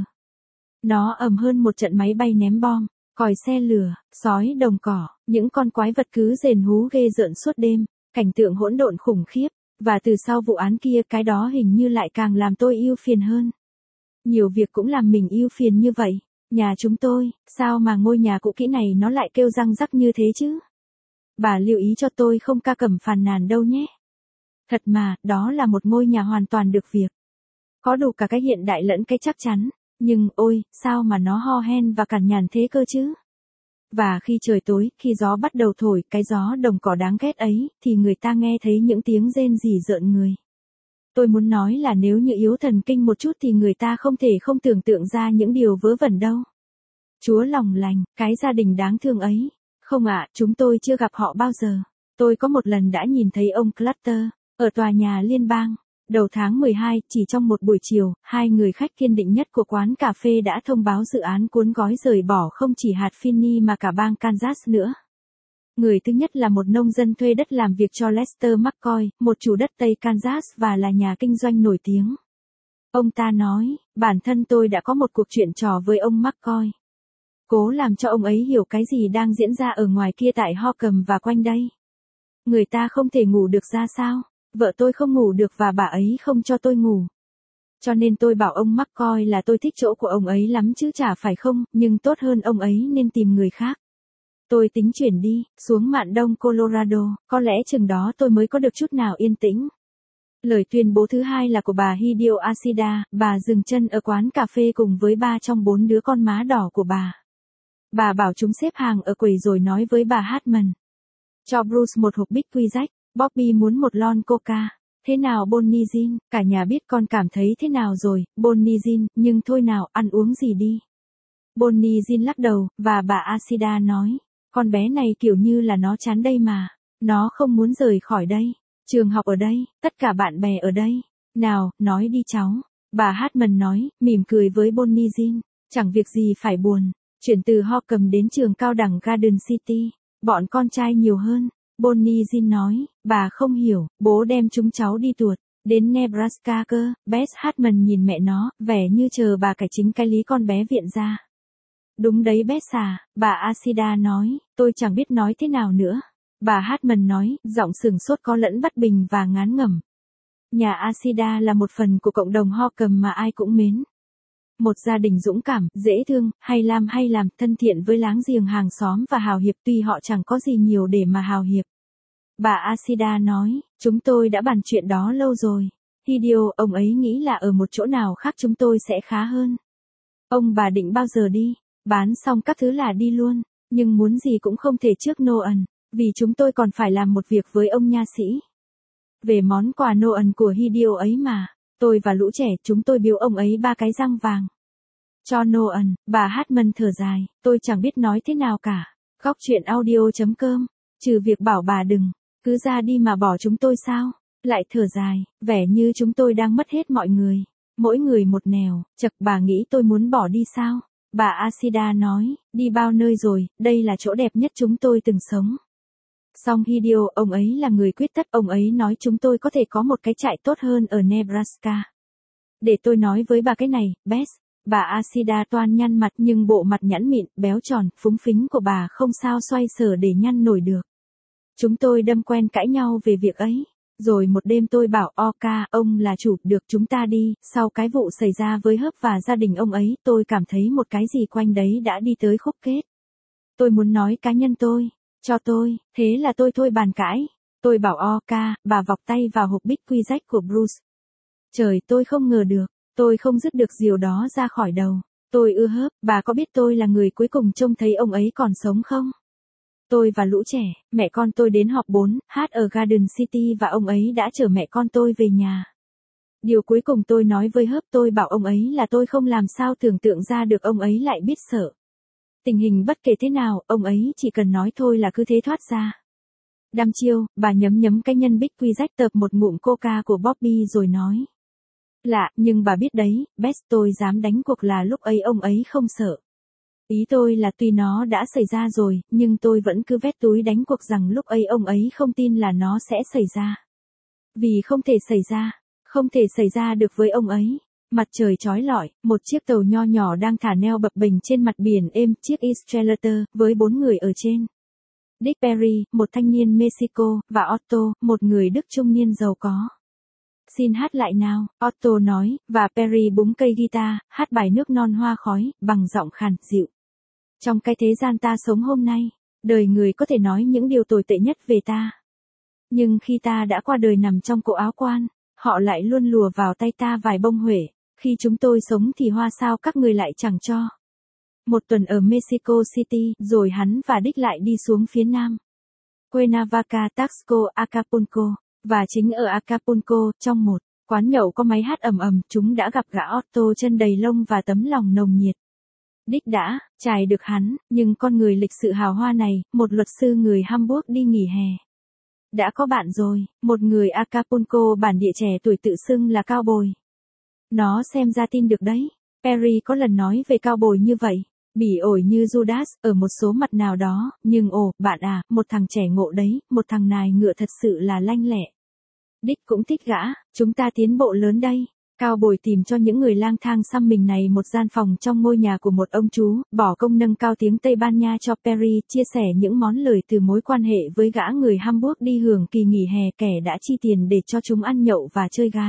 Nó ầm hơn một trận máy bay ném bom, còi xe lửa, sói đồng cỏ, những con quái vật cứ rền hú ghê rợn suốt đêm, cảnh tượng hỗn độn khủng khiếp. Và từ sau vụ án kia cái đó hình như lại càng làm tôi ưu phiền hơn. Nhiều việc cũng làm mình ưu phiền như vậy. Nhà chúng tôi, sao mà ngôi nhà cũ kỹ này nó lại kêu răng rắc như thế chứ? Bà lưu ý cho tôi không ca cẩm phàn nàn đâu nhé. Thật mà, đó là một ngôi nhà hoàn toàn được việc. Có đủ cả cái hiện đại lẫn cái chắc chắn. Nhưng ôi, sao mà nó ho hen và cằn nhằn thế cơ chứ? Và khi trời tối, khi gió bắt đầu thổi, cái gió đồng cỏ đáng ghét ấy, thì người ta nghe thấy những tiếng rên rỉ rợn người. Tôi muốn nói là nếu như yếu thần kinh một chút thì người ta không thể không tưởng tượng ra những điều vớ vẩn đâu. Chúa lòng lành, cái gia đình đáng thương ấy. Không ạ, chúng tôi chưa gặp họ bao giờ. Tôi có một lần đã nhìn thấy ông Clutter, ở tòa nhà liên bang. Đầu tháng 12, chỉ trong một buổi chiều, hai người khách kiên định nhất của quán cà phê đã thông báo dự án cuốn gói rời bỏ không chỉ hạt Finney mà cả bang Kansas nữa. Người thứ nhất là một nông dân thuê đất làm việc cho Lester McCoy, một chủ đất Tây Kansas và là nhà kinh doanh nổi tiếng. Ông ta nói, bản thân tôi đã có một cuộc chuyện trò với ông McCoy. Cố làm cho ông ấy hiểu cái gì đang diễn ra ở ngoài kia tại Holcomb và quanh đây. Người ta không thể ngủ được ra sao? Vợ tôi không ngủ được và bà ấy không cho tôi ngủ. Cho nên tôi bảo ông McCoy là tôi thích chỗ của ông ấy lắm chứ chả phải không, nhưng tốt hơn ông ấy nên tìm người khác. Tôi tính chuyển đi, xuống mạn đông Colorado, có lẽ chừng đó tôi mới có được chút nào yên tĩnh. Lời tuyên bố thứ hai là của bà Hideo Ashida, bà dừng chân ở quán cà phê cùng với 3 trong 4 đứa con má đỏ của bà. Bà bảo chúng xếp hàng ở quầy rồi nói với bà Hartman. Cho Bruce một hộp Big Jack, Bobby muốn một lon Coca. Thế nào Bonnie Jean, cả nhà biết con cảm thấy thế nào rồi, Bonnie Jean, nhưng thôi nào, ăn uống gì đi. Bonnie Jean lắc đầu, và bà Ashida nói, con bé này kiểu như là nó chán đây mà. Nó không muốn rời khỏi đây. Trường học ở đây, tất cả bạn bè ở đây. Nào, nói đi cháu. Bà Hartman nói, mỉm cười với Bonnie Jean. Chẳng việc gì phải buồn. Chuyển từ Holcomb đến trường cao đẳng Garden City. Bọn con trai nhiều hơn. Bonnie Jean nói, bà không hiểu, bố đem chúng cháu đi tuột. Đến Nebraska cơ. Beth Hartman nhìn mẹ nó, vẻ như chờ bà cải chính cái lý con bé viện ra. Đúng đấy Beth à, bà Ashida nói, tôi chẳng biết nói thế nào nữa. Bà Hartman nói, giọng sừng sốt có lẫn bất bình và ngán ngẩm. Nhà Ashida là một phần của cộng đồng Holcomb mà ai cũng mến. Một gia đình dũng cảm, dễ thương, hay làm, thân thiện với láng giềng hàng xóm và hào hiệp tuy họ chẳng có gì nhiều để mà hào hiệp. Bà Ashida nói, chúng tôi đã bàn chuyện đó lâu rồi. Hideo, ông ấy nghĩ là ở một chỗ nào khác chúng tôi sẽ khá hơn. Ông bà định bao giờ đi? Bán xong các thứ là đi luôn, nhưng muốn gì cũng không thể trước Noel, vì chúng tôi còn phải làm một việc với ông nha sĩ. Về món quà Noel của Hideo ấy mà, tôi và lũ trẻ chúng tôi biếu ông ấy 3 cái răng vàng. Cho Noel, bà Hartman thở dài, tôi chẳng biết nói thế nào cả. Góc chuyện audio.com, trừ việc bảo bà đừng, cứ ra đi mà bỏ chúng tôi sao, lại thở dài, vẻ như chúng tôi đang mất hết mọi người. Mỗi người một nẻo, chật bà nghĩ tôi muốn bỏ đi sao? bà Ashida nói, đi bao nơi rồi, đây là chỗ đẹp nhất chúng tôi từng sống. Song Hideo, ông ấy là người quyết tất, ông ấy nói chúng tôi có thể có một cái trại tốt hơn ở Nebraska. Để tôi nói với bà cái này, Bess. Bà Ashida toan nhăn mặt nhưng bộ mặt nhẵn mịn, béo tròn, phúng phính của bà không sao xoay sở để nhăn nổi được. Chúng tôi đâm quen cãi nhau về việc ấy. Rồi một đêm tôi bảo Oka, ông là chủ, được chúng ta đi. Sau cái vụ xảy ra với Hớp và gia đình ông ấy, tôi cảm thấy một cái gì quanh đấy đã đi tới khúc kết. Tôi muốn nói cá nhân tôi, cho tôi, thế là tôi thôi bàn cãi. Tôi bảo Oka, bà vọc tay vào hộp bích quy rách của Bruce. Trời, tôi không ngờ được, tôi không dứt được điều đó ra khỏi đầu. Tôi ưa Hớp, bà có biết tôi là người cuối cùng trông thấy ông ấy còn sống không? Tôi và lũ trẻ, mẹ con tôi đến họp 4H ở Garden City và ông ấy đã chở mẹ con tôi về nhà. Điều cuối cùng tôi nói với Hớp, tôi bảo ông ấy là tôi không làm sao tưởng tượng ra được ông ấy lại biết sợ. Tình hình bất kể thế nào, ông ấy chỉ cần nói thôi là cứ thế thoát ra. Đăm chiêu, bà nhấm cái nhân bích quy rách, tập một ngụm coca của Bobby rồi nói. Lạ, nhưng bà biết đấy, Bess, tôi dám đánh cuộc là lúc ấy ông ấy không sợ. Ý tôi là tuy nó đã xảy ra rồi, nhưng tôi vẫn cứ vét túi đánh cuộc rằng lúc ấy ông ấy không tin là nó sẽ xảy ra. Vì không thể xảy ra được với ông ấy. Mặt trời chói lọi, một chiếc tàu nho nhỏ đang thả neo bập bềnh trên mặt biển êm, chiếc Estrelator, với 4 người ở trên. Dick Perry, một thanh niên Mexico, và Otto, một người Đức trung niên giàu có. Xin hát lại nào, Otto nói, và Perry búng cây guitar, hát bài Nước non hoa khói, bằng giọng khàn, dịu. Trong cái thế gian ta sống hôm nay, đời người có thể nói những điều tồi tệ nhất về ta. Nhưng khi ta đã qua đời nằm trong cổ áo quan, họ lại luôn lùa vào tay ta vài bông huệ. Khi chúng tôi sống thì hoa sao các người lại chẳng cho. Một tuần ở Mexico City, rồi hắn và Dick lại đi xuống phía nam. Cuernavaca, Taxco, Acapulco. Và chính ở Acapulco, trong một quán nhậu có máy hát ầm ầm, chúng đã gặp gã Otto chân đầy lông và tấm lòng nồng nhiệt. Dick đã chài được hắn, nhưng con người lịch sự hào hoa này, một luật sư người Hamburg đi nghỉ hè. Đã có bạn rồi, một người Acapulco bản địa trẻ tuổi tự xưng là cao bồi. Nó xem ra tin được đấy. Perry có lần nói về cao bồi như vậy. Bỉ ổi như Judas, ở một số mặt nào đó, nhưng bạn à, một thằng trẻ ngộ đấy, một thằng nài ngựa thật sự là lanh lẹ. Dick cũng thích gã, chúng ta tiến bộ lớn đây. Cao bồi tìm cho những người lang thang xăm mình này một gian phòng trong ngôi nhà của một ông chú, bỏ công nâng cao tiếng Tây Ban Nha cho Perry, chia sẻ những món lời từ mối quan hệ với gã người Hamburg đi hưởng kỳ nghỉ hè, kẻ đã chi tiền để cho chúng ăn nhậu và chơi gái.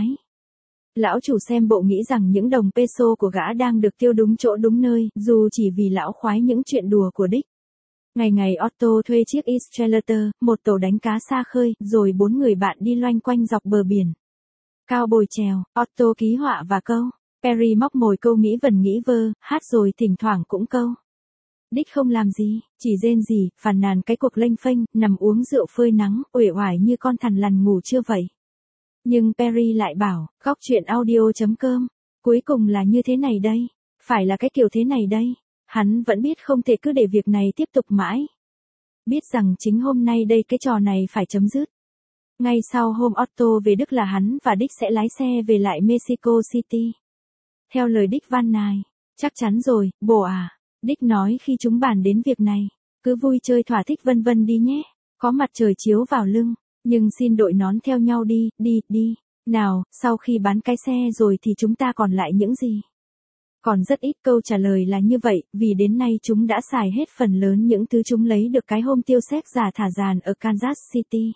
Lão chủ xem bộ nghĩ rằng những đồng peso của gã đang được tiêu đúng chỗ đúng nơi, dù chỉ vì lão khoái những chuyện đùa của Dick. Ngày Otto thuê chiếc Estrelator, một tàu đánh cá xa khơi, rồi 4 người bạn đi loanh quanh dọc bờ biển. Cao bồi chèo, Otto ký họa và câu. Perry móc mồi câu nghĩ vần nghĩ vơ, hát rồi thỉnh thoảng cũng câu. Dick không làm gì, chỉ rên rỉ, phàn nàn cái cuộc lênh phênh, nằm uống rượu phơi nắng, uể oải như con thằn lằn ngủ trưa vậy. Nhưng Perry lại bảo, góc chuyện audio.com, cuối cùng là như thế này đây, phải là cái kiểu thế này đây. Hắn vẫn biết không thể cứ để việc này tiếp tục mãi. Biết rằng chính hôm nay đây cái trò này phải chấm dứt. Ngay sau hôm Otto về Đức là hắn và Dick sẽ lái xe về lại Mexico City. Theo lời Dick van nài, chắc chắn rồi, bồ à. Dick nói khi chúng bàn đến việc này, cứ vui chơi thỏa thích vân vân đi nhé. Có mặt trời chiếu vào lưng, nhưng xin đội nón theo nhau đi. Nào, sau khi bán cái xe rồi thì chúng ta còn lại những gì? Còn rất ít. Câu trả lời là như vậy, vì đến nay chúng đã xài hết phần lớn những thứ chúng lấy được cái hôm tiêu xếp giả thả dàn ở Kansas City.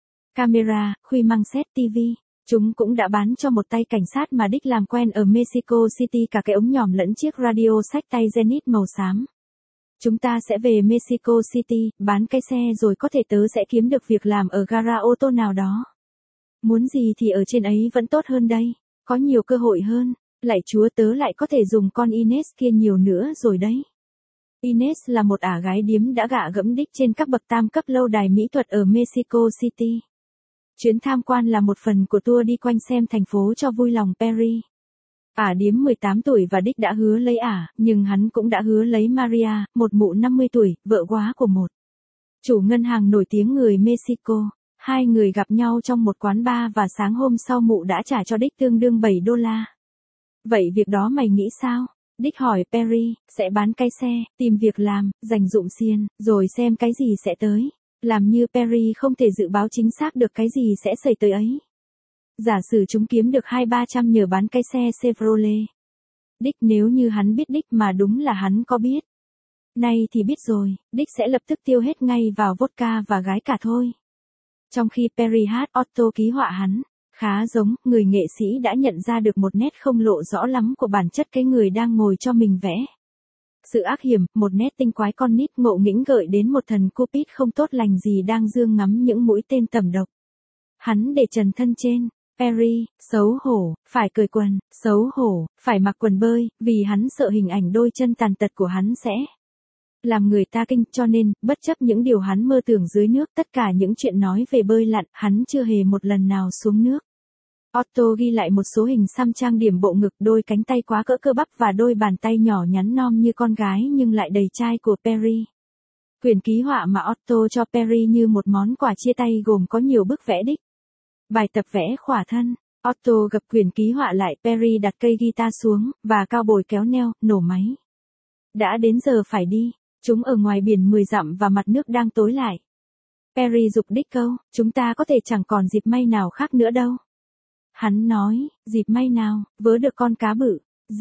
Camera, khuy măng xét TV. Chúng cũng đã bán cho một tay cảnh sát mà Dick làm quen ở Mexico City cả cái ống nhòm lẫn chiếc radio xách tay Zenith màu xám. Chúng ta sẽ về Mexico City, bán cái xe rồi có thể tớ sẽ kiếm được việc làm ở gara ô tô nào đó. Muốn gì thì ở trên ấy vẫn tốt hơn đây, có nhiều cơ hội hơn. Lạy Chúa, tớ lại có thể dùng con Ines kia nhiều nữa rồi đấy. Ines là một ả gái điếm đã gạ gẫm Dick trên các bậc tam cấp lâu đài mỹ thuật ở Mexico City. Chuyến tham quan là một phần của tour đi quanh xem thành phố cho vui lòng Perry. Ả điếm 18 tuổi và Dick đã hứa lấy ả, nhưng hắn cũng đã hứa lấy Maria, một mụ 50 tuổi, vợ góa của một chủ ngân hàng nổi tiếng người Mexico. Hai người gặp nhau trong một quán bar và sáng hôm sau mụ đã trả cho Dick tương đương $7. Vậy việc đó mày nghĩ sao? Dick hỏi Perry, sẽ bán cái xe, tìm việc làm, dành dụm xiên, rồi xem cái gì sẽ tới. Làm như Perry không thể dự báo chính xác được cái gì sẽ xảy tới ấy. Giả sử chúng kiếm được 200-300 nhờ bán cái xe Chevrolet. Dick nếu như hắn biết Dick mà đúng là hắn có biết. Nay thì biết rồi, Dick sẽ lập tức tiêu hết ngay vào vodka và gái cả thôi. Trong khi Perry hát Otto ký họa hắn, khá giống, người nghệ sĩ đã nhận ra được một nét không lộ rõ lắm của bản chất cái người đang ngồi cho mình vẽ. Sự ác hiểm, một nét tinh quái con nít ngộ nghĩnh gợi đến một thần Cupid không tốt lành gì đang dương ngắm những mũi tên tẩm độc. Hắn để trần thân trên, Perry, xấu hổ, phải cởi quần, xấu hổ, phải mặc quần bơi, vì hắn sợ hình ảnh đôi chân tàn tật của hắn sẽ làm người ta kinh, cho nên, bất chấp những điều hắn mơ tưởng dưới nước, tất cả những chuyện nói về bơi lặn, hắn chưa hề một lần nào xuống nước. Otto ghi lại một số hình xăm trang điểm bộ ngực, đôi cánh tay quá cỡ cơ bắp và đôi bàn tay nhỏ nhắn non như con gái nhưng lại đầy chai của Perry. Quyển ký họa mà Otto cho Perry như một món quà chia tay gồm có nhiều bức vẽ Dick. Bài tập vẽ khỏa thân. Otto gập quyển ký họa lại, Perry đặt cây guitar xuống, và cao bồi kéo neo, nổ máy. Đã đến giờ phải đi. Chúng ở ngoài biển 10 dặm và mặt nước đang tối lại. Perry giục Dick câu, chúng ta có thể chẳng còn dịp may nào khác nữa đâu. Hắn nói, dịp may nào, vớ được con cá bự.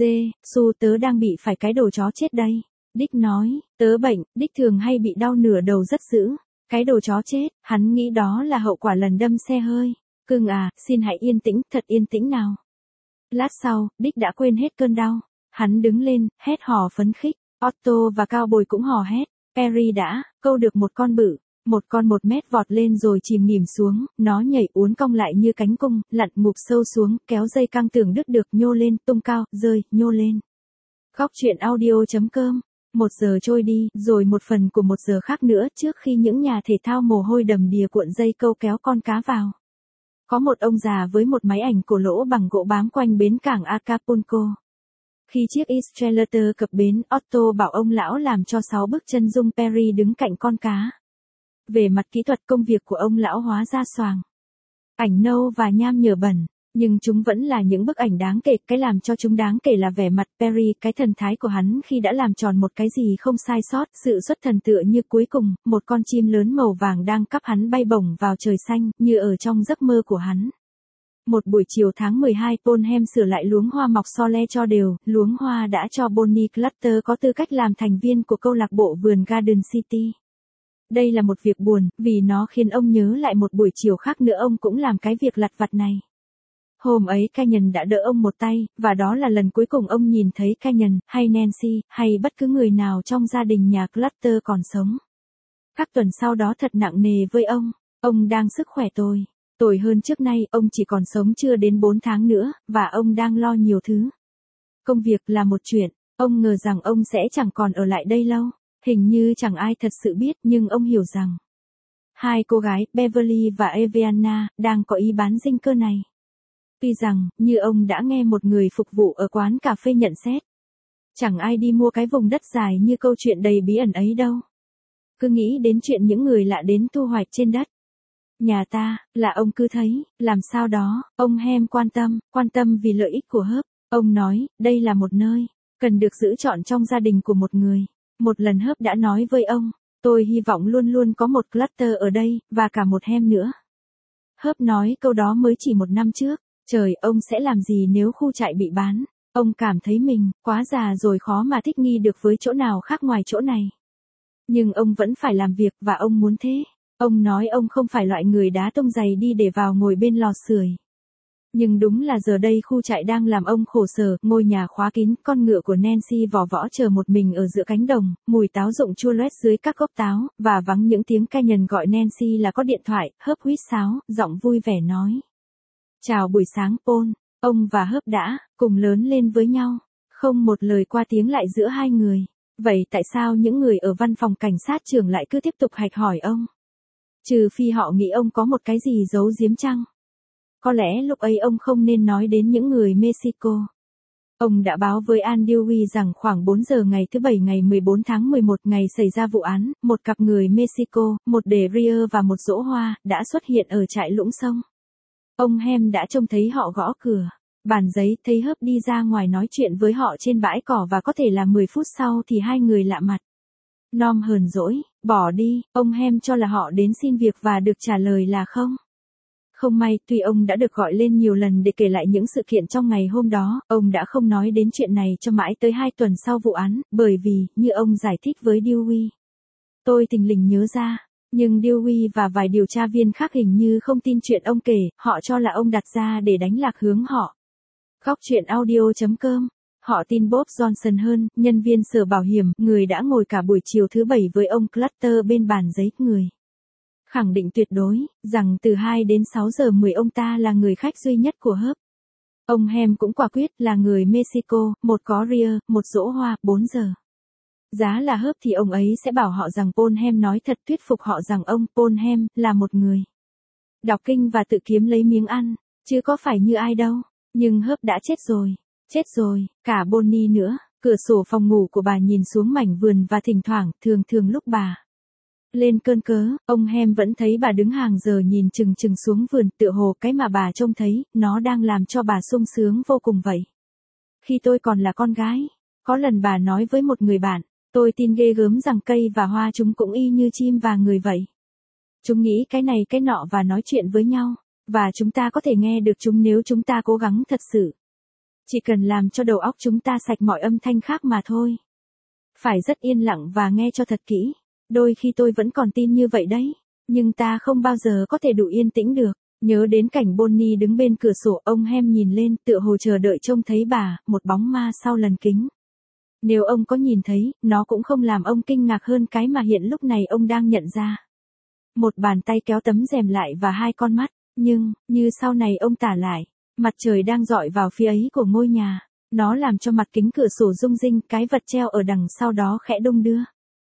Su tớ đang bị phải cái đồ chó chết đây. Dick nói, tớ bệnh, Dick thường hay bị đau nửa đầu rất dữ. Cái đồ chó chết, hắn nghĩ đó là hậu quả lần đâm xe hơi. Cưng à, xin hãy yên tĩnh, thật yên tĩnh nào. Lát sau, Dick đã quên hết cơn đau. Hắn đứng lên, hét hò phấn khích. Otto và cao bồi cũng hò hét. Perry đã câu được một con bự. Một con 1 mét vọt lên rồi chìm nghỉm xuống, nó nhảy uốn cong lại như cánh cung, lặn ngụp sâu xuống, kéo dây căng tưởng đứt được, nhô lên, tung cao, rơi, nhô lên. Góc truyện audio.com. 1 giờ trôi đi, rồi 1/2 của 1 giờ khác nữa trước khi những nhà thể thao mồ hôi đầm đìa cuộn dây câu kéo con cá vào. Có một ông già với một máy ảnh cổ lỗ bằng gỗ bám quanh bến cảng Acapulco. Khi chiếc Estrelator cập bến, Otto bảo ông lão làm cho 6 bức chân dung Perry đứng cạnh con cá. Về mặt kỹ thuật công việc của ông lão hóa ra xoàng. Ảnh nâu và nham nhở bẩn, nhưng chúng vẫn là những bức ảnh đáng kể, cái làm cho chúng đáng kể là vẻ mặt Perry, cái thần thái của hắn khi đã làm tròn một cái gì không sai sót, sự xuất thần tựa như cuối cùng, một con chim lớn màu vàng đang cắp hắn bay bổng vào trời xanh, như ở trong giấc mơ của hắn. Một buổi chiều tháng 12, Bonham sửa lại luống hoa mọc so le cho đều, luống hoa đã cho Bonnie Clutter có tư cách làm thành viên của câu lạc bộ vườn Garden City. Đây là một việc buồn, vì nó khiến ông nhớ lại một buổi chiều khác nữa ông cũng làm cái việc lặt vặt này. Hôm ấy Canyon đã đỡ ông một tay, và đó là lần cuối cùng ông nhìn thấy Canyon, hay Nancy, hay bất cứ người nào trong gia đình nhà Clutter còn sống. Các tuần sau đó thật nặng nề với ông đang sức khỏe tồi hơn trước nay, ông chỉ còn sống chưa đến 4 tháng nữa, và ông đang lo nhiều thứ. Công việc là một chuyện, ông ngờ rằng ông sẽ chẳng còn ở lại đây lâu. Hình như chẳng ai thật sự biết, nhưng ông hiểu rằng 2 cô gái, Beverly và Eviana, đang có ý bán dinh cơ này. Tuy rằng, như ông đã nghe một người phục vụ ở quán cà phê nhận xét, chẳng ai đi mua cái vùng đất dài như câu chuyện đầy bí ẩn ấy đâu. Cứ nghĩ đến chuyện những người lạ đến thu hoạch trên đất nhà ta, là ông cứ thấy, làm sao đó, ông Hem quan tâm vì lợi ích của Hớp. Ông nói, đây là một nơi cần được giữ trọn trong gia đình của một người. Một lần Hớp đã nói với ông, tôi hy vọng luôn luôn có một Clutter ở đây, và cả một Hem nữa. Hớp nói câu đó mới chỉ 1 năm trước. Trời, ông sẽ làm gì nếu khu trại bị bán? Ông cảm thấy mình quá già rồi, khó mà thích nghi được với chỗ nào khác ngoài chỗ này. Nhưng ông vẫn phải làm việc, và ông muốn thế. Ông nói ông không phải loại người đá tông giày đi để vào ngồi bên lò sưởi. Nhưng đúng là giờ đây khu trại đang làm ông khổ sở, ngôi nhà khóa kín, con ngựa của Nancy vò võ chờ một mình ở giữa cánh đồng, mùi táo rụng chua loét dưới các gốc táo, và vắng những tiếng Canyon gọi Nancy là có điện thoại. Hớp huýt sáo, giọng vui vẻ nói. Chào buổi sáng Paul, ông và Hớp đã cùng lớn lên với nhau, không một lời qua tiếng lại giữa hai người. Vậy tại sao những người ở văn phòng cảnh sát trưởng lại cứ tiếp tục hạch hỏi ông? Trừ phi họ nghĩ ông có một cái gì giấu giếm chăng? Có lẽ lúc ấy ông không nên nói đến những người Mexico. Ông đã báo với Ann Dewey rằng khoảng 4 giờ ngày thứ Bảy ngày 14 tháng 11 ngày xảy ra vụ án, một cặp người Mexico, một đề ria và một giỗ hoa, đã xuất hiện ở trại Lũng Sông. Ông Hem đã trông thấy họ gõ cửa. Bàn giấy thấy Hớp đi ra ngoài nói chuyện với họ trên bãi cỏ và có thể là 10 phút sau thì hai người lạ mặt. Nom hờn dỗi, bỏ đi, ông Hem cho là họ đến xin việc và được trả lời là không. Không may, tuy ông đã được gọi lên nhiều lần để kể lại những sự kiện trong ngày hôm đó, ông đã không nói đến chuyện này cho mãi tới 2 tuần sau vụ án, bởi vì, như ông giải thích với Dewey. Tôi thình lình nhớ ra, nhưng Dewey và vài điều tra viên khác hình như không tin chuyện ông kể, họ cho là ông đặt ra để đánh lạc hướng họ. Góc chuyện audio.com. Họ tin Bob Johnson hơn, nhân viên sở bảo hiểm, người đã ngồi cả buổi chiều thứ Bảy với ông Clutter bên bàn giấy, người khẳng định tuyệt đối, rằng từ 2 đến 6 giờ 10 ông ta là người khách duy nhất của Hớp. Ông Hem cũng quả quyết là người Mexico, một có ria, một dỗ hoa, 4 giờ. Giá là Hớp thì ông ấy sẽ bảo họ rằng Paul Hem nói thật, thuyết phục họ rằng ông, Paul Hem, là một người đọc kinh và tự kiếm lấy miếng ăn, chứ có phải như ai đâu. Nhưng Hớp đã chết rồi, cả Bonnie nữa. Cửa sổ phòng ngủ của bà nhìn xuống mảnh vườn và thỉnh thoảng, thường lúc bà lên cơn cớ, ông Hem vẫn thấy bà đứng hàng giờ nhìn chừng chừng xuống vườn, tựa hồ cái mà bà trông thấy, nó đang làm cho bà sung sướng vô cùng vậy. Khi tôi còn là con gái, có lần bà nói với một người bạn, tôi tin ghê gớm rằng cây và hoa chúng cũng y như chim và người vậy. Chúng nghĩ cái này cái nọ và nói chuyện với nhau, và chúng ta có thể nghe được chúng nếu chúng ta cố gắng thật sự. Chỉ cần làm cho đầu óc chúng ta sạch mọi âm thanh khác mà thôi. Phải rất yên lặng và nghe cho thật kỹ. Đôi khi tôi vẫn còn tin như vậy đấy, nhưng ta không bao giờ có thể đủ yên tĩnh được. Nhớ đến cảnh Bonnie đứng bên cửa sổ, ông Hem nhìn lên, tựa hồ chờ đợi trông thấy bà, một bóng ma sau lần kính. Nếu ông có nhìn thấy, nó cũng không làm ông kinh ngạc hơn cái mà hiện lúc này ông đang nhận ra. Một bàn tay kéo tấm rèm lại và hai con mắt, nhưng, như sau này ông tả lại, mặt trời đang dọi vào phía ấy của ngôi nhà. Nó làm cho mặt kính cửa sổ rung rinh, cái vật treo ở đằng sau đó khẽ đung đưa.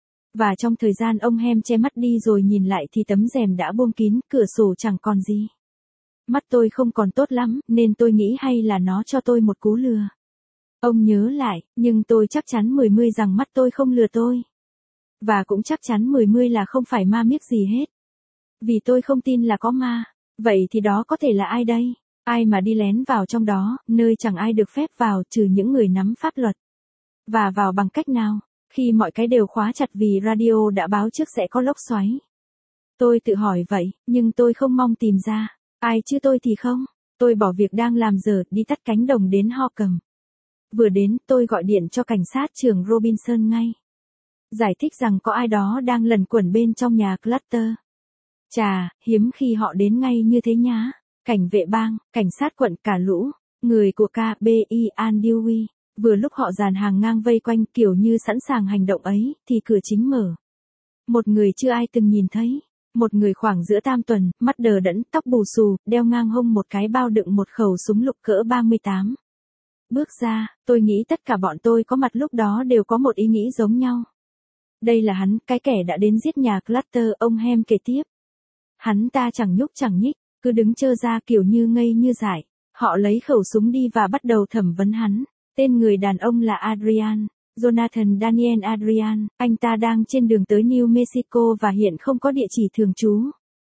Và trong thời gian ông Hem che mắt đi rồi nhìn lại thì tấm rèm đã buông kín, cửa sổ chẳng còn gì. Mắt tôi không còn tốt lắm, nên tôi nghĩ hay là nó cho tôi một cú lừa. Ông nhớ lại, nhưng tôi chắc chắn 10 rằng mắt tôi không lừa tôi. Và cũng chắc chắn 10 là không phải ma miếc gì hết. Vì tôi không tin là có ma. Vậy thì đó có thể là ai đây? Ai mà đi lén vào trong đó, nơi chẳng ai được phép vào trừ những người nắm pháp luật. Và vào bằng cách nào? Khi mọi cái đều khóa chặt vì radio đã báo trước sẽ có lốc xoáy. Tôi tự hỏi vậy, nhưng tôi không mong tìm ra. Ai chứ tôi thì không. Tôi bỏ việc đang làm giờ, đi tắt cánh đồng đến Holcomb. Vừa đến, tôi gọi điện cho cảnh sát trưởng Robinson ngay. Giải thích rằng có ai đó đang lẩn quẩn bên trong nhà Clutter. Chà, hiếm khi họ đến ngay như thế nhá. Cảnh vệ bang, cảnh sát quận, cả lũ, người của KBI Dewey. Vừa lúc họ dàn hàng ngang vây quanh kiểu như sẵn sàng hành động ấy, thì cửa chính mở. Một người chưa ai từng nhìn thấy. Một người khoảng giữa tam tuần, mắt đờ đẫn, tóc bù xù, đeo ngang hông một cái bao đựng một khẩu súng lục cỡ 38. Bước ra, tôi nghĩ tất cả bọn tôi có mặt lúc đó đều có một ý nghĩ giống nhau. Đây là hắn, cái kẻ đã đến giết nhà Clutter, ông Hem kể tiếp. Hắn ta chẳng nhúc chẳng nhích, cứ đứng trơ ra kiểu như ngây như dại. Họ lấy khẩu súng đi và bắt đầu thẩm vấn hắn. Tên người đàn ông là Adrian, Jonathan Daniel Adrian, anh ta đang trên đường tới New Mexico và hiện không có địa chỉ thường trú.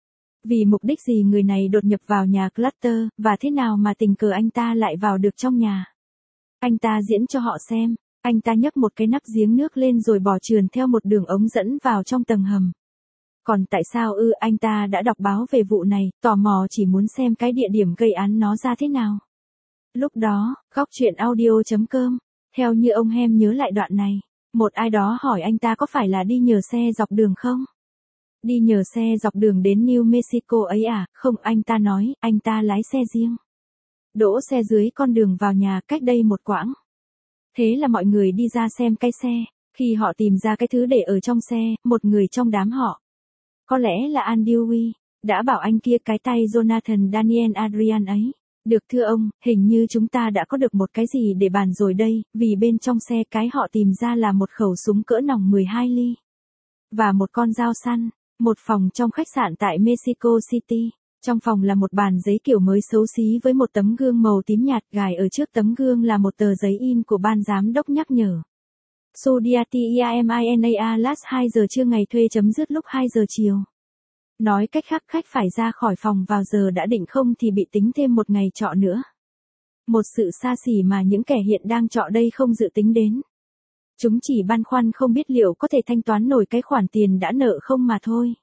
Vì mục đích gì người này đột nhập vào nhà Clutter, và thế nào mà tình cờ anh ta lại vào được trong nhà. Anh ta diễn cho họ xem, anh ta nhấc một cái nắp giếng nước lên rồi bò trườn theo một đường ống dẫn vào trong tầng hầm. Còn tại sao anh ta đã đọc báo về vụ này, tò mò chỉ muốn xem cái địa điểm gây án nó ra thế nào. Lúc đó, góc chuyện audio.com, theo như ông Hem nhớ lại đoạn này, một ai đó hỏi anh ta có phải là đi nhờ xe dọc đường không? Đi nhờ xe dọc đường đến New Mexico ấy à? Không, anh ta nói, anh ta lái xe riêng. Đỗ xe dưới con đường vào nhà cách đây một quãng. Thế là mọi người đi ra xem cái xe, khi họ tìm ra cái thứ để ở trong xe, một người trong đám họ, có lẽ là Dewey, đã bảo anh kia cái tay Jonathan Daniel Adrian ấy. Được thưa ông, hình như chúng ta đã có được một cái gì để bàn rồi đây, vì bên trong xe cái họ tìm ra là một khẩu súng cỡ nòng 12 ly. Và một con dao săn, một phòng trong khách sạn tại Mexico City. Trong phòng là một bàn giấy kiểu mới xấu xí với một tấm gương màu tím nhạt, gài ở trước tấm gương là một tờ giấy in của ban giám đốc nhắc nhở. Sodiati IAMINA last 2 giờ trưa ngày thuê chấm dứt lúc 2 giờ chiều. Nói cách khác khách phải ra khỏi phòng vào giờ đã định không thì bị tính thêm một ngày trọ nữa. Một sự xa xỉ mà những kẻ hiện đang trọ đây không dự tính đến. Chúng chỉ băn khoăn không biết liệu có thể thanh toán nổi cái khoản tiền đã nợ không mà thôi.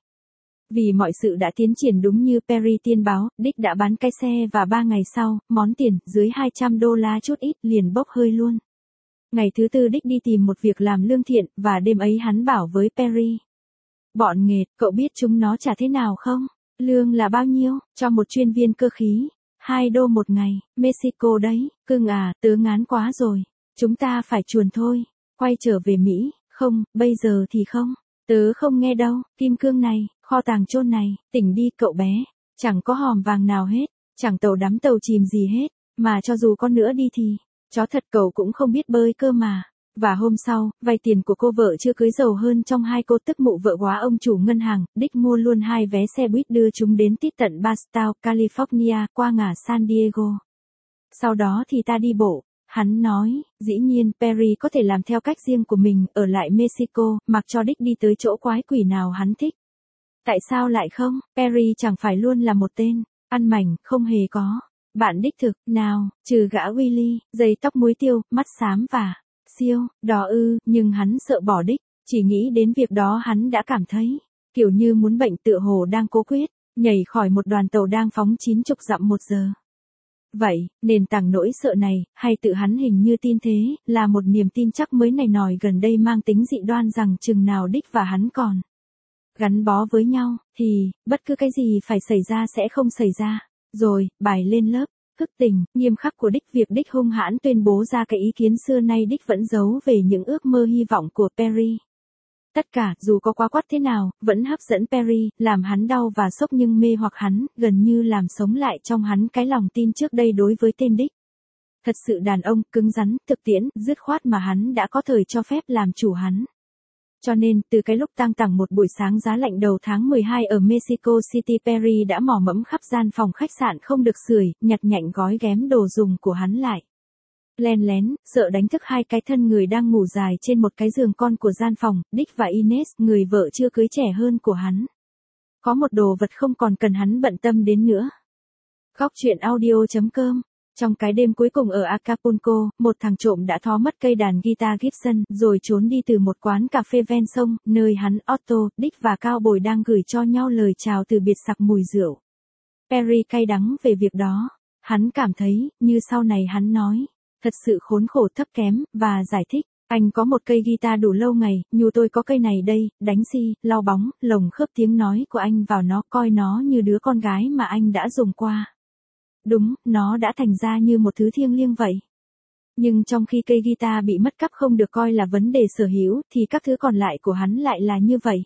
Vì mọi sự đã tiến triển đúng như Perry tiên báo, Dick đã bán cái xe và 3 ngày sau, món tiền, dưới $200 chút ít, liền bốc hơi luôn. Ngày thứ tư Dick đi tìm một việc làm lương thiện, và đêm ấy hắn bảo với Perry. Bọn nghệt, cậu biết chúng nó trả thế nào không? Lương là bao nhiêu, cho một chuyên viên cơ khí? $2 một ngày, Mexico đấy, cưng à, tớ ngán quá rồi. Chúng ta phải chuồn thôi, quay trở về Mỹ, không, bây giờ thì không. Tớ không nghe đâu, kim cương này, kho tàng chôn này, tỉnh đi cậu bé. Chẳng có hòm vàng nào hết, chẳng tàu đắm tàu chìm gì hết, mà cho dù có nữa đi thì, chó thật cậu cũng không biết bơi cơ mà. Và hôm sau, vay tiền của cô vợ chưa cưới giàu hơn trong hai cô tức mụ vợ quá ông chủ ngân hàng, Dick mua luôn 2 vé xe buýt đưa chúng đến tít tận Bastow, California, qua ngả San Diego. Sau đó thì ta đi bộ. Hắn nói, dĩ nhiên Perry có thể làm theo cách riêng của mình, ở lại Mexico, mặc cho Dick đi tới chỗ quái quỷ nào hắn thích. Tại sao lại không? Perry chẳng phải luôn là một tên ăn mảnh, không hề có bạn đích thực nào, trừ gã Willy, dây tóc muối tiêu, mắt xám và siêu đỏ ư, nhưng hắn sợ bỏ Dick, chỉ nghĩ đến việc đó hắn đã cảm thấy kiểu như muốn bệnh, tựa hồ đang cố quyết nhảy khỏi một đoàn tàu đang phóng 90 dặm một giờ. Vậy, nền tảng nỗi sợ này, hay tự hắn hình như tin thế, là một niềm tin chắc mới này nòi gần đây mang tính dị đoan rằng chừng nào Dick và hắn còn gắn bó với nhau, thì, bất cứ cái gì phải xảy ra sẽ không xảy ra. Rồi, bài lên lớp, thức tình, nghiêm khắc của Dick, việc Dick hung hãn tuyên bố ra cái ý kiến xưa nay Dick vẫn giấu về những ước mơ hy vọng của Perry. Tất cả, dù có quá quắt thế nào, vẫn hấp dẫn Perry, làm hắn đau và sốc nhưng mê hoặc hắn, gần như làm sống lại trong hắn cái lòng tin trước đây đối với tên Dick. Thật sự đàn ông, cứng rắn, thực tiễn, dứt khoát mà hắn đã có thời cho phép làm chủ hắn. Cho nên, từ cái lúc tang tẳng một buổi sáng giá lạnh đầu tháng 12 ở Mexico City, Perry đã mò mẫm khắp gian phòng khách sạn không được sưởi, nhặt nhạnh gói ghém đồ dùng của hắn lại. Len lén, sợ đánh thức hai cái thân người đang ngủ dài trên một cái giường con của gian phòng, Dick và Ines, người vợ chưa cưới trẻ hơn của hắn. Có một đồ vật không còn cần hắn bận tâm đến nữa. Góc truyện audio.com. Trong cái đêm cuối cùng ở Acapulco, một thằng trộm đã thó mất cây đàn guitar Gibson, rồi trốn đi từ một quán cà phê ven sông, nơi hắn, Otto, Dick và Cao Bồi đang gửi cho nhau lời chào từ biệt sặc mùi rượu. Perry cay đắng về việc đó. Hắn cảm thấy, như sau này hắn nói, thật sự khốn khổ thấp kém, và giải thích, anh có một cây guitar đủ lâu ngày, như tôi có cây này đây, đánh si, lau bóng, lồng khớp tiếng nói của anh vào nó, coi nó như đứa con gái mà anh đã dùng qua. Đúng, nó đã thành ra như một thứ thiêng liêng vậy. Nhưng trong khi cây guitar bị mất cắp không được coi là vấn đề sở hữu, thì các thứ còn lại của hắn lại là như vậy.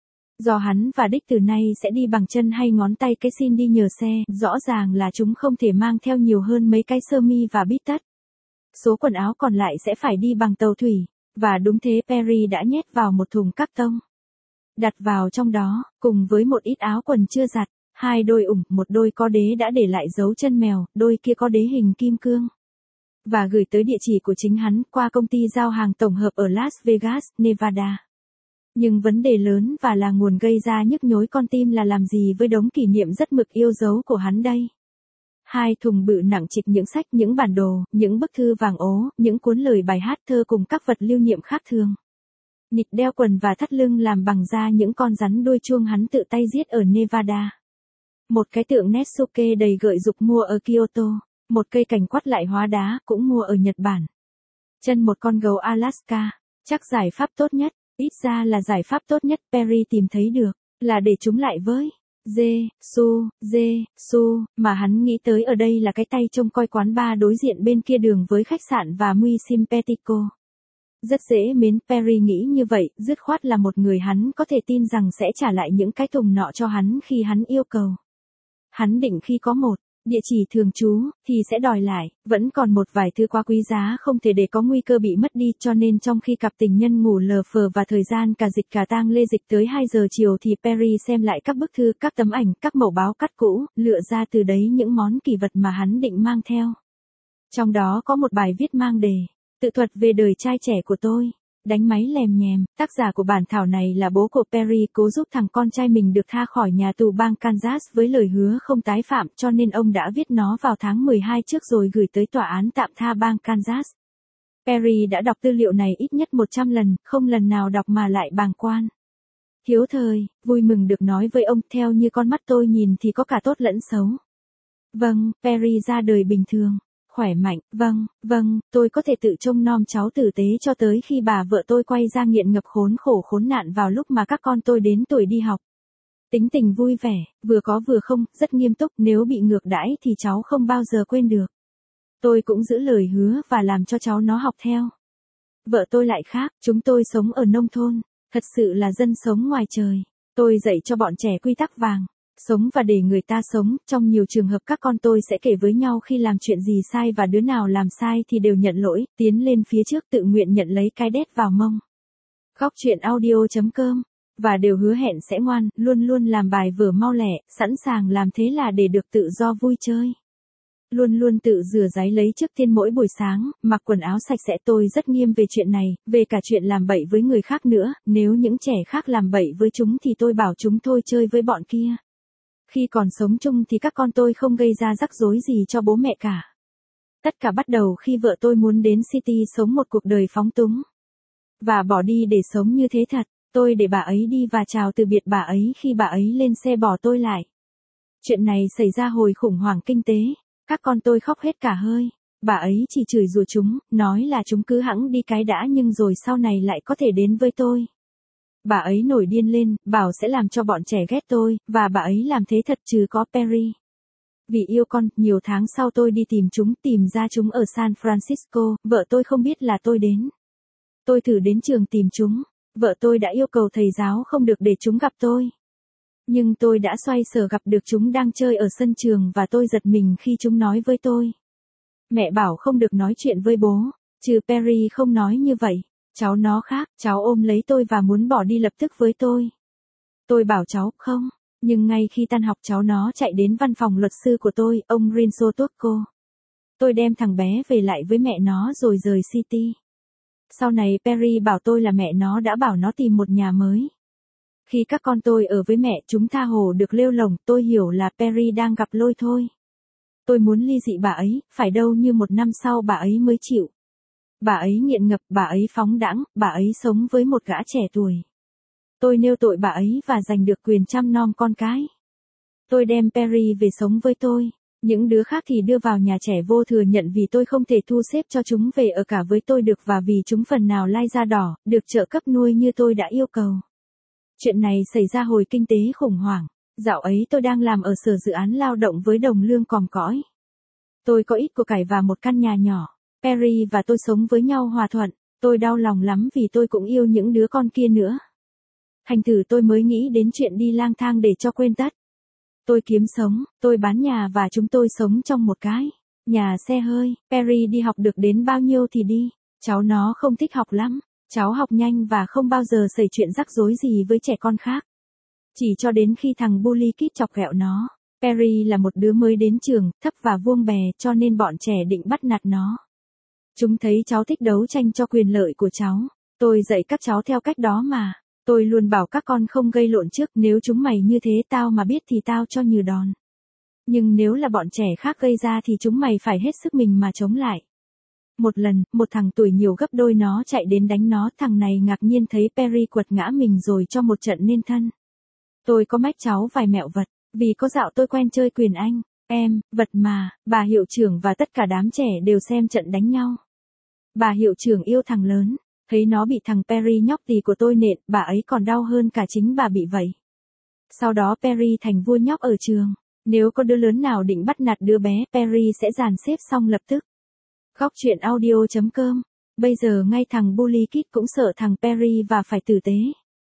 Do hắn và Dick từ nay sẽ đi bằng chân hay ngón tay cái xin đi nhờ xe, rõ ràng là chúng không thể mang theo nhiều hơn mấy cái sơ mi và bít tất. Số quần áo còn lại sẽ phải đi bằng tàu thủy, và đúng thế Perry đã nhét vào một thùng cáp tông. Đặt vào trong đó, cùng với một ít áo quần chưa giặt, 2 đôi ủng, một đôi có đế đã để lại dấu chân mèo, đôi kia có đế hình kim cương. Và gửi tới địa chỉ của chính hắn qua công ty giao hàng tổng hợp ở Las Vegas, Nevada. Nhưng vấn đề lớn và là nguồn gây ra nhức nhối con tim là làm gì với đống kỷ niệm rất mực yêu dấu của hắn đây? 2 thùng bự nặng trịch những sách, những bản đồ, những bức thư vàng ố, những cuốn lời bài hát thơ cùng các vật lưu niệm khác thường. Nịt đeo quần và thắt lưng làm bằng da những con rắn đuôi chuông hắn tự tay giết ở Nevada. Một cái tượng Netsuke đầy gợi dục mua ở Kyoto. Một cây cảnh quắt lại hóa đá cũng mua ở Nhật Bản. Chân một con gấu Alaska. Chắc giải pháp tốt nhất, ít ra là giải pháp tốt nhất Perry tìm thấy được, là để chúng lại với Jesu, mà hắn nghĩ tới ở đây là cái tay trông coi quán bar đối diện bên kia đường với khách sạn và Muy Simpatico. Rất dễ mến, Perry nghĩ như vậy, dứt khoát là một người hắn có thể tin rằng sẽ trả lại những cái thùng nọ cho hắn khi hắn yêu cầu. Hắn định khi có một địa chỉ thường trú, thì sẽ đòi lại, vẫn còn một vài thứ quá quý giá không thể để có nguy cơ bị mất đi, cho nên trong khi cặp tình nhân ngủ lờ phờ và thời gian cả dịch cả tang lê dịch tới 2 giờ chiều thì Perry xem lại các bức thư, các tấm ảnh, các mẩu báo cắt cũ, lựa ra từ đấy những món kỷ vật mà hắn định mang theo. Trong đó có một bài viết mang đề, tự thuật về đời trai trẻ của tôi. Đánh máy lèm nhèm, tác giả của bản thảo này là bố của Perry cố giúp thằng con trai mình được tha khỏi nhà tù bang Kansas với lời hứa không tái phạm, cho nên ông đã viết nó vào tháng 12 trước rồi gửi tới tòa án tạm tha bang Kansas. Perry đã đọc tư liệu này ít nhất 100 lần, không lần nào đọc mà lại bàng quan. Hiếu thời, vui mừng được nói với ông, theo như con mắt tôi nhìn thì có cả tốt lẫn xấu. Vâng, Perry ra đời bình thường, khỏe mạnh, vâng, tôi có thể tự trông nom cháu tử tế cho tới khi bà vợ tôi quay ra nghiện ngập khốn khổ khốn nạn vào lúc mà các con tôi đến tuổi đi học. Tính tình vui vẻ, vừa có vừa không, rất nghiêm túc, nếu bị ngược đãi thì cháu không bao giờ quên được. Tôi cũng giữ lời hứa và làm cho cháu nó học theo. Vợ tôi lại khác, chúng tôi sống ở nông thôn, thật sự là dân sống ngoài trời. Tôi dạy cho bọn trẻ quy tắc vàng. Sống và để người ta sống, trong nhiều trường hợp các con tôi sẽ kể với nhau khi làm chuyện gì sai và đứa nào làm sai thì đều nhận lỗi, tiến lên phía trước tự nguyện nhận lấy cái đét vào mông. Góc truyện audio.com. Và đều hứa hẹn sẽ ngoan, luôn luôn làm bài vở mau lẹ, sẵn sàng làm thế là để được tự do vui chơi. Luôn luôn tự rửa ráy lấy trước tiên mỗi buổi sáng, mặc quần áo sạch sẽ. Tôi rất nghiêm về chuyện này, về cả chuyện làm bậy với người khác nữa, nếu những trẻ khác làm bậy với chúng thì tôi bảo chúng thôi chơi với bọn kia. Khi còn sống chung thì các con tôi không gây ra rắc rối gì cho bố mẹ cả. Tất cả bắt đầu khi vợ tôi muốn đến City sống một cuộc đời phóng túng. Và bỏ đi để sống như thế thật, tôi để bà ấy đi và chào từ biệt bà ấy khi bà ấy lên xe bỏ tôi lại. Chuyện này xảy ra hồi khủng hoảng kinh tế, các con tôi khóc hết cả hơi. Bà ấy chỉ chửi rủa chúng, nói là chúng cứ hẵng đi cái đã nhưng rồi sau này lại có thể đến với tôi. Bà ấy nổi điên lên, bảo sẽ làm cho bọn trẻ ghét tôi, và bà ấy làm thế thật trừ có Perry. Vì yêu con, nhiều tháng sau tôi đi tìm ra chúng ở San Francisco, vợ tôi không biết là tôi đến. Tôi thử đến trường tìm chúng, vợ tôi đã yêu cầu thầy giáo không được để chúng gặp tôi. Nhưng tôi đã xoay sở gặp được chúng đang chơi ở sân trường và tôi giật mình khi chúng nói với tôi. Mẹ bảo không được nói chuyện với bố, trừ Perry không nói như vậy. Cháu nó khác, cháu ôm lấy tôi và muốn bỏ đi lập tức với tôi. Tôi bảo cháu, không, nhưng ngay khi tan học cháu nó chạy đến văn phòng luật sư của tôi, ông Rinso Tosco. Tôi đem thằng bé về lại với mẹ nó rồi rời City. Sau này Perry bảo tôi là mẹ nó đã bảo nó tìm một nhà mới. Khi các con tôi ở với mẹ chúng tha hồ được lêu lổng, tôi hiểu là Perry đang gặp lôi thôi. Tôi muốn ly dị bà ấy, phải đâu như 1 năm sau bà ấy mới chịu. Bà ấy nghiện ngập, bà ấy phóng đãng, bà ấy sống với một gã trẻ tuổi. Tôi nêu tội bà ấy và giành được quyền chăm nom con cái. Tôi đem Perry về sống với tôi. Những đứa khác thì đưa vào nhà trẻ vô thừa nhận vì tôi không thể thu xếp cho chúng về ở cả với tôi được và vì chúng phần nào lai da đỏ, được trợ cấp nuôi như tôi đã yêu cầu. Chuyện này xảy ra hồi kinh tế khủng hoảng. Dạo ấy tôi đang làm ở sở dự án lao động với đồng lương còm cõi. Tôi có ít của cải và một căn nhà nhỏ. Perry và tôi sống với nhau hòa thuận, tôi đau lòng lắm vì tôi cũng yêu những đứa con kia nữa. Thành thử tôi mới nghĩ đến chuyện đi lang thang để cho quên tất. Tôi kiếm sống, tôi bán nhà và chúng tôi sống trong một cái nhà xe hơi. Perry đi học được đến bao nhiêu thì đi, cháu nó không thích học lắm, cháu học nhanh và không bao giờ xảy chuyện rắc rối gì với trẻ con khác. Chỉ cho đến khi thằng bully kid chọc ghẹo nó. Perry là một đứa mới đến trường, thấp và vuông bè cho nên bọn trẻ định bắt nạt nó. Chúng thấy cháu thích đấu tranh cho quyền lợi của cháu. Tôi dạy các cháu theo cách đó mà. Tôi luôn bảo các con không gây lộn trước, nếu chúng mày như thế tao mà biết thì tao cho nhừ đòn. Nhưng nếu là bọn trẻ khác gây ra thì chúng mày phải hết sức mình mà chống lại. Một lần, một thằng tuổi nhiều gấp đôi nó chạy đến đánh nó, thằng này ngạc nhiên thấy Perry quật ngã mình rồi cho một trận nên thân. Tôi có mách cháu vài mẹo vật, vì có dạo tôi quen chơi quyền Anh, vật mà, bà hiệu trưởng và tất cả đám trẻ đều xem trận đánh nhau. Bà hiệu trưởng yêu thằng lớn, thấy nó bị thằng Perry nhóc tì của tôi nện, bà ấy còn đau hơn cả chính bà bị vậy. Sau đó Perry thành vua nhóc ở trường, nếu có đứa lớn nào định bắt nạt đứa bé, Perry sẽ dàn xếp xong lập tức. Góc truyện audio.com. Bây giờ ngay thằng bully kid cũng sợ thằng Perry và phải tử tế.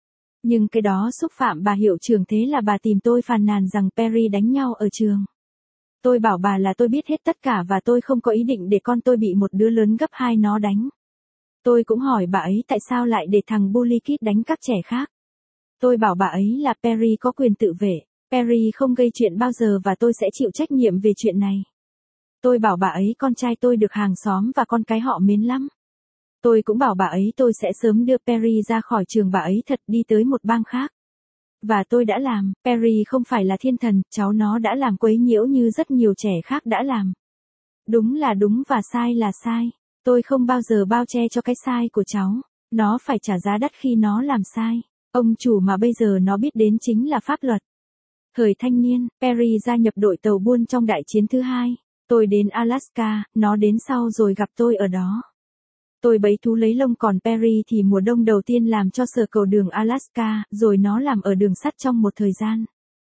Nhưng cái đó xúc phạm bà hiệu trưởng, thế là bà tìm tôi phàn nàn rằng Perry đánh nhau ở trường. Tôi bảo bà là tôi biết hết tất cả và tôi không có ý định để con tôi bị một đứa lớn gấp 2 nó đánh. Tôi cũng hỏi bà ấy tại sao lại để thằng bully kid đánh các trẻ khác. Tôi bảo bà ấy là Perry có quyền tự vệ, Perry không gây chuyện bao giờ và tôi sẽ chịu trách nhiệm về chuyện này. Tôi bảo bà ấy con trai tôi được hàng xóm và con cái họ mến lắm. Tôi cũng bảo bà ấy tôi sẽ sớm đưa Perry ra khỏi trường bà ấy thật đi tới một bang khác. Và tôi đã làm, Perry không phải là thiên thần, cháu nó đã làm quấy nhiễu như rất nhiều trẻ khác đã làm. Đúng là đúng và sai là sai. Tôi không bao giờ bao che cho cái sai của cháu. Nó phải trả giá đắt khi nó làm sai. Ông chủ mà bây giờ nó biết đến chính là pháp luật. Thời thanh niên, Perry gia nhập đội tàu buôn trong đại chiến thứ hai. Tôi đến Alaska, nó đến sau rồi gặp tôi ở đó. Tôi bấy thú lấy lông còn Perry thì mùa đông đầu tiên làm cho sở cầu đường Alaska, rồi nó làm ở đường sắt trong một thời gian.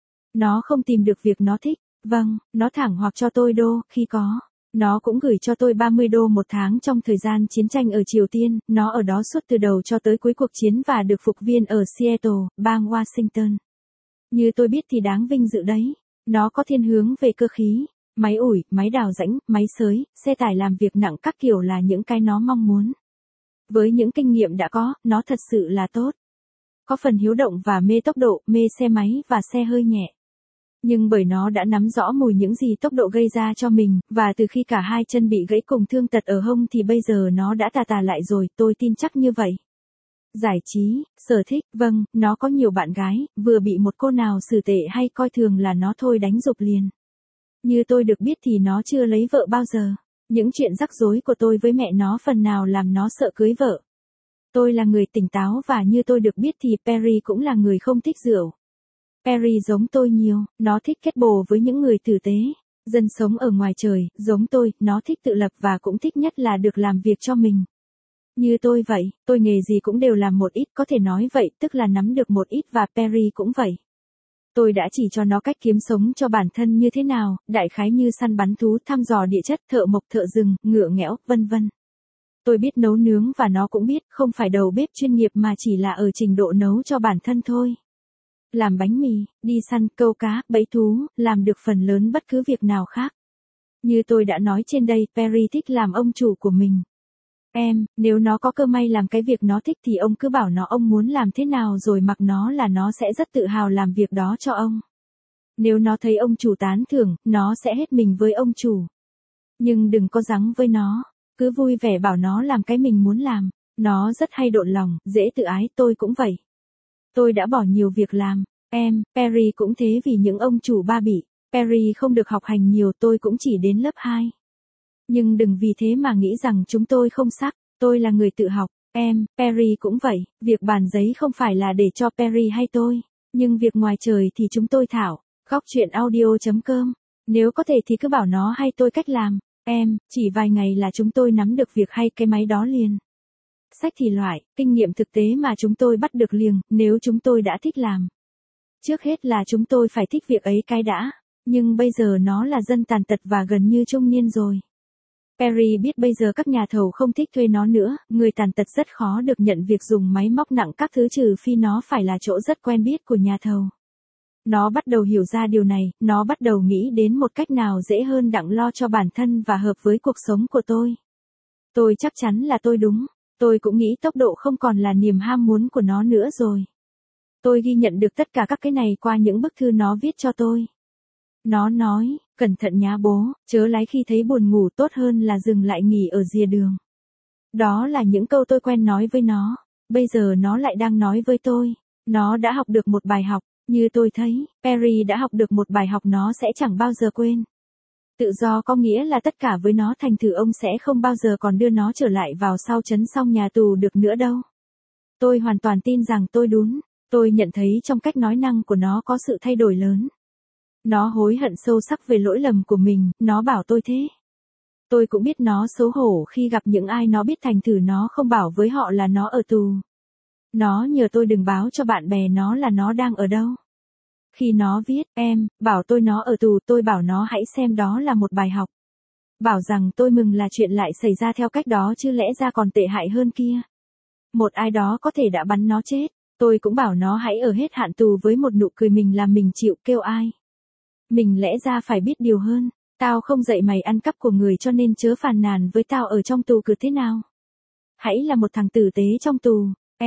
Nó không tìm được việc nó thích, vâng, nó thẳng hoặc cho tôi đô, khi có. Nó cũng gửi cho tôi 30 đô một tháng trong thời gian chiến tranh ở Triều Tiên, nó ở đó suốt từ đầu cho tới cuối cuộc chiến và được phục viên ở Seattle, bang Washington. Như tôi biết thì đáng vinh dự đấy. Nó có thiên hướng về cơ khí, máy ủi, máy đào rãnh, máy xới, xe tải làm việc nặng các kiểu là những cái nó mong muốn. Với những kinh nghiệm đã có, nó thật sự là tốt. Có phần hiếu động và mê tốc độ, mê xe máy và xe hơi nhẹ. Nhưng bởi nó đã nắm rõ mùi những gì tốc độ gây ra cho mình, và từ khi cả hai chân bị gãy cùng thương tật ở hông thì bây giờ nó đã tà lại rồi, tôi tin chắc như vậy. Giải trí, sở thích, vâng, nó có nhiều bạn gái, vừa bị một cô nào xử tệ hay coi thường là nó thôi đánh rụp liền. Như tôi được biết thì nó chưa lấy vợ bao giờ. Những chuyện rắc rối của tôi với mẹ nó phần nào làm nó sợ cưới vợ. Tôi là người tỉnh táo và như tôi được biết thì Perry cũng là người không thích rượu. Perry giống tôi nhiều, nó thích kết bồ với những người tử tế, dân sống ở ngoài trời, giống tôi, nó thích tự lập và cũng thích nhất là được làm việc cho mình. Như tôi vậy, tôi nghề gì cũng đều làm một ít, có thể nói vậy, tức là nắm được một ít và Perry cũng vậy. Tôi đã chỉ cho nó cách kiếm sống cho bản thân như thế nào, đại khái như săn bắn thú, thăm dò địa chất, thợ mộc, thợ rừng, ngựa nghẽo, vân vân. Tôi biết nấu nướng và nó cũng biết, không phải đầu bếp chuyên nghiệp mà chỉ là ở trình độ nấu cho bản thân thôi. Làm bánh mì, đi săn, câu cá, bẫy thú, làm được phần lớn bất cứ việc nào khác. Như tôi đã nói trên đây, Perry thích làm ông chủ của mình. Nếu nó có cơ may làm cái việc nó thích thì ông cứ bảo nó ông muốn làm thế nào rồi mặc nó là nó sẽ rất tự hào làm việc đó cho ông. Nếu nó thấy ông chủ tán thưởng, nó sẽ hết mình với ông chủ. Nhưng đừng có giắng với nó, cứ vui vẻ bảo nó làm cái mình muốn làm. Nó rất hay độn lòng, dễ tự ái, tôi cũng vậy. Tôi đã bỏ nhiều việc làm. Perry cũng thế vì những ông chủ ba bị. Perry không được học hành nhiều, tôi cũng chỉ đến lớp 2. Nhưng đừng vì thế mà nghĩ rằng chúng tôi không sắc, tôi là người tự học. Perry cũng vậy, việc bàn giấy không phải là để cho Perry hay tôi, nhưng việc ngoài trời thì chúng tôi thảo. Góc chuyện audio.com. Nếu có thể thì cứ bảo nó hay tôi cách làm. Chỉ vài ngày là chúng tôi nắm được việc hay cái máy đó liền. Sách thì loại, kinh nghiệm thực tế mà chúng tôi bắt được liền, nếu chúng tôi đã thích làm. Trước hết là chúng tôi phải thích việc ấy cái đã, nhưng bây giờ nó là dân tàn tật và gần như trung niên rồi. Perry biết bây giờ các nhà thầu không thích thuê nó nữa, người tàn tật rất khó được nhận việc dùng máy móc nặng các thứ trừ phi nó phải là chỗ rất quen biết của nhà thầu. Nó bắt đầu hiểu ra điều này, nó bắt đầu nghĩ đến một cách nào dễ hơn đặng lo cho bản thân và hợp với cuộc sống của tôi. Tôi chắc chắn là tôi đúng. Tôi cũng nghĩ tốc độ không còn là niềm ham muốn của nó nữa rồi. Tôi ghi nhận được tất cả các cái này qua những bức thư nó viết cho tôi. Nó nói, cẩn thận nhá bố, chớ lái khi thấy buồn ngủ, tốt hơn là dừng lại nghỉ ở rìa đường. Đó là những câu tôi quen nói với nó. Bây giờ nó lại đang nói với tôi. Nó đã học được một bài học, như tôi thấy, Perry đã học được một bài học nó sẽ chẳng bao giờ quên. Tự do có nghĩa là tất cả với nó, thành thử ông sẽ không bao giờ còn đưa nó trở lại vào sau trấn xong nhà tù được nữa đâu. Tôi hoàn toàn tin rằng tôi đúng. Tôi nhận thấy trong cách nói năng của nó có sự thay đổi lớn. Nó hối hận sâu sắc về lỗi lầm của mình, nó bảo tôi thế. Tôi cũng biết nó xấu hổ khi gặp những ai nó biết, thành thử nó không bảo với họ là nó ở tù. Nó nhờ tôi đừng báo cho bạn bè nó là nó đang ở đâu. Khi nó viết, bảo tôi nó ở tù, tôi bảo nó hãy xem đó là một bài học. Bảo rằng tôi mừng là chuyện lại xảy ra theo cách đó chứ lẽ ra còn tệ hại hơn kia. Một ai đó có thể đã bắn nó chết. Tôi cũng bảo nó hãy ở hết hạn tù với một nụ cười mình làm mình chịu kêu ai. Mình lẽ ra phải biết điều hơn. Tao không dạy mày ăn cắp của người cho nên chớ phàn nàn với tao ở trong tù cứ thế nào. Hãy là một thằng tử tế trong tù.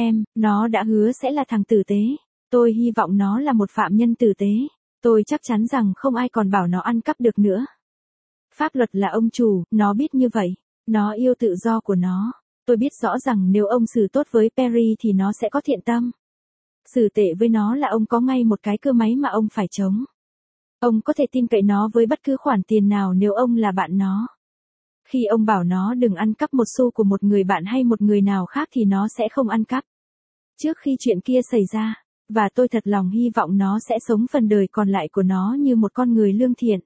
Nó đã hứa sẽ là thằng tử tế. Tôi hy vọng nó là một phạm nhân tử tế. Tôi chắc chắn rằng không ai còn bảo nó ăn cắp được nữa. Pháp luật là ông chủ, nó biết như vậy. Nó yêu tự do của nó. Tôi biết rõ rằng nếu ông xử tốt với Perry thì nó sẽ có thiện tâm. Xử tệ với nó là ông có ngay một cái cưa máy mà ông phải chống. Ông có thể tin cậy nó với bất cứ khoản tiền nào nếu ông là bạn nó. Khi ông bảo nó đừng ăn cắp một xu của một người bạn hay một người nào khác thì nó sẽ không ăn cắp. Trước khi chuyện kia xảy ra, và tôi thật lòng hy vọng nó sẽ sống phần đời còn lại của nó như một con người lương thiện.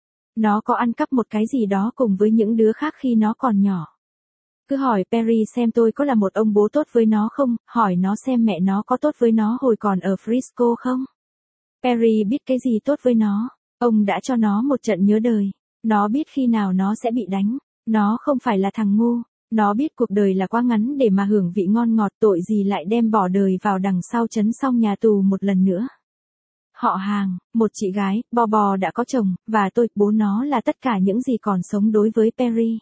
Nó có ăn cắp một cái gì đó cùng với những đứa khác khi nó còn nhỏ. Cứ hỏi Perry xem tôi có là một ông bố tốt với nó không, hỏi nó xem mẹ nó có tốt với nó hồi còn ở Frisco không. Perry biết cái gì tốt với nó, ông đã cho nó một trận nhớ đời. Nó biết khi nào nó sẽ bị đánh, nó không phải là thằng ngu, nó biết cuộc đời là quá ngắn để mà hưởng vị ngon ngọt, tội gì lại đem bỏ đời vào đằng sau trấn xong nhà tù một lần nữa. Họ hàng, một chị gái, Bobo đã có chồng, và tôi, bố nó là tất cả những gì còn sống đối với Perry.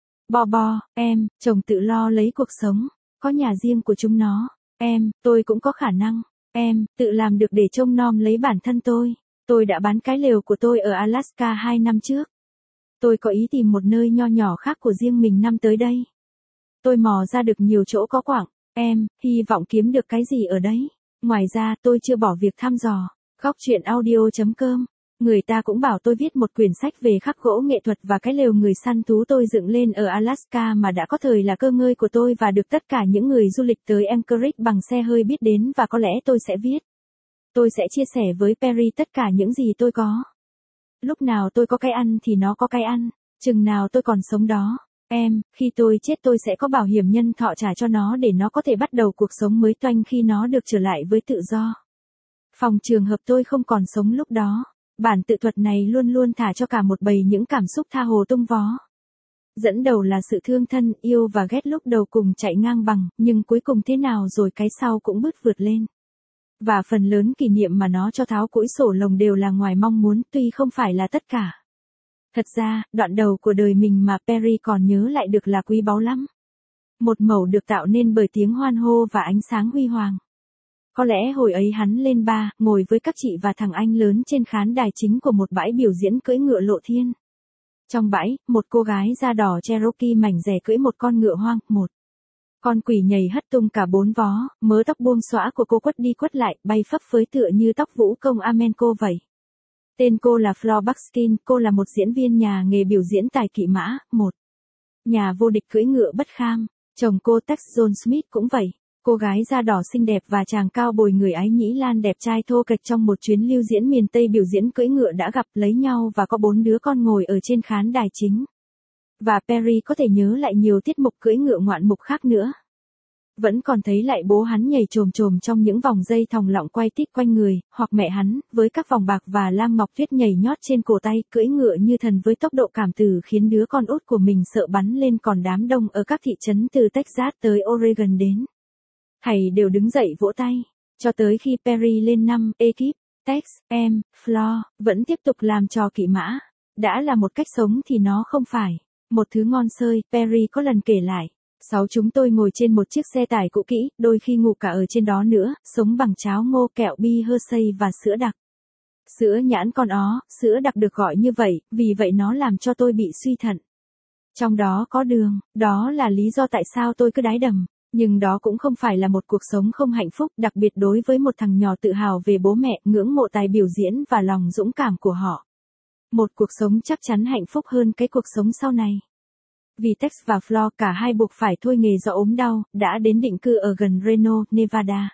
Bobo, em, chồng tự lo lấy cuộc sống, có nhà riêng của chúng nó. Em, tôi cũng có khả năng. Em, tự làm được để trông nom lấy bản thân tôi. Tôi đã bán cái lều của tôi ở Alaska 2 năm trước. Tôi có ý tìm một nơi nho nhỏ khác của riêng mình năm tới đây. Tôi mò ra được nhiều chỗ có quặng. Em, hy vọng kiếm được cái gì ở đấy. Ngoài ra, tôi chưa bỏ việc thăm dò. Góc truyện audio.com. Người ta cũng bảo tôi viết một quyển sách về khắc gỗ nghệ thuật và cái lều người săn thú tôi dựng lên ở Alaska mà đã có thời là cơ ngơi của tôi và được tất cả những người du lịch tới Anchorage bằng xe hơi biết đến, và có lẽ tôi sẽ viết. Tôi sẽ chia sẻ với Perry tất cả những gì tôi có. Lúc nào tôi có cái ăn thì nó có cái ăn, chừng nào tôi còn sống đó. Em, khi tôi chết tôi sẽ có bảo hiểm nhân thọ trả cho nó để nó có thể bắt đầu cuộc sống mới toanh khi nó được trở lại với tự do. Phòng trường hợp tôi không còn sống lúc đó. Bản tự thuật này luôn luôn thả cho cả một bầy những cảm xúc tha hồ tung vó. Dẫn đầu là sự thương thân, yêu và ghét lúc đầu cùng chạy ngang bằng, nhưng cuối cùng thế nào rồi cái sau cũng bứt vượt lên. Và phần lớn kỷ niệm mà nó cho tháo củi sổ lồng đều là ngoài mong muốn, tuy không phải là tất cả. Thật ra, đoạn đầu của đời mình mà Perry còn nhớ lại được là quý báu lắm. Một mẩu được tạo nên bởi tiếng hoan hô và ánh sáng huy hoàng. Có lẽ hồi ấy hắn lên ba, ngồi với các chị và thằng anh lớn trên khán đài chính của một bãi biểu diễn cưỡi ngựa lộ thiên. Trong bãi, một cô gái da đỏ Cherokee mảnh dẻ cưỡi một con ngựa hoang, một con quỷ nhảy hất tung cả 4 vó, mớ tóc buông xõa của cô quất đi quất lại, bay phấp phới tựa như tóc vũ công Amenco vậy. Tên cô là Flo Buckskin, cô là một diễn viên nhà nghề biểu diễn tài kỵ mã, một nhà vô địch cưỡi ngựa bất kham. Chồng cô Tex John Smith cũng vậy. Cô gái da đỏ xinh đẹp và chàng cao bồi người Ái Nhĩ Lan đẹp trai thô kệch trong một chuyến lưu diễn miền Tây biểu diễn cưỡi ngựa đã gặp lấy nhau và có 4 đứa con ngồi ở trên khán đài chính. Và Perry có thể nhớ lại nhiều tiết mục cưỡi ngựa ngoạn mục khác nữa. Vẫn còn thấy lại bố hắn nhảy chồm chồm trong những vòng dây thòng lọng quay tít quanh người, hoặc mẹ hắn, với các vòng bạc và lam ngọc tuyết nhảy nhót trên cổ tay, cưỡi ngựa như thần với tốc độ cảm tử khiến đứa con út của mình sợ bắn lên, còn đám đông ở các thị trấn từ Texas tới Oregon đến. Thầy đều đứng dậy vỗ tay, cho tới khi Perry lên 5, ekip, Tex, em, Flo, vẫn tiếp tục làm trò kỵ mã. Đã là một cách sống thì nó không phải một thứ ngon xơi, Perry có lần kể lại. 6 chúng tôi ngồi trên một chiếc xe tải cũ kỹ, đôi khi ngủ cả ở trên đó nữa, sống bằng cháo ngô, kẹo bi Hershey và sữa đặc. Sữa nhãn con ó, sữa đặc được gọi như vậy, vì vậy nó làm cho tôi bị suy thận. Trong đó có đường, đó là lý do tại sao tôi cứ đái đầm. Nhưng đó cũng không phải là một cuộc sống không hạnh phúc, đặc biệt đối với một thằng nhỏ tự hào về bố mẹ, ngưỡng mộ tài biểu diễn và lòng dũng cảm của họ. Một cuộc sống chắc chắn hạnh phúc hơn cái cuộc sống sau này. Vì Tex và Flo cả hai buộc phải thôi nghề do ốm đau, đã đến định cư ở gần Reno, Nevada.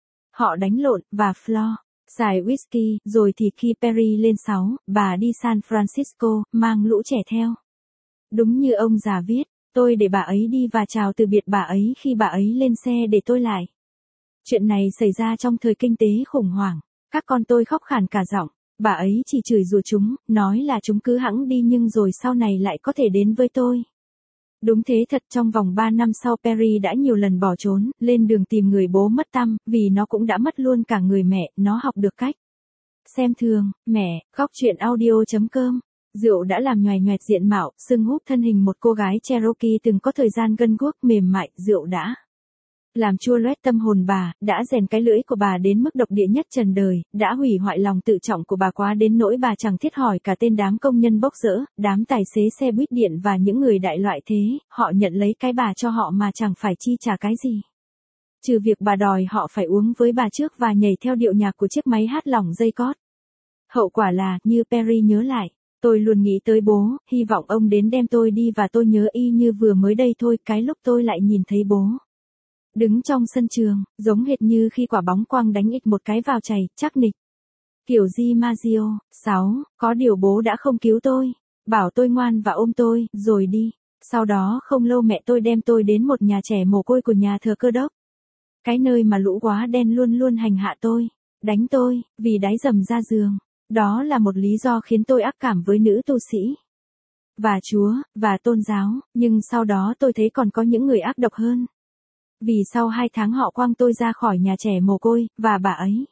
Họ đánh lộn, và Flo xài whisky, rồi thì khi Perry lên 6, bà đi San Francisco, mang lũ trẻ theo. Đúng như ông già viết, tôi để bà ấy đi và chào từ biệt bà ấy khi bà ấy lên xe để tôi lại. Chuyện này xảy ra trong thời kinh tế khủng hoảng, các con tôi khóc khàn cả giọng, bà ấy chỉ chửi rủa chúng, nói là chúng cứ hẵng đi nhưng rồi sau này lại có thể đến với tôi. Đúng thế thật, trong vòng 3 năm sau Perry đã nhiều lần bỏ trốn, lên đường tìm người bố mất tăm, vì nó cũng đã mất luôn cả người mẹ, nó học được cách xem thường mẹ. Góc truyện audio.com. Rượu đã làm nhoài nhoẹt diện mạo, sưng húp thân hình một cô gái Cherokee từng có thời gian gân guốc mềm mại, rượu đã làm chua loét tâm hồn bà, đã rèn cái lưỡi của bà đến mức độc địa nhất trần đời, đã hủy hoại lòng tự trọng của bà quá đến nỗi bà chẳng thiết hỏi cả tên đám công nhân bốc rỡ, đám tài xế xe buýt điện và những người đại loại thế, họ nhận lấy cái bà cho họ mà chẳng phải chi trả cái gì. Trừ việc bà đòi họ phải uống với bà trước và nhảy theo điệu nhạc của chiếc máy hát lỏng dây cót. Hậu quả là, như Perry nhớ lại, tôi luôn nghĩ tới bố, hy vọng ông đến đem tôi đi và tôi nhớ y như vừa mới đây thôi, cái lúc tôi lại nhìn thấy bố. Đứng trong sân trường, giống hệt như khi quả bóng quang đánh ịch một cái vào chày, chắc nịch. Kiểu DiMaggio. 6. Có điều bố đã không cứu tôi, bảo tôi ngoan và ôm tôi, rồi đi. Sau đó không lâu mẹ tôi đem tôi đến một nhà trẻ mồ côi của nhà thờ Cơ đốc. Cái nơi mà lũ quá đen luôn luôn hành hạ tôi, đánh tôi, vì đái dầm ra giường. Đó là một lý do khiến tôi ác cảm với nữ tu sĩ. Và Chúa, và tôn giáo, nhưng sau đó tôi thấy còn có những người ác độc hơn. Vì sau 2 tháng họ quăng tôi ra khỏi nhà trẻ mồ côi, và bà ấy,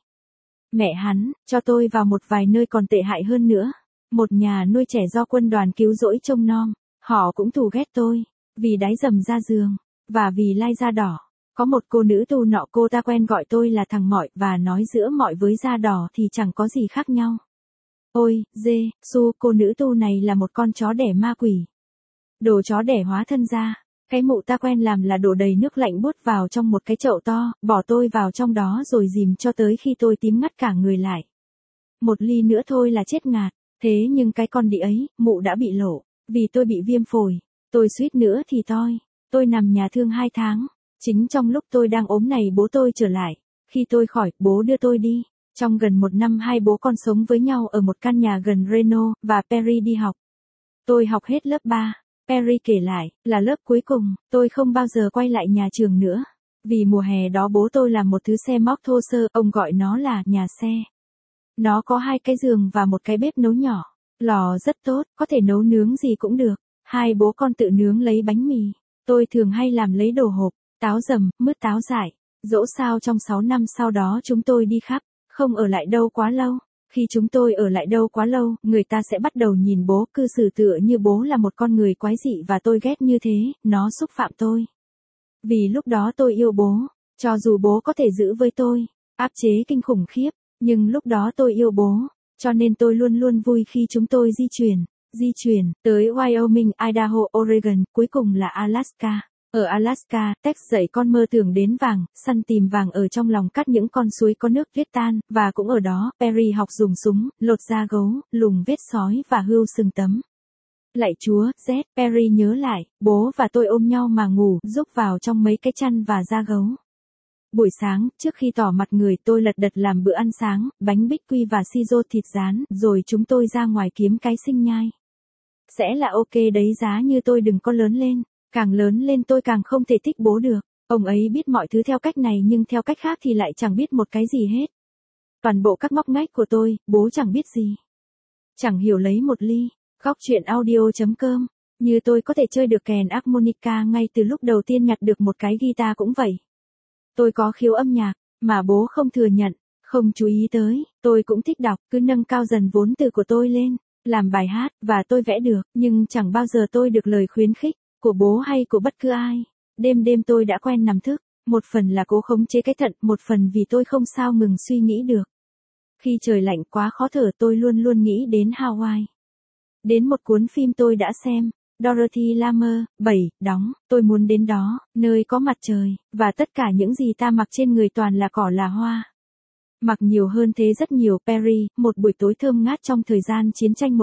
mẹ hắn, cho tôi vào một vài nơi còn tệ hại hơn nữa. Một nhà nuôi trẻ do quân đoàn cứu rỗi trông nom. Họ cũng thù ghét tôi, vì đái dầm ra giường, và vì lai da đỏ. Có một cô nữ tu nọ cô ta quen gọi tôi là thằng Mọi và nói giữa Mọi với da đỏ thì chẳng có gì khác nhau. Ôi, Giê-xu, cô nữ tu này là một con chó đẻ ma quỷ. Đồ chó đẻ hóa thân ra. Cái mụ ta quen làm là đổ đầy nước lạnh buốt vào trong một cái chậu to, bỏ tôi vào trong đó rồi dìm cho tới khi tôi tím ngắt cả người lại. Một ly nữa thôi là chết ngạt, thế nhưng cái con đĩ ấy, mụ đã bị lộ, vì tôi bị viêm phổi, tôi suýt nữa thì tôi nằm nhà thương 2 tháng. Chính trong lúc tôi đang ốm này bố tôi trở lại, khi tôi khỏi, bố đưa tôi đi. Trong gần 1 năm hai bố con sống với nhau ở một căn nhà gần Reno, và Perry đi học. Tôi học hết lớp 3. Perry kể lại, là lớp cuối cùng, tôi không bao giờ quay lại nhà trường nữa. Vì mùa hè đó bố tôi làm một thứ xe móc thô sơ, ông gọi nó là nhà xe. Nó có 2 cái giường và một cái bếp nấu nhỏ. Lò rất tốt, có thể nấu nướng gì cũng được. Hai bố con tự nướng lấy bánh mì. Tôi thường hay làm lấy đồ hộp, táo dầm, mứt táo dại. Dẫu sao trong 6 năm sau đó chúng tôi đi khắp, không ở lại đâu quá lâu. Khi chúng tôi ở lại đâu quá lâu, người ta sẽ bắt đầu nhìn bố cư xử tựa như bố là một con người quái dị và tôi ghét như thế, nó xúc phạm tôi. Vì lúc đó tôi yêu bố, cho dù bố có thể giữ với tôi, áp chế kinh khủng khiếp, nhưng lúc đó tôi yêu bố, cho nên tôi luôn luôn vui khi chúng tôi di chuyển, tới Wyoming, Idaho, Oregon, cuối cùng là Alaska. Ở Alaska, Tex dạy con mơ tưởng đến vàng, săn tìm vàng ở trong lòng cắt những con suối có nước tuyết tan, và cũng ở đó, Perry học dùng súng, lột da gấu, lùng vết sói và hươu sừng tấm. Lạy Chúa, Z, Perry nhớ lại, bố và tôi ôm nhau mà ngủ, rúc vào trong mấy cái chăn và da gấu. Buổi sáng, trước khi tỏ mặt người tôi lật đật làm bữa ăn sáng, bánh bích quy và si rô thịt rán, rồi chúng tôi ra ngoài kiếm cái sinh nhai. Sẽ là ok đấy giá như tôi đừng có lớn lên. Càng lớn lên tôi càng không thể thích bố được. Ông ấy biết mọi thứ theo cách này nhưng theo cách khác thì lại chẳng biết một cái gì hết. Toàn bộ các ngóc ngách của tôi, bố chẳng biết gì. Chẳng hiểu lấy một ly. Góc chuyện audio.com. Như tôi có thể chơi được kèn harmonica ngay từ lúc đầu tiên nhặt được một cái guitar cũng vậy. Tôi có khiếu âm nhạc, mà bố không thừa nhận, không chú ý tới. Tôi cũng thích đọc, cứ nâng cao dần vốn từ của tôi lên, làm bài hát, và tôi vẽ được, nhưng chẳng bao giờ tôi được lời khuyến khích của bố hay của bất cứ ai. Đêm đêm tôi đã quen nằm thức, một phần là cố khống chế cái thận, một phần vì tôi không sao ngừng suy nghĩ được. Khi trời lạnh quá khó thở tôi luôn luôn nghĩ đến Hawaii. Đến một cuốn phim tôi đã xem, Dorothy Lamer, 7, đóng, tôi muốn đến đó, nơi có mặt trời, và tất cả những gì ta mặc trên người toàn là cỏ là hoa. Mặc nhiều hơn thế rất nhiều. Perry, một buổi tối thơm ngát trong thời gian chiến tranh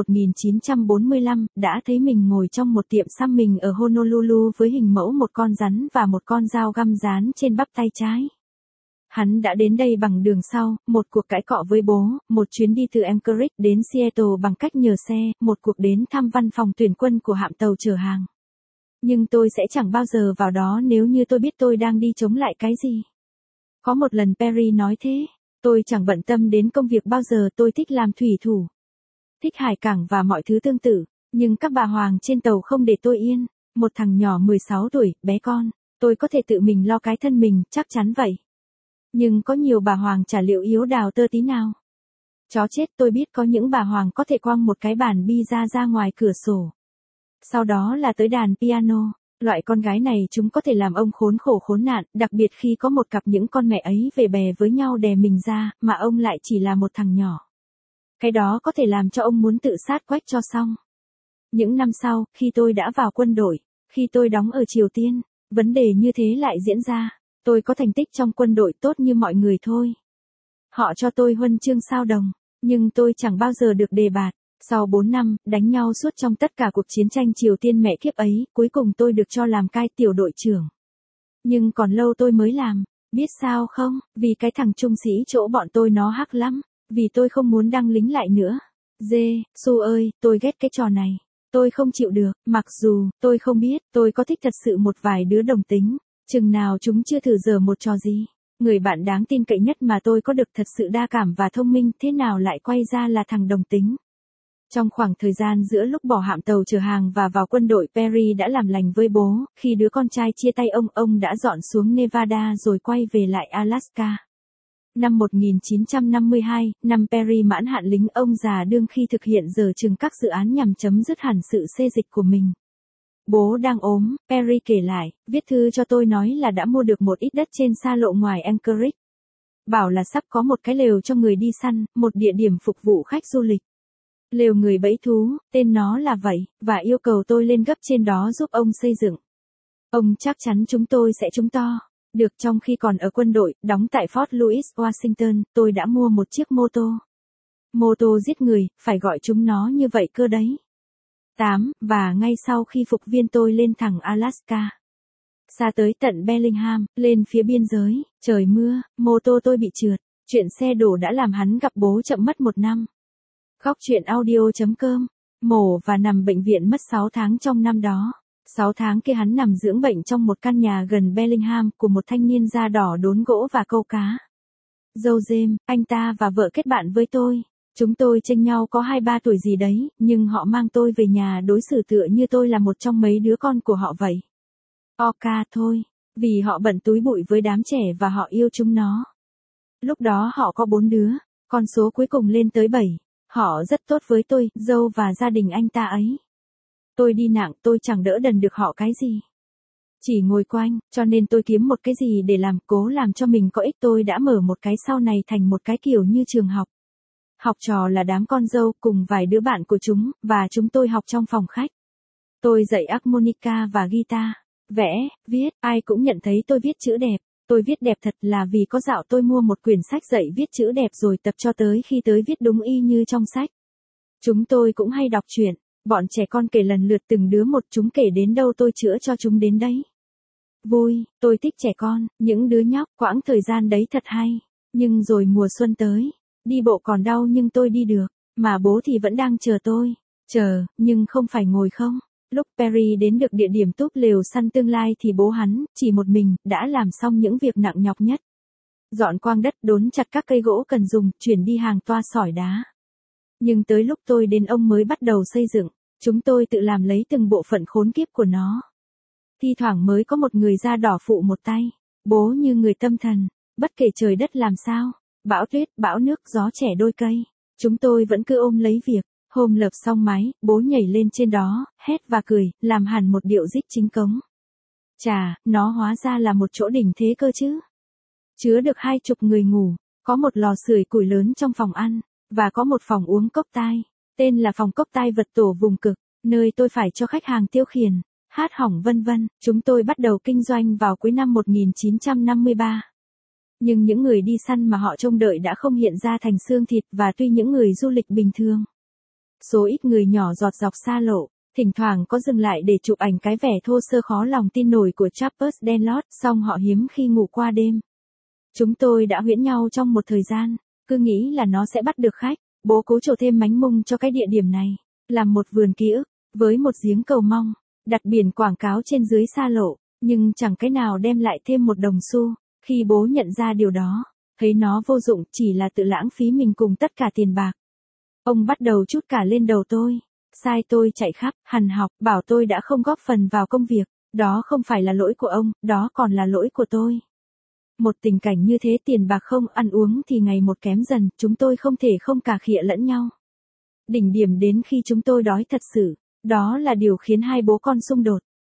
1945, đã thấy mình ngồi trong một tiệm xăm mình ở Honolulu với hình mẫu một con rắn và một con dao găm dán trên bắp tay trái. Hắn đã đến đây bằng đường sau, một cuộc cãi cọ với bố, một chuyến đi từ Anchorage đến Seattle bằng cách nhờ xe, một cuộc đến thăm văn phòng tuyển quân của hạm tàu chở hàng. Nhưng tôi sẽ chẳng bao giờ vào đó nếu như tôi biết tôi đang đi chống lại cái gì. Có một lần Perry nói thế. Tôi chẳng bận tâm đến công việc bao giờ, tôi thích làm thủy thủ, thích hải cảng và mọi thứ tương tự, nhưng các bà hoàng trên tàu không để tôi yên. Một thằng nhỏ 16 tuổi, bé con, tôi có thể tự mình lo cái thân mình, chắc chắn vậy. Nhưng có nhiều bà hoàng chả liệu yếu đào tơ tí nào. Chó chết, tôi biết có những bà hoàng có thể quăng một cái bàn pizza ra ngoài cửa sổ. Sau đó là tới đàn piano, Loại con gái này chúng có thể làm ông khốn khổ khốn nạn, đặc biệt khi có một cặp những con mẹ ấy về bè với nhau đè mình ra, mà ông lại chỉ là một thằng nhỏ. Cái đó có thể làm cho ông muốn tự sát quách cho xong. Những năm sau, khi tôi đã vào quân đội, khi tôi đóng ở Triều Tiên, vấn đề như thế lại diễn ra. Tôi có thành tích trong quân đội tốt như mọi người thôi. Họ cho tôi huân chương sao đồng, nhưng tôi chẳng bao giờ được đề bạt. Sau 4 năm, đánh nhau suốt trong tất cả cuộc chiến tranh Triều Tiên mẹ kiếp ấy, cuối cùng tôi được cho làm cai tiểu đội trưởng. Nhưng còn lâu tôi mới làm, biết sao không, vì cái thằng trung sĩ chỗ bọn tôi nó hắc lắm, vì tôi không muốn đăng lính lại nữa. Su ơi, tôi ghét cái trò này. Tôi không chịu được, mặc dù, tôi không biết, tôi có thích thật sự một vài đứa đồng tính, chừng nào chúng chưa thử dở một trò gì. Người bạn đáng tin cậy nhất mà tôi có được thật sự đa cảm và thông minh, thế nào lại quay ra là thằng đồng tính. Trong khoảng thời gian giữa lúc bỏ hạm tàu chở hàng và vào quân đội, Perry đã làm lành với bố, khi đứa con trai chia tay ông đã dọn xuống Nevada rồi quay về lại Alaska. Năm 1952, năm Perry mãn hạn lính, ông già đương khi thực hiện giờ chừng các dự án nhằm chấm dứt hẳn sự xê dịch của mình. Bố đang ốm, Perry kể lại, viết thư cho tôi nói là đã mua được một ít đất trên xa lộ ngoài Anchorage. Bảo là sắp có một cái lều cho người đi săn, một địa điểm phục vụ khách du lịch. Lều người bẫy thú, tên nó là vậy, và yêu cầu tôi lên gấp trên đó giúp ông xây dựng. Ông chắc chắn chúng tôi sẽ trúng to. Được, trong khi còn ở quân đội, đóng tại Fort Louis, Washington, tôi đã mua một chiếc mô tô. Mô tô giết người, phải gọi chúng nó như vậy cơ đấy. 8. Và ngay sau khi phục viên tôi lên thẳng Alaska. Xa tới tận Bellingham, lên phía biên giới, trời mưa, mô tô tôi bị trượt. Chuyện xe đổ đã làm hắn gặp bố chậm mất 1 năm. Góc chuyện audio.com. Mổ và nằm bệnh viện mất 6 tháng trong năm đó. 6 tháng kia hắn nằm dưỡng bệnh trong một căn nhà gần Bellingham của một thanh niên da đỏ đốn gỗ và câu cá. Dâu James, anh ta và vợ kết bạn với tôi. Chúng tôi chênh nhau có 2-3 tuổi gì đấy, nhưng họ mang tôi về nhà đối xử tựa như tôi là một trong mấy đứa con của họ vậy. Oka thôi, vì họ bận túi bụi với đám trẻ và họ yêu chúng nó. Lúc đó họ có 4 đứa, con số cuối cùng lên tới 7. Họ rất tốt với tôi, dâu và gia đình anh ta ấy. Tôi đi nặng, tôi chẳng đỡ đần được họ cái gì. Chỉ ngồi quanh, cho nên tôi kiếm một cái gì để làm, cố làm cho mình có ích. Tôi đã mở một cái sau này thành một cái kiểu như trường học. Học trò là đám con dâu cùng vài đứa bạn của chúng, và chúng tôi học trong phòng khách. Tôi dạy harmonica và guitar, vẽ, viết, ai cũng nhận thấy tôi viết chữ đẹp. Tôi viết đẹp thật là vì có dạo tôi mua một quyển sách dạy viết chữ đẹp rồi tập cho tới khi tới viết đúng y như trong sách. Chúng tôi cũng hay đọc truyện, bọn trẻ con kể lần lượt từng đứa một, chúng kể đến đâu tôi chữa cho chúng đến đấy. Vui, tôi thích trẻ con, những đứa nhóc, quãng thời gian đấy thật hay. Nhưng rồi mùa xuân tới, đi bộ còn đau nhưng tôi đi được, mà bố thì vẫn đang chờ tôi. Chờ, nhưng không phải ngồi không. Lúc Perry đến được địa điểm túp lều săn tương lai thì bố hắn, chỉ một mình, đã làm xong những việc nặng nhọc nhất. Dọn quang đất, đốn chặt các cây gỗ cần dùng, chuyển đi hàng toa sỏi đá. Nhưng tới lúc tôi đến ông mới bắt đầu xây dựng, chúng tôi tự làm lấy từng bộ phận khốn kiếp của nó. Thi thoảng mới có một người da đỏ phụ một tay, bố như người tâm thần, bất kể trời đất làm sao, bão tuyết, bão nước, gió trẻ đôi cây, chúng tôi vẫn cứ ôm lấy việc. Hôm lợp xong mái, bố nhảy lên trên đó, hét và cười, làm hẳn một điệu rít chính cống. Chà, nó hóa ra là một chỗ đỉnh thế cơ chứ. Chứa được 20 người ngủ, có một lò sưởi củi lớn trong phòng ăn, và có một phòng uống cốc tai, tên là phòng cốc tai vật tổ vùng cực, nơi tôi phải cho khách hàng tiêu khiển, hát hỏng vân vân. Chúng tôi bắt đầu kinh doanh vào cuối năm 1953. Nhưng những người đi săn mà họ trông đợi đã không hiện ra thành xương thịt, và tuy những người du lịch bình thường, số ít người nhỏ giọt dọc xa lộ, thỉnh thoảng có dừng lại để chụp ảnh cái vẻ thô sơ khó lòng tin nổi của Trappers Denlot, song họ hiếm khi ngủ qua đêm. Chúng tôi đã huyễn nhau trong một thời gian, cứ nghĩ là nó sẽ bắt được khách. Bố cố trổ thêm mánh mung cho cái địa điểm này, làm một vườn ký ức, với một giếng cầu mong, đặt biển quảng cáo trên dưới xa lộ, nhưng chẳng cái nào đem lại thêm một đồng xu. Khi bố nhận ra điều đó, thấy nó vô dụng, chỉ là tự lãng phí mình cùng tất cả tiền bạc. Ông bắt đầu trút cả lên đầu tôi, sai tôi chạy khắp, hằn học, bảo tôi đã không góp phần vào công việc. Đó không phải là lỗi của ông, đó còn là lỗi của tôi. Một tình cảnh như thế, tiền bạc không ăn uống thì ngày một kém dần, chúng tôi không thể không cà khịa lẫn nhau. Đỉnh điểm đến khi chúng tôi đói thật sự, đó là điều khiến hai bố con xung đột.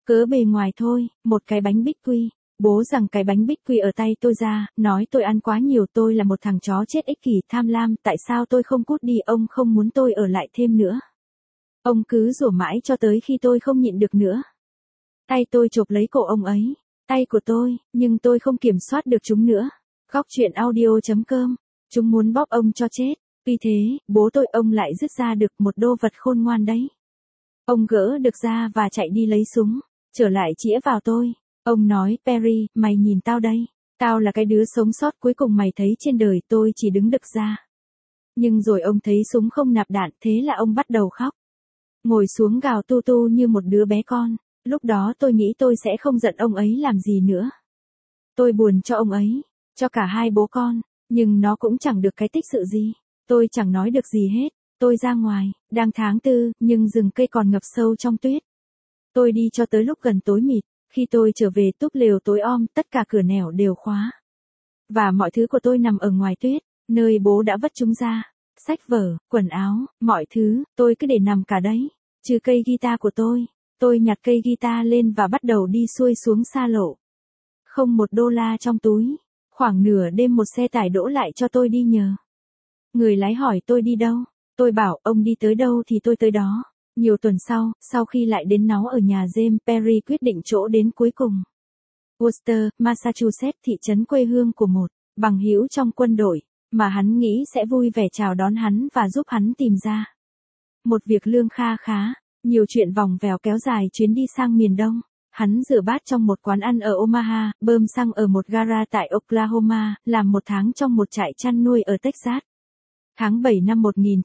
Cớ bề ngoài thôi, một cái bánh bích quy. Bố rằng cái bánh bích quy ở tay tôi ra, nói tôi ăn quá nhiều, tôi là một thằng chó chết ích kỷ tham lam, tại sao tôi không cút đi, ông không muốn tôi ở lại thêm nữa. Ông cứ rủa mãi cho tới khi tôi không nhịn được nữa. Tay tôi chộp lấy cổ ông ấy, tay của tôi, nhưng tôi không kiểm soát được chúng nữa. Góc chuyện audio.com, chúng muốn bóp ông cho chết. Vì thế, bố tôi ông lại rứt ra được một đô vật khôn ngoan đấy. Ông gỡ được ra và chạy đi lấy súng, trở lại chĩa vào tôi. Ông nói, Perry, mày nhìn tao đây. Tao là cái đứa sống sót cuối cùng mày thấy trên đời, tôi chỉ đứng đực ra. Nhưng rồi ông thấy súng không nạp đạn, thế là ông bắt đầu khóc. Ngồi xuống gào tu tu như một đứa bé con. Lúc đó tôi nghĩ tôi sẽ không giận ông ấy làm gì nữa. Tôi buồn cho ông ấy, cho cả hai bố con, nhưng nó cũng chẳng được cái tích sự gì. Tôi chẳng nói được gì hết. Tôi ra ngoài, đang tháng 4, nhưng rừng cây còn ngập sâu trong tuyết. Tôi đi cho tới lúc gần tối mịt. Khi tôi trở về túp lều tối om, tất cả cửa nẻo đều khóa. Và mọi thứ của tôi nằm ở ngoài tuyết, nơi bố đã vất chúng ra. Sách vở, quần áo, mọi thứ, tôi cứ để nằm cả đấy. Trừ cây guitar của tôi. Tôi nhặt cây guitar lên và bắt đầu đi xuôi xuống xa lộ. Không $1 trong túi. Khoảng nửa đêm một xe tải đỗ lại cho tôi đi nhờ. Người lái hỏi tôi đi đâu. Tôi bảo ông đi tới đâu thì tôi tới đó. Nhiều tuần sau khi lại đến náu ở nhà James, Perry quyết định chỗ đến cuối cùng. Worcester, Massachusetts, thị trấn quê hương của một bằng hữu trong quân đội, mà hắn nghĩ sẽ vui vẻ chào đón hắn và giúp hắn tìm ra một việc lương kha khá. Nhiều chuyện vòng vèo kéo dài chuyến đi sang miền Đông. Hắn rửa bát trong một quán ăn ở Omaha, bơm xăng ở một gara tại Oklahoma, làm 1 tháng trong một trại chăn nuôi ở Texas. Tháng 7 năm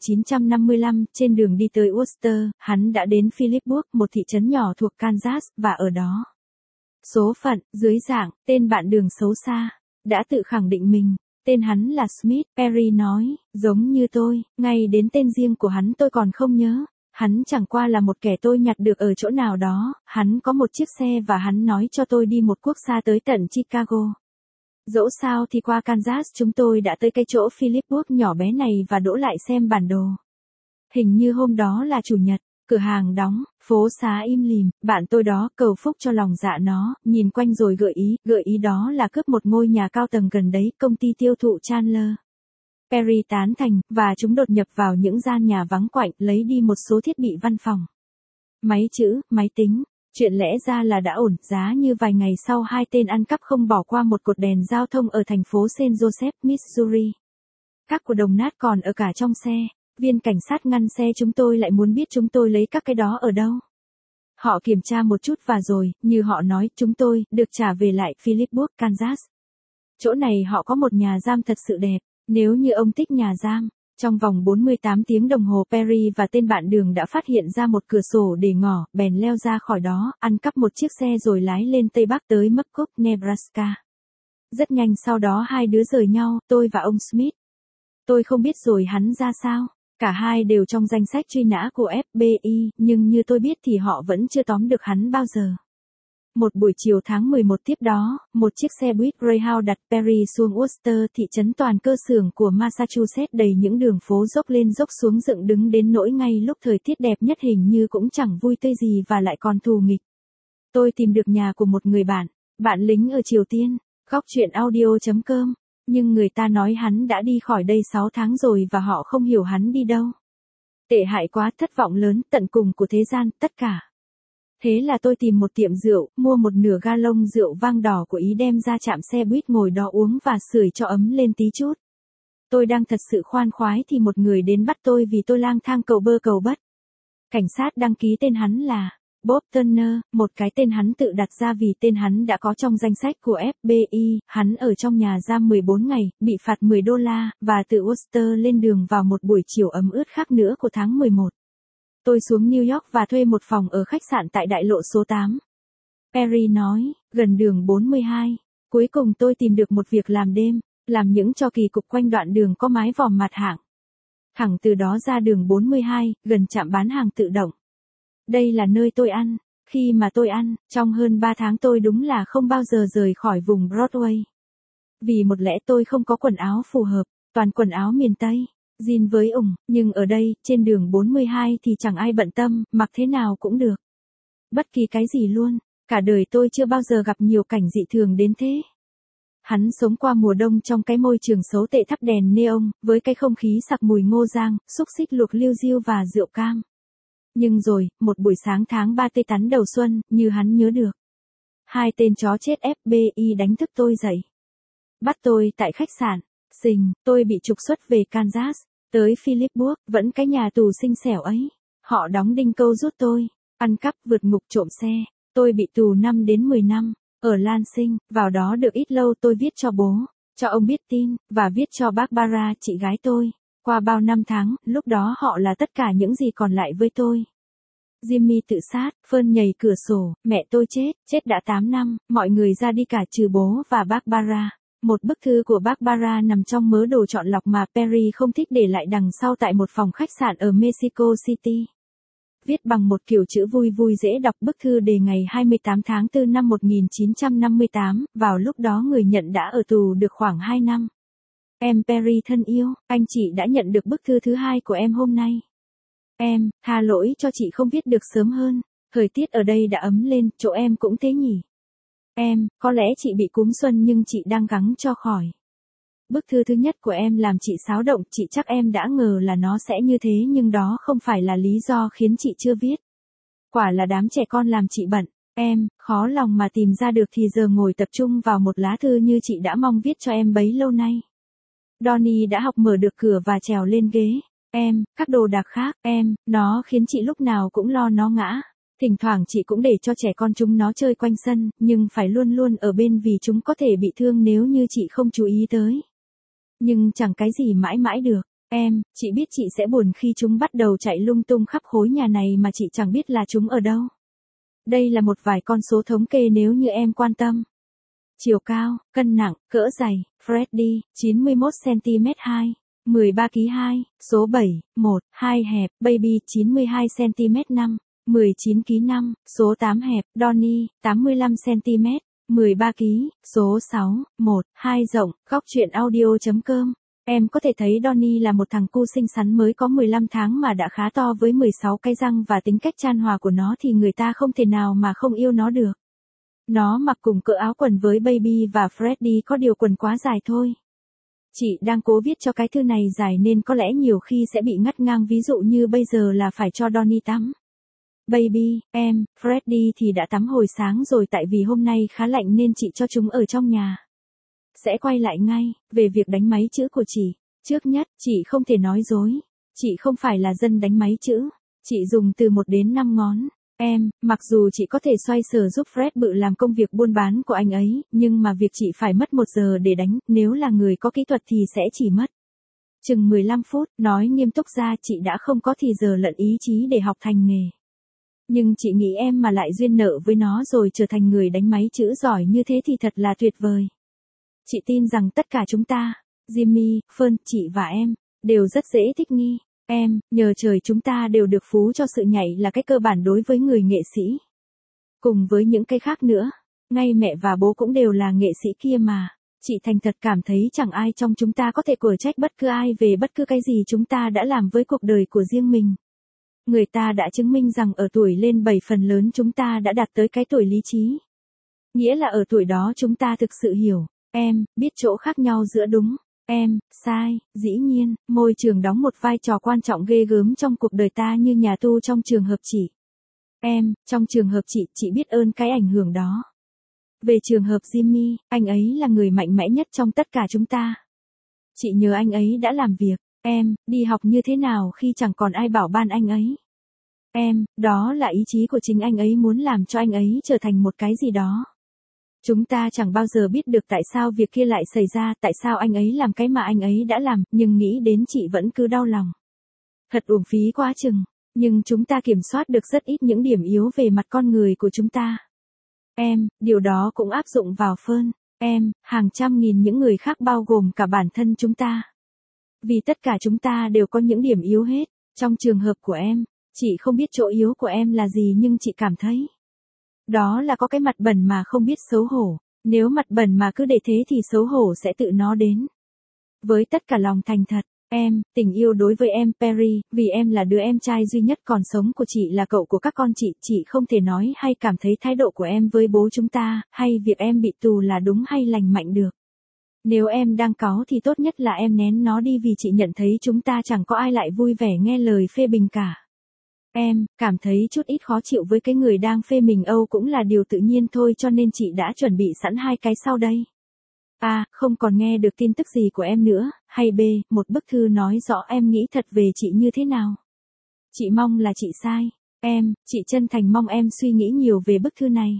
1955, trên đường đi tới Worcester, hắn đã đến Phillipsburg, một thị trấn nhỏ thuộc Kansas, và ở đó, số phận, dưới dạng, tên bạn đường xấu xa, đã tự khẳng định mình. Tên hắn là Smith, Perry nói, giống như tôi, ngay đến tên riêng của hắn tôi còn không nhớ. Hắn chẳng qua là một kẻ tôi nhặt được ở chỗ nào đó, hắn có một chiếc xe và hắn nói cho tôi đi một quốc xa tới tận Chicago. Dẫu sao thì qua Kansas chúng tôi đã tới cái chỗ Phillipsburg nhỏ bé này và đỗ lại xem bản đồ. Hình như hôm đó là Chủ nhật, cửa hàng đóng, phố xá im lìm, bạn tôi đó cầu phúc cho lòng dạ nó, nhìn quanh rồi gợi ý đó là cướp một ngôi nhà cao tầng gần đấy, công ty tiêu thụ Chandler. Perry tán thành, và chúng đột nhập vào những gian nhà vắng quạnh, lấy đi một số thiết bị văn phòng. Máy chữ, máy tính. Chuyện lẽ ra là đã ổn, giá như vài ngày sau hai tên ăn cắp không bỏ qua một cột đèn giao thông ở thành phố St. Joseph, Missouri. Các của đồng nát còn ở cả trong xe. Viên cảnh sát ngăn xe chúng tôi lại muốn biết chúng tôi lấy các cái đó ở đâu. Họ kiểm tra một chút và rồi, như họ nói, chúng tôi được trả về lại Phillipsburg, Kansas. Chỗ này họ có một nhà giam thật sự đẹp. Nếu như ông thích nhà giam, trong vòng 48 tiếng đồng hồ Perry và tên bạn đường đã phát hiện ra một cửa sổ để ngỏ, bèn leo ra khỏi đó, ăn cắp một chiếc xe rồi lái lên Tây Bắc tới McCook, Nebraska. Rất nhanh sau đó hai đứa rời nhau, tôi và ông Smith. Tôi không biết rồi hắn ra sao, cả hai đều trong danh sách truy nã của FBI, nhưng như tôi biết thì họ vẫn chưa tóm được hắn bao giờ. Một buổi chiều tháng 11 tiếp đó, một chiếc xe buýt Greyhound đặt Perry xuống Worcester, thị trấn toàn cơ xưởng của Massachusetts, đầy những đường phố dốc lên dốc xuống dựng đứng đến nỗi ngay lúc thời tiết đẹp nhất hình như cũng chẳng vui tươi gì và lại còn thù nghịch. Tôi tìm được nhà của một người bạn lính ở Triều Tiên, góc chuyện audio.com, nhưng người ta nói hắn đã đi khỏi đây 6 tháng rồi và họ không hiểu hắn đi đâu. Tệ hại quá, thất vọng lớn, tận cùng của thế gian, tất cả. Thế là tôi tìm một tiệm rượu, mua một nửa ga lông rượu vang đỏ của Ý đem ra trạm xe buýt ngồi đó uống và sưởi cho ấm lên tí chút. Tôi đang thật sự khoan khoái thì một người đến bắt tôi vì tôi lang thang cầu bơ cầu bất. Cảnh sát đăng ký tên hắn là Bob Turner, một cái tên hắn tự đặt ra vì tên hắn đã có trong danh sách của FBI. Hắn ở trong nhà giam 14 ngày, bị phạt $10, và từ Worcester lên đường vào một buổi chiều ấm ướt khác nữa của tháng 11. Tôi xuống New York và thuê một phòng ở khách sạn tại đại lộ số 8. Perry nói, gần đường 42. Cuối cùng tôi tìm được một việc làm đêm, làm những trò kỳ cục quanh đoạn đường có mái vòm mặt hạng. Thẳng từ đó ra đường 42, gần trạm bán hàng tự động. Đây là nơi tôi ăn. Khi mà tôi ăn, trong hơn 3 tháng tôi đúng là không bao giờ rời khỏi vùng Broadway. Vì một lẽ tôi không có quần áo phù hợp, toàn quần áo miền Tây. Jean với ủng, nhưng ở đây, trên đường 42 thì chẳng ai bận tâm, mặc thế nào cũng được. Bất kỳ cái gì luôn. Cả đời tôi chưa bao giờ gặp nhiều cảnh dị thường đến thế. Hắn sống qua mùa đông trong cái môi trường xấu tệ thắp đèn neon, với cái không khí sặc mùi ngô rang, xúc xích luộc liu riu và rượu cam. Nhưng rồi, một buổi sáng tháng 3 tươi tắn đầu xuân, như hắn nhớ được. Hai tên chó chết FBI đánh thức tôi dậy. Bắt tôi tại khách sạn. Tôi bị trục xuất về Kansas, tới Phillipsburg, vẫn cái nhà tù xinh xẻo ấy. Họ đóng đinh câu rút tôi, ăn cắp, vượt ngục, trộm xe. Tôi bị tù 5 đến 10 năm, ở Lansing, vào đó được ít lâu tôi viết cho bố, cho ông biết tin, và viết cho Barbara, chị gái tôi. Qua bao năm tháng, lúc đó họ là tất cả những gì còn lại với tôi. Jimmy tự sát, Fern nhảy cửa sổ, mẹ tôi chết đã 8 năm, mọi người ra đi cả trừ bố và Barbara. Một bức thư của Barbara nằm trong mớ đồ chọn lọc mà Perry không thích để lại đằng sau tại một phòng khách sạn ở Mexico City. Viết bằng một kiểu chữ vui vui dễ đọc, bức thư đề ngày 28 tháng 4 năm 1958, vào lúc đó người nhận đã ở tù được khoảng 2 năm. Em Perry thân yêu, anh chị đã nhận được bức thư thứ hai của em hôm nay. Em, tha lỗi cho chị không viết được sớm hơn, thời tiết ở đây đã ấm lên, chỗ em cũng thế nhỉ. Em, có lẽ chị bị cúm xuân nhưng chị đang gắng cho khỏi. Bức thư thứ nhất của em làm chị xáo động, chị chắc em đã ngờ là nó sẽ như thế nhưng đó không phải là lý do khiến chị chưa viết. Quả là đám trẻ con làm chị bận, em, khó lòng mà tìm ra được thì giờ ngồi tập trung vào một lá thư như chị đã mong viết cho em bấy lâu nay. Donnie đã học mở được cửa và trèo lên ghế. Em, các đồ đạc khác, em, nó khiến chị lúc nào cũng lo nó ngã. Thỉnh thoảng chị cũng để cho trẻ con chúng nó chơi quanh sân, nhưng phải luôn luôn ở bên vì chúng có thể bị thương nếu như chị không chú ý tới. Nhưng chẳng cái gì mãi mãi được. Em, chị biết chị sẽ buồn khi chúng bắt đầu chạy lung tung khắp khối nhà này mà chị chẳng biết là chúng ở đâu. Đây là một vài con số thống kê nếu như em quan tâm. Chiều cao, cân nặng, cỡ giày, Freddy, 91cm 2, 13kg 2, số 7, 1, 2 hẹp, Baby, 92cm 5, 19kg 5, số 8 hẹp, Donnie, 85cm, 13kg, số 6, 1, 2 rộng, góc truyện audio.com. Em có thể thấy Donnie là một thằng cu xinh xắn mới có 15 tháng mà đã khá to với 16 cái răng và tính cách chan hòa của nó thì người ta không thể nào mà không yêu nó được. Nó mặc cùng cỡ áo quần với Baby và Freddy, có điều quần quá dài thôi. Chị đang cố viết cho cái thư này dài nên có lẽ nhiều khi sẽ bị ngắt ngang, ví dụ như bây giờ là phải cho Donnie tắm. Baby, em, Freddy thì đã tắm hồi sáng rồi tại vì hôm nay khá lạnh nên chị cho chúng ở trong nhà. Sẽ quay lại ngay, về việc đánh máy chữ của chị. Trước nhất, chị không thể nói dối. Chị không phải là dân đánh máy chữ. Chị dùng từ 1 đến 5 ngón. Em, mặc dù chị có thể xoay sở giúp Fred bự làm công việc buôn bán của anh ấy, nhưng mà việc chị phải mất 1 giờ để đánh, nếu là người có kỹ thuật thì sẽ chỉ mất chừng 15 phút, nói nghiêm túc ra chị đã không có thì giờ lẫn ý chí để học thành nghề. Nhưng chị nghĩ em mà lại duyên nợ với nó rồi trở thành người đánh máy chữ giỏi như thế thì thật là tuyệt vời. Chị tin rằng tất cả chúng ta, Jimmy, Fern, chị và em, đều rất dễ thích nghi. Em, nhờ trời chúng ta đều được phú cho sự nhảy là cái cơ bản đối với người nghệ sĩ. Cùng với những cái khác nữa, ngay mẹ và bố cũng đều là nghệ sĩ kia mà. Chị thành thật cảm thấy chẳng ai trong chúng ta có thể quở trách bất cứ ai về bất cứ cái gì chúng ta đã làm với cuộc đời của riêng mình. Người ta đã chứng minh rằng ở tuổi lên 7 phần lớn chúng ta đã đạt tới cái tuổi lý trí. Nghĩa là ở tuổi đó chúng ta thực sự hiểu, em, biết chỗ khác nhau giữa đúng, em, sai, dĩ nhiên, môi trường đóng một vai trò quan trọng ghê gớm trong cuộc đời ta như nhà tu trong trường hợp chị. Em, trong trường hợp chị biết ơn cái ảnh hưởng đó. Về trường hợp Jimmy, anh ấy là người mạnh mẽ nhất trong tất cả chúng ta. Chị nhờ anh ấy đã làm việc, em, đi học như thế nào khi chẳng còn ai bảo ban anh ấy. Em, đó là ý chí của chính anh ấy muốn làm cho anh ấy trở thành một cái gì đó. Chúng ta chẳng bao giờ biết được tại sao việc kia lại xảy ra, tại sao anh ấy làm cái mà anh ấy đã làm, nhưng nghĩ đến chị vẫn cứ đau lòng. Thật uổng phí quá chừng, nhưng chúng ta kiểm soát được rất ít những điểm yếu về mặt con người của chúng ta. Em, điều đó cũng áp dụng vào Fern, em, hàng trăm nghìn những người khác bao gồm cả bản thân chúng ta. Vì tất cả chúng ta đều có những điểm yếu hết, trong trường hợp của em, chị không biết chỗ yếu của em là gì nhưng chị cảm thấy. Đó là có cái mặt bẩn mà không biết xấu hổ, nếu mặt bẩn mà cứ để thế thì xấu hổ sẽ tự nó đến. Với tất cả lòng thành thật, Tình yêu đối với em Perry, vì em là đứa em trai duy nhất còn sống của chị, là cậu của các con chị không thể nói hay cảm thấy thái độ của em với bố chúng ta, hay việc em bị tù là đúng hay lành mạnh được. Nếu em đang cáu thì tốt nhất là em nén nó đi, vì chị nhận thấy chúng ta chẳng có ai lại vui vẻ nghe lời phê bình cả. Em cảm thấy chút ít khó chịu với cái người đang phê mình Âu cũng là điều tự nhiên thôi, cho nên chị đã chuẩn bị sẵn hai cái sau đây. A. Không còn nghe được tin tức gì của em nữa, hay B. Một bức thư nói rõ em nghĩ thật về chị như thế nào. Chị mong là chị sai. Chị chân thành mong em suy nghĩ nhiều về bức thư này.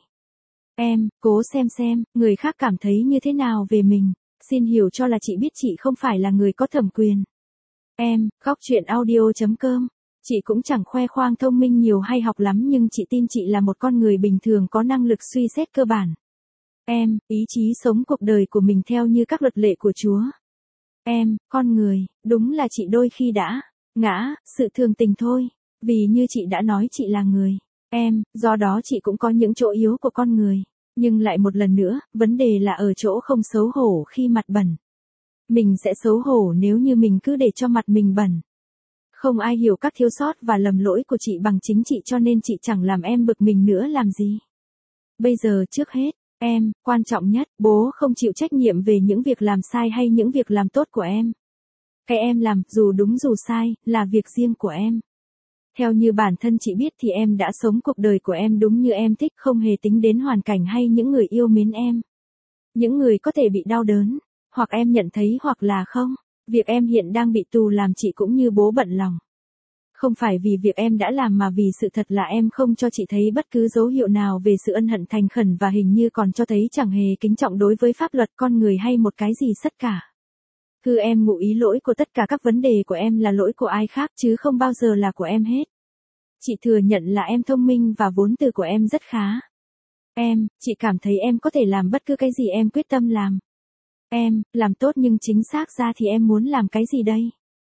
Cố xem, người khác cảm thấy như thế nào về mình. Xin hiểu cho là chị biết chị không phải là người có thẩm quyền. Góc truyện audio.com. Chị cũng chẳng khoe khoang thông minh nhiều hay học lắm, nhưng chị tin chị là một con người bình thường có năng lực suy xét cơ bản. Ý chí sống cuộc đời của mình theo như các luật lệ của Chúa. Con người, đúng là chị đôi khi đã ngã, sự thường tình thôi. Vì như chị đã nói, chị là người. Do đó chị cũng có những chỗ yếu của con người. Nhưng lại một lần nữa, vấn đề là ở chỗ không xấu hổ khi mặt bẩn. Mình sẽ xấu hổ nếu như mình cứ để cho mặt mình bẩn. Không ai hiểu các thiếu sót và lầm lỗi của chị bằng chính chị, cho nên chị chẳng làm em bực mình nữa làm gì. Bây giờ trước hết, quan trọng nhất, bố không chịu trách nhiệm về những việc làm sai hay những việc làm tốt của em. Cái em làm, dù đúng dù sai, là việc riêng của em. Theo như bản thân chị biết thì em đã sống cuộc đời của em đúng như em thích, không hề tính đến hoàn cảnh hay những người yêu mến em. Những người có thể bị đau đớn, hoặc em nhận thấy hoặc là không. Việc em hiện đang bị tù làm chị cũng như bố bận lòng. Không phải vì việc em đã làm mà vì sự thật là em không cho chị thấy bất cứ dấu hiệu nào về sự ân hận thành khẩn, và hình như còn cho thấy chẳng hề kính trọng đối với pháp luật, con người hay một cái gì sất cả. Em ngụ ý lỗi của tất cả các vấn đề của em là lỗi của ai khác chứ không bao giờ là của em hết. Chị thừa nhận là em thông minh và vốn từ của em rất khá. Chị cảm thấy em có thể làm bất cứ cái gì em quyết tâm làm. Làm tốt, nhưng chính xác ra thì em muốn làm cái gì đây?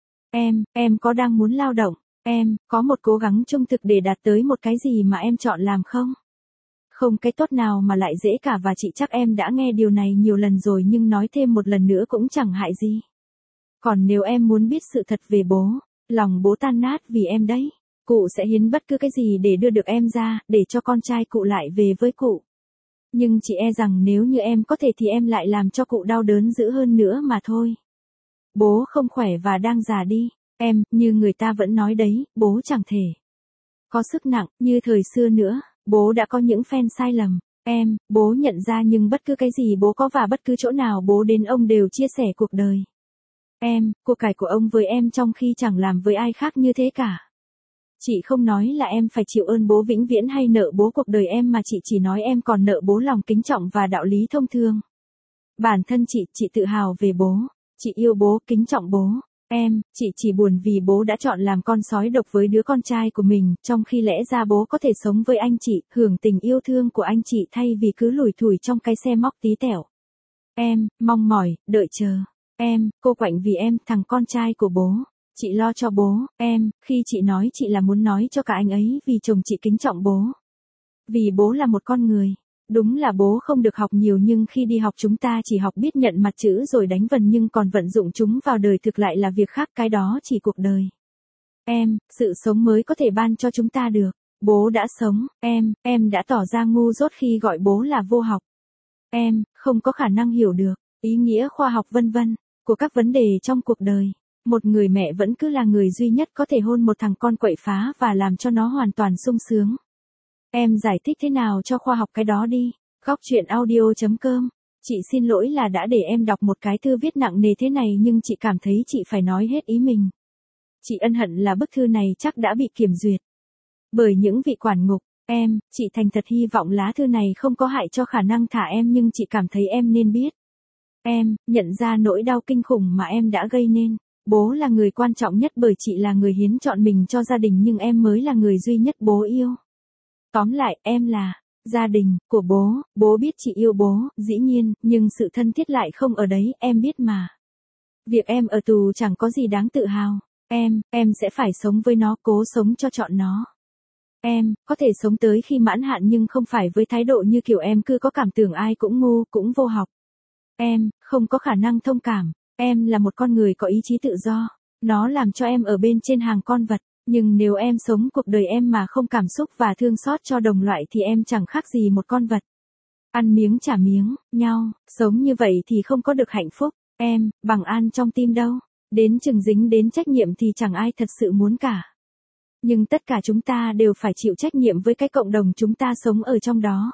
Em có đang muốn lao động? Có một cố gắng trung thực để đạt tới một cái gì mà em chọn làm không? Không cái tốt nào mà lại dễ cả, và chị chắc em đã nghe điều này nhiều lần rồi, nhưng nói thêm một lần nữa cũng chẳng hại gì. Còn nếu em muốn biết sự thật về bố, lòng bố tan nát vì em đấy. Cụ sẽ hiến bất cứ cái gì để đưa được em ra, để cho con trai cụ lại về với cụ. Nhưng chị e rằng nếu như em có thể thì em lại làm cho cụ đau đớn dữ hơn nữa mà thôi. Bố không khỏe và đang già đi. Như người ta vẫn nói đấy, bố chẳng thể có sức nặng như thời xưa nữa. Bố đã có những phen sai lầm. Bố nhận ra, nhưng bất cứ cái gì bố có và bất cứ chỗ nào bố đến ông đều chia sẻ cuộc đời. Cuộc cải của ông với em, trong khi chẳng làm với ai khác như thế cả. Chị không nói là em phải chịu ơn bố vĩnh viễn hay nợ bố cuộc đời em, mà chị chỉ nói em còn nợ bố lòng kính trọng và đạo lý thông thường. Bản thân chị tự hào về bố. Chị yêu bố, kính trọng bố. Chị chỉ buồn vì bố đã chọn làm con sói độc với đứa con trai của mình, trong khi lẽ ra bố có thể sống với anh chị, hưởng tình yêu thương của anh chị thay vì cứ lủi thủi trong cái xe móc tí tẹo. Mong mỏi, đợi chờ. Cô quạnh vì em, thằng con trai của bố. Chị lo cho bố. Khi chị nói, chị là muốn nói cho cả anh ấy, vì chồng chị kính trọng bố. Vì bố là một con người. Đúng là bố không được học nhiều, nhưng khi đi học chúng ta chỉ học biết nhận mặt chữ rồi đánh vần, nhưng còn vận dụng chúng vào đời thực lại là việc khác, cái đó chỉ cuộc đời. Sự sống mới có thể ban cho chúng ta được. Bố đã sống. Em đã tỏ ra ngu dốt khi gọi bố là vô học. Không có khả năng hiểu được ý nghĩa khoa học vân vân của các vấn đề trong cuộc đời. Một người mẹ vẫn cứ là người duy nhất có thể hôn một thằng con quậy phá và làm cho nó hoàn toàn sung sướng. Em giải thích thế nào cho khoa học cái đó đi. Góc truyện audio.com. Chị xin lỗi là đã để em đọc một cái thư viết nặng nề thế này, nhưng chị cảm thấy chị phải nói hết ý mình. Chị ân hận là bức thư này chắc đã bị kiểm duyệt bởi những vị quản ngục. Chị thành thật hy vọng lá thư này không có hại cho khả năng thả em, nhưng chị cảm thấy em nên biết. Nhận ra nỗi đau kinh khủng mà em đã gây nên. Bố là người quan trọng nhất bởi chị là người hiến chọn mình cho gia đình, nhưng em mới là người duy nhất bố yêu. Tóm lại, em là gia đình của bố. Bố biết chị yêu bố, dĩ nhiên, nhưng sự thân thiết lại không ở đấy, em biết mà. Việc em ở tù chẳng có gì đáng tự hào. Em sẽ phải sống với nó, cố sống cho trọn nó. Có thể sống tới khi mãn hạn, nhưng không phải với thái độ như kiểu em cứ có cảm tưởng ai cũng ngu, cũng vô học. Không có khả năng thông cảm. Em là một con người có ý chí tự do. Nó làm cho em ở bên trên hàng con vật, nhưng nếu em sống cuộc đời em mà không cảm xúc và thương xót cho đồng loại thì em chẳng khác gì một con vật. Ăn miếng trả miếng, nhau, sống như vậy thì không có được hạnh phúc, em, bằng an trong tim đâu. Đến chừng dính đến trách nhiệm thì chẳng ai thật sự muốn cả. Nhưng tất cả chúng ta đều phải chịu trách nhiệm với cái cộng đồng chúng ta sống ở trong đó.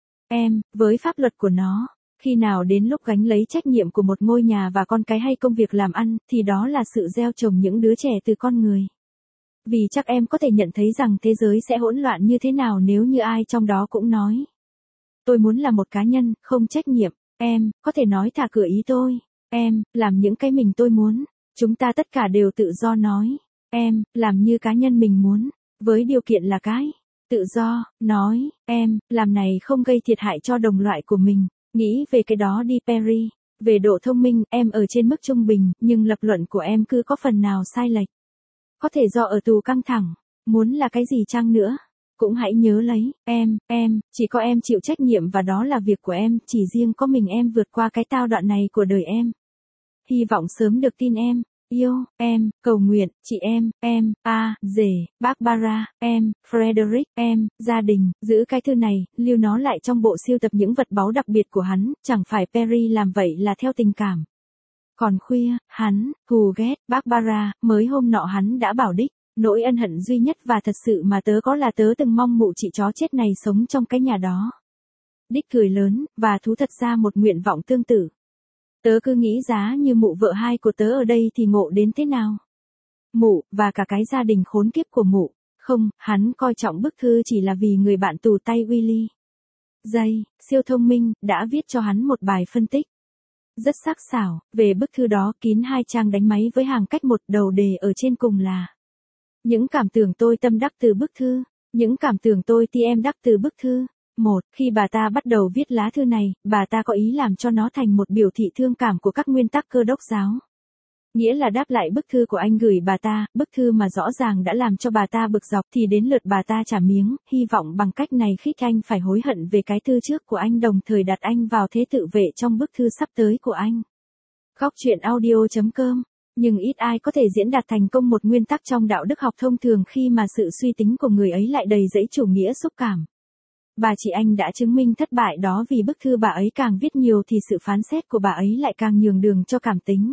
Em, với pháp luật của nó, khi nào đến lúc gánh lấy trách nhiệm của một ngôi nhà và con cái hay công việc làm ăn, thì đó là sự gieo trồng những đứa trẻ từ con người. Vì chắc em có thể nhận thấy rằng thế giới sẽ hỗn loạn như thế nào nếu như ai trong đó cũng nói. Tôi muốn là một cá nhân, không trách nhiệm. Em, có thể nói thả cửa ý tôi. Em, làm những cái mình tôi muốn. Chúng ta tất cả đều tự do nói. Em, làm như cá nhân mình muốn. Với điều kiện là cái tự do, nói, em, làm này không gây thiệt hại cho đồng loại của mình. Nghĩ về cái đó đi Perry. Về độ thông minh, em ở trên mức trung bình, nhưng lập luận của em cứ có phần nào sai lệch. Có thể do ở tù căng thẳng. Muốn là cái gì chăng nữa? Cũng hãy nhớ lấy, em, chỉ có em chịu trách nhiệm và đó là việc của em, chỉ riêng có mình em vượt qua cái tao đoạn này của đời em. Hy vọng sớm được tin em, yêu, em, cầu nguyện, chị em, rể, Barbara, em, Frederick, em, gia đình, giữ cái thư này, lưu nó lại trong bộ sưu tập những vật báu đặc biệt của hắn, chẳng phải Perry làm vậy là theo tình cảm. Còn khuya, hắn, hù ghét, Barbara, mới hôm nọ hắn đã bảo Đích. Nỗi ân hận duy nhất và thật sự mà tớ có là tớ từng mong mụ chị chó chết này sống trong cái nhà đó. Đích cười lớn, và thú thật ra một nguyện vọng tương tự. Tớ cứ nghĩ giá như mụ vợ hai của tớ ở đây thì ngộ đến thế nào. Mụ, và cả cái gia đình khốn kiếp của mụ. Không, hắn coi trọng bức thư chỉ là vì người bạn tù tay Willy. Dây, siêu thông minh, đã viết cho hắn một bài phân tích. Rất sắc sảo, về bức thư đó kín 2 trang đánh máy với hàng cách một đầu đề ở trên cùng là. Những cảm tưởng tôi tâm đắc từ bức thư, những cảm tưởng tôi ti em đắc từ bức thư. Khi bà ta bắt đầu viết lá thư này, bà ta có ý làm cho nó thành một biểu thị thương cảm của các nguyên tắc Cơ đốc giáo. Nghĩa là đáp lại bức thư của anh gửi bà ta, bức thư mà rõ ràng đã làm cho bà ta bực dọc thì đến lượt bà ta trả miếng, hy vọng bằng cách này khích anh phải hối hận về cái thư trước của anh đồng thời đặt anh vào thế tự vệ trong bức thư sắp tới của anh. Góc truyện audio.com. Nhưng ít ai có thể diễn đạt thành công một nguyên tắc trong đạo đức học thông thường khi mà sự suy tính của người ấy lại đầy dẫy chủ nghĩa xúc cảm. Bà chị anh đã chứng minh thất bại đó vì bức thư bà ấy càng viết nhiều thì sự phán xét của bà ấy lại càng nhường đường cho cảm tính.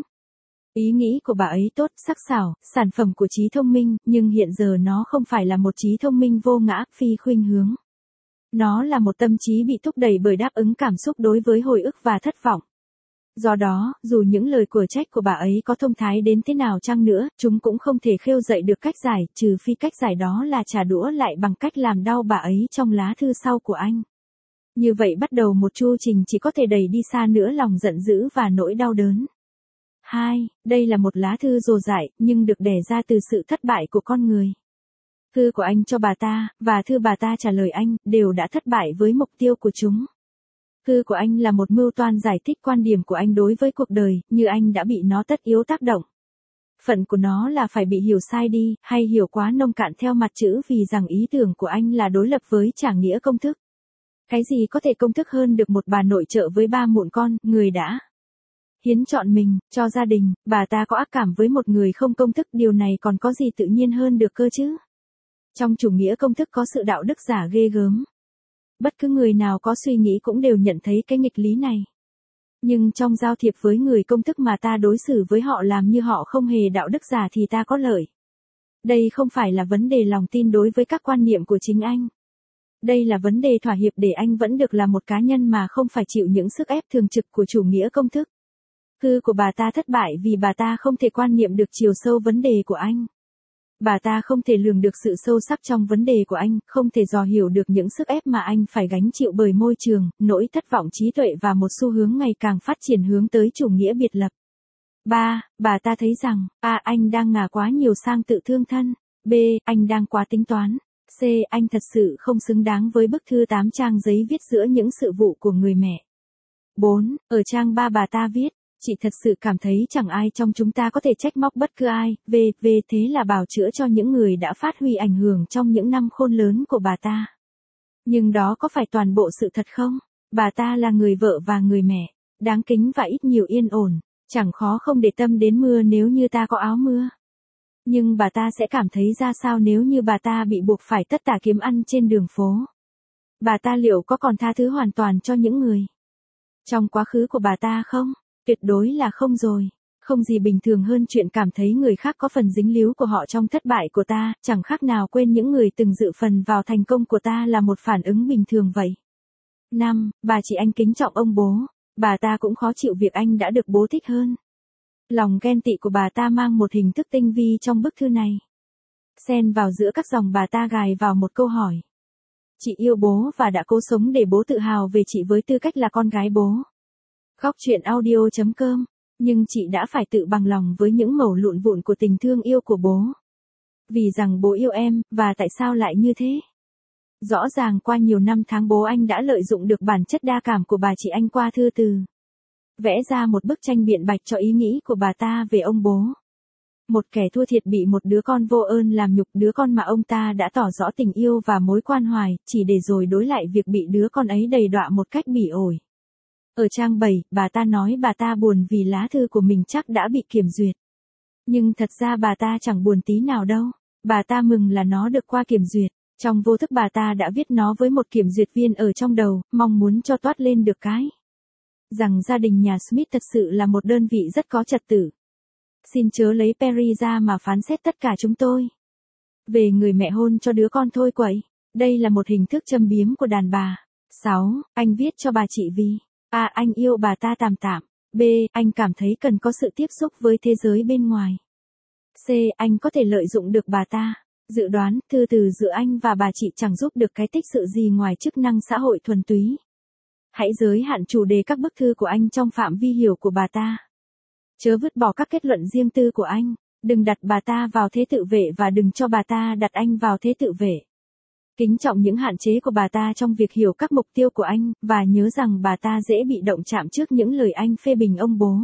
Ý nghĩ của bà ấy tốt, sắc sảo, sản phẩm của trí thông minh, nhưng hiện giờ nó không phải là một trí thông minh vô ngã, phi khuynh hướng. Nó là một tâm trí bị thúc đẩy bởi đáp ứng cảm xúc đối với hồi ức và thất vọng. Do đó, dù những lời của trách của bà ấy có thông thái đến thế nào chăng nữa, chúng cũng không thể khêu dậy được cách giải, trừ phi cách giải đó là trả đũa lại bằng cách làm đau bà ấy trong lá thư sau của anh. Như vậy bắt đầu một chu trình chỉ có thể đẩy đi xa nữa lòng giận dữ và nỗi đau đớn. 2. Đây là một lá thư dồ dại, nhưng được đẻ ra từ sự thất bại của con người. Thư của anh cho bà ta, và thư bà ta trả lời anh, đều đã thất bại với mục tiêu của chúng. Thư của anh là một mưu toan giải thích quan điểm của anh đối với cuộc đời, như anh đã bị nó tất yếu tác động. Phận của nó là phải bị hiểu sai đi, hay hiểu quá nông cạn theo mặt chữ vì rằng ý tưởng của anh là đối lập với trả nghĩa công thức. Cái gì có thể công thức hơn được một bà nội trợ với 3 mụn con, người đã hiến chọn mình, cho gia đình, bà ta có ác cảm với một người không công thức, điều này còn có gì tự nhiên hơn được cơ chứ? Trong chủ nghĩa công thức có sự đạo đức giả ghê gớm. Bất cứ người nào có suy nghĩ cũng đều nhận thấy cái nghịch lý này. Nhưng trong giao thiệp với người công thức mà ta đối xử với họ làm như họ không hề đạo đức giả thì ta có lợi. Đây không phải là vấn đề lòng tin đối với các quan niệm của chính anh. Đây là vấn đề thỏa hiệp để anh vẫn được là một cá nhân mà không phải chịu những sức ép thường trực của chủ nghĩa công thức. Thư của bà ta thất bại vì bà ta không thể quan niệm được chiều sâu vấn đề của anh. Bà ta không thể lường được sự sâu sắc trong vấn đề của anh, không thể dò hiểu được những sức ép mà anh phải gánh chịu bởi môi trường, nỗi thất vọng trí tuệ và một xu hướng ngày càng phát triển hướng tới chủ nghĩa biệt lập. 3. Bà ta thấy rằng, A. Anh đang ngả quá nhiều sang tự thương thân. B. Anh đang quá tính toán. C. Anh thật sự không xứng đáng với bức thư 8 trang giấy viết giữa những sự vụ của người mẹ. 4. Ở trang 3 bà ta viết, chị thật sự cảm thấy chẳng ai trong chúng ta có thể trách móc bất cứ ai, thế là bào chữa cho những người đã phát huy ảnh hưởng trong những năm khôn lớn của bà ta. Nhưng đó có phải toàn bộ sự thật không? Bà ta là người vợ và người mẹ, đáng kính và ít nhiều yên ổn. Chẳng khó không để tâm đến mưa nếu như ta có áo mưa. Nhưng bà ta sẽ cảm thấy ra sao nếu như bà ta bị buộc phải tất tả kiếm ăn trên đường phố? Bà ta liệu có còn tha thứ hoàn toàn cho những người trong quá khứ của bà ta không? Tuyệt đối là không rồi. Không gì bình thường hơn chuyện cảm thấy người khác có phần dính líu của họ trong thất bại của ta, chẳng khác nào quên những người từng dự phần vào thành công của ta là một phản ứng bình thường vậy. 5. Bà chị anh kính trọng ông bố. Bà ta cũng khó chịu việc anh đã được bố thích hơn. Lòng ghen tị của bà ta mang một hình thức tinh vi trong bức thư này. Xen vào giữa các dòng bà ta gài vào một câu hỏi. Chị yêu bố và đã cố sống để bố tự hào về chị với tư cách là con gái bố. Góc truyện audio.com. Nhưng chị đã phải tự bằng lòng với những mẩu lụn vụn của tình thương yêu của bố. Vì rằng bố yêu em, và tại sao lại như thế? Rõ ràng qua nhiều năm tháng bố anh đã lợi dụng được bản chất đa cảm của bà chị anh qua thư từ. Vẽ ra một bức tranh biện bạch cho ý nghĩ của bà ta về ông bố. Một kẻ thua thiệt bị một đứa con vô ơn làm nhục, đứa con mà ông ta đã tỏ rõ tình yêu và mối quan hoài, chỉ để rồi đối lại việc bị đứa con ấy đầy đọa một cách bỉ ổi. Ở trang 7, bà ta nói bà ta buồn vì lá thư của mình chắc đã bị kiểm duyệt. Nhưng thật ra bà ta chẳng buồn tí nào đâu. Bà ta mừng là nó được qua kiểm duyệt. Trong vô thức bà ta đã viết nó với một kiểm duyệt viên ở trong đầu, mong muốn cho toát lên được cái rằng gia đình nhà Smith thật sự là một đơn vị rất có trật tự. Xin chớ lấy Perry ra mà phán xét tất cả chúng tôi. Về người mẹ hôn cho đứa con thôi quậy. Đây là một hình thức châm biếm của đàn bà. 6. Anh viết cho bà chị vì A. Anh yêu bà ta tạm tạm. B. Anh cảm thấy cần có sự tiếp xúc với thế giới bên ngoài. C. Anh có thể lợi dụng được bà ta. Dự đoán, thư từ giữa anh và bà chị chẳng giúp được cái tích sự gì ngoài chức năng xã hội thuần túy. Hãy giới hạn chủ đề các bức thư của anh trong phạm vi hiểu của bà ta. Chớ vứt bỏ các kết luận riêng tư của anh. Đừng đặt bà ta vào thế tự vệ và đừng cho bà ta đặt anh vào thế tự vệ. Kính trọng những hạn chế của bà ta trong việc hiểu các mục tiêu của anh, và nhớ rằng bà ta dễ bị động chạm trước những lời anh phê bình ông bố.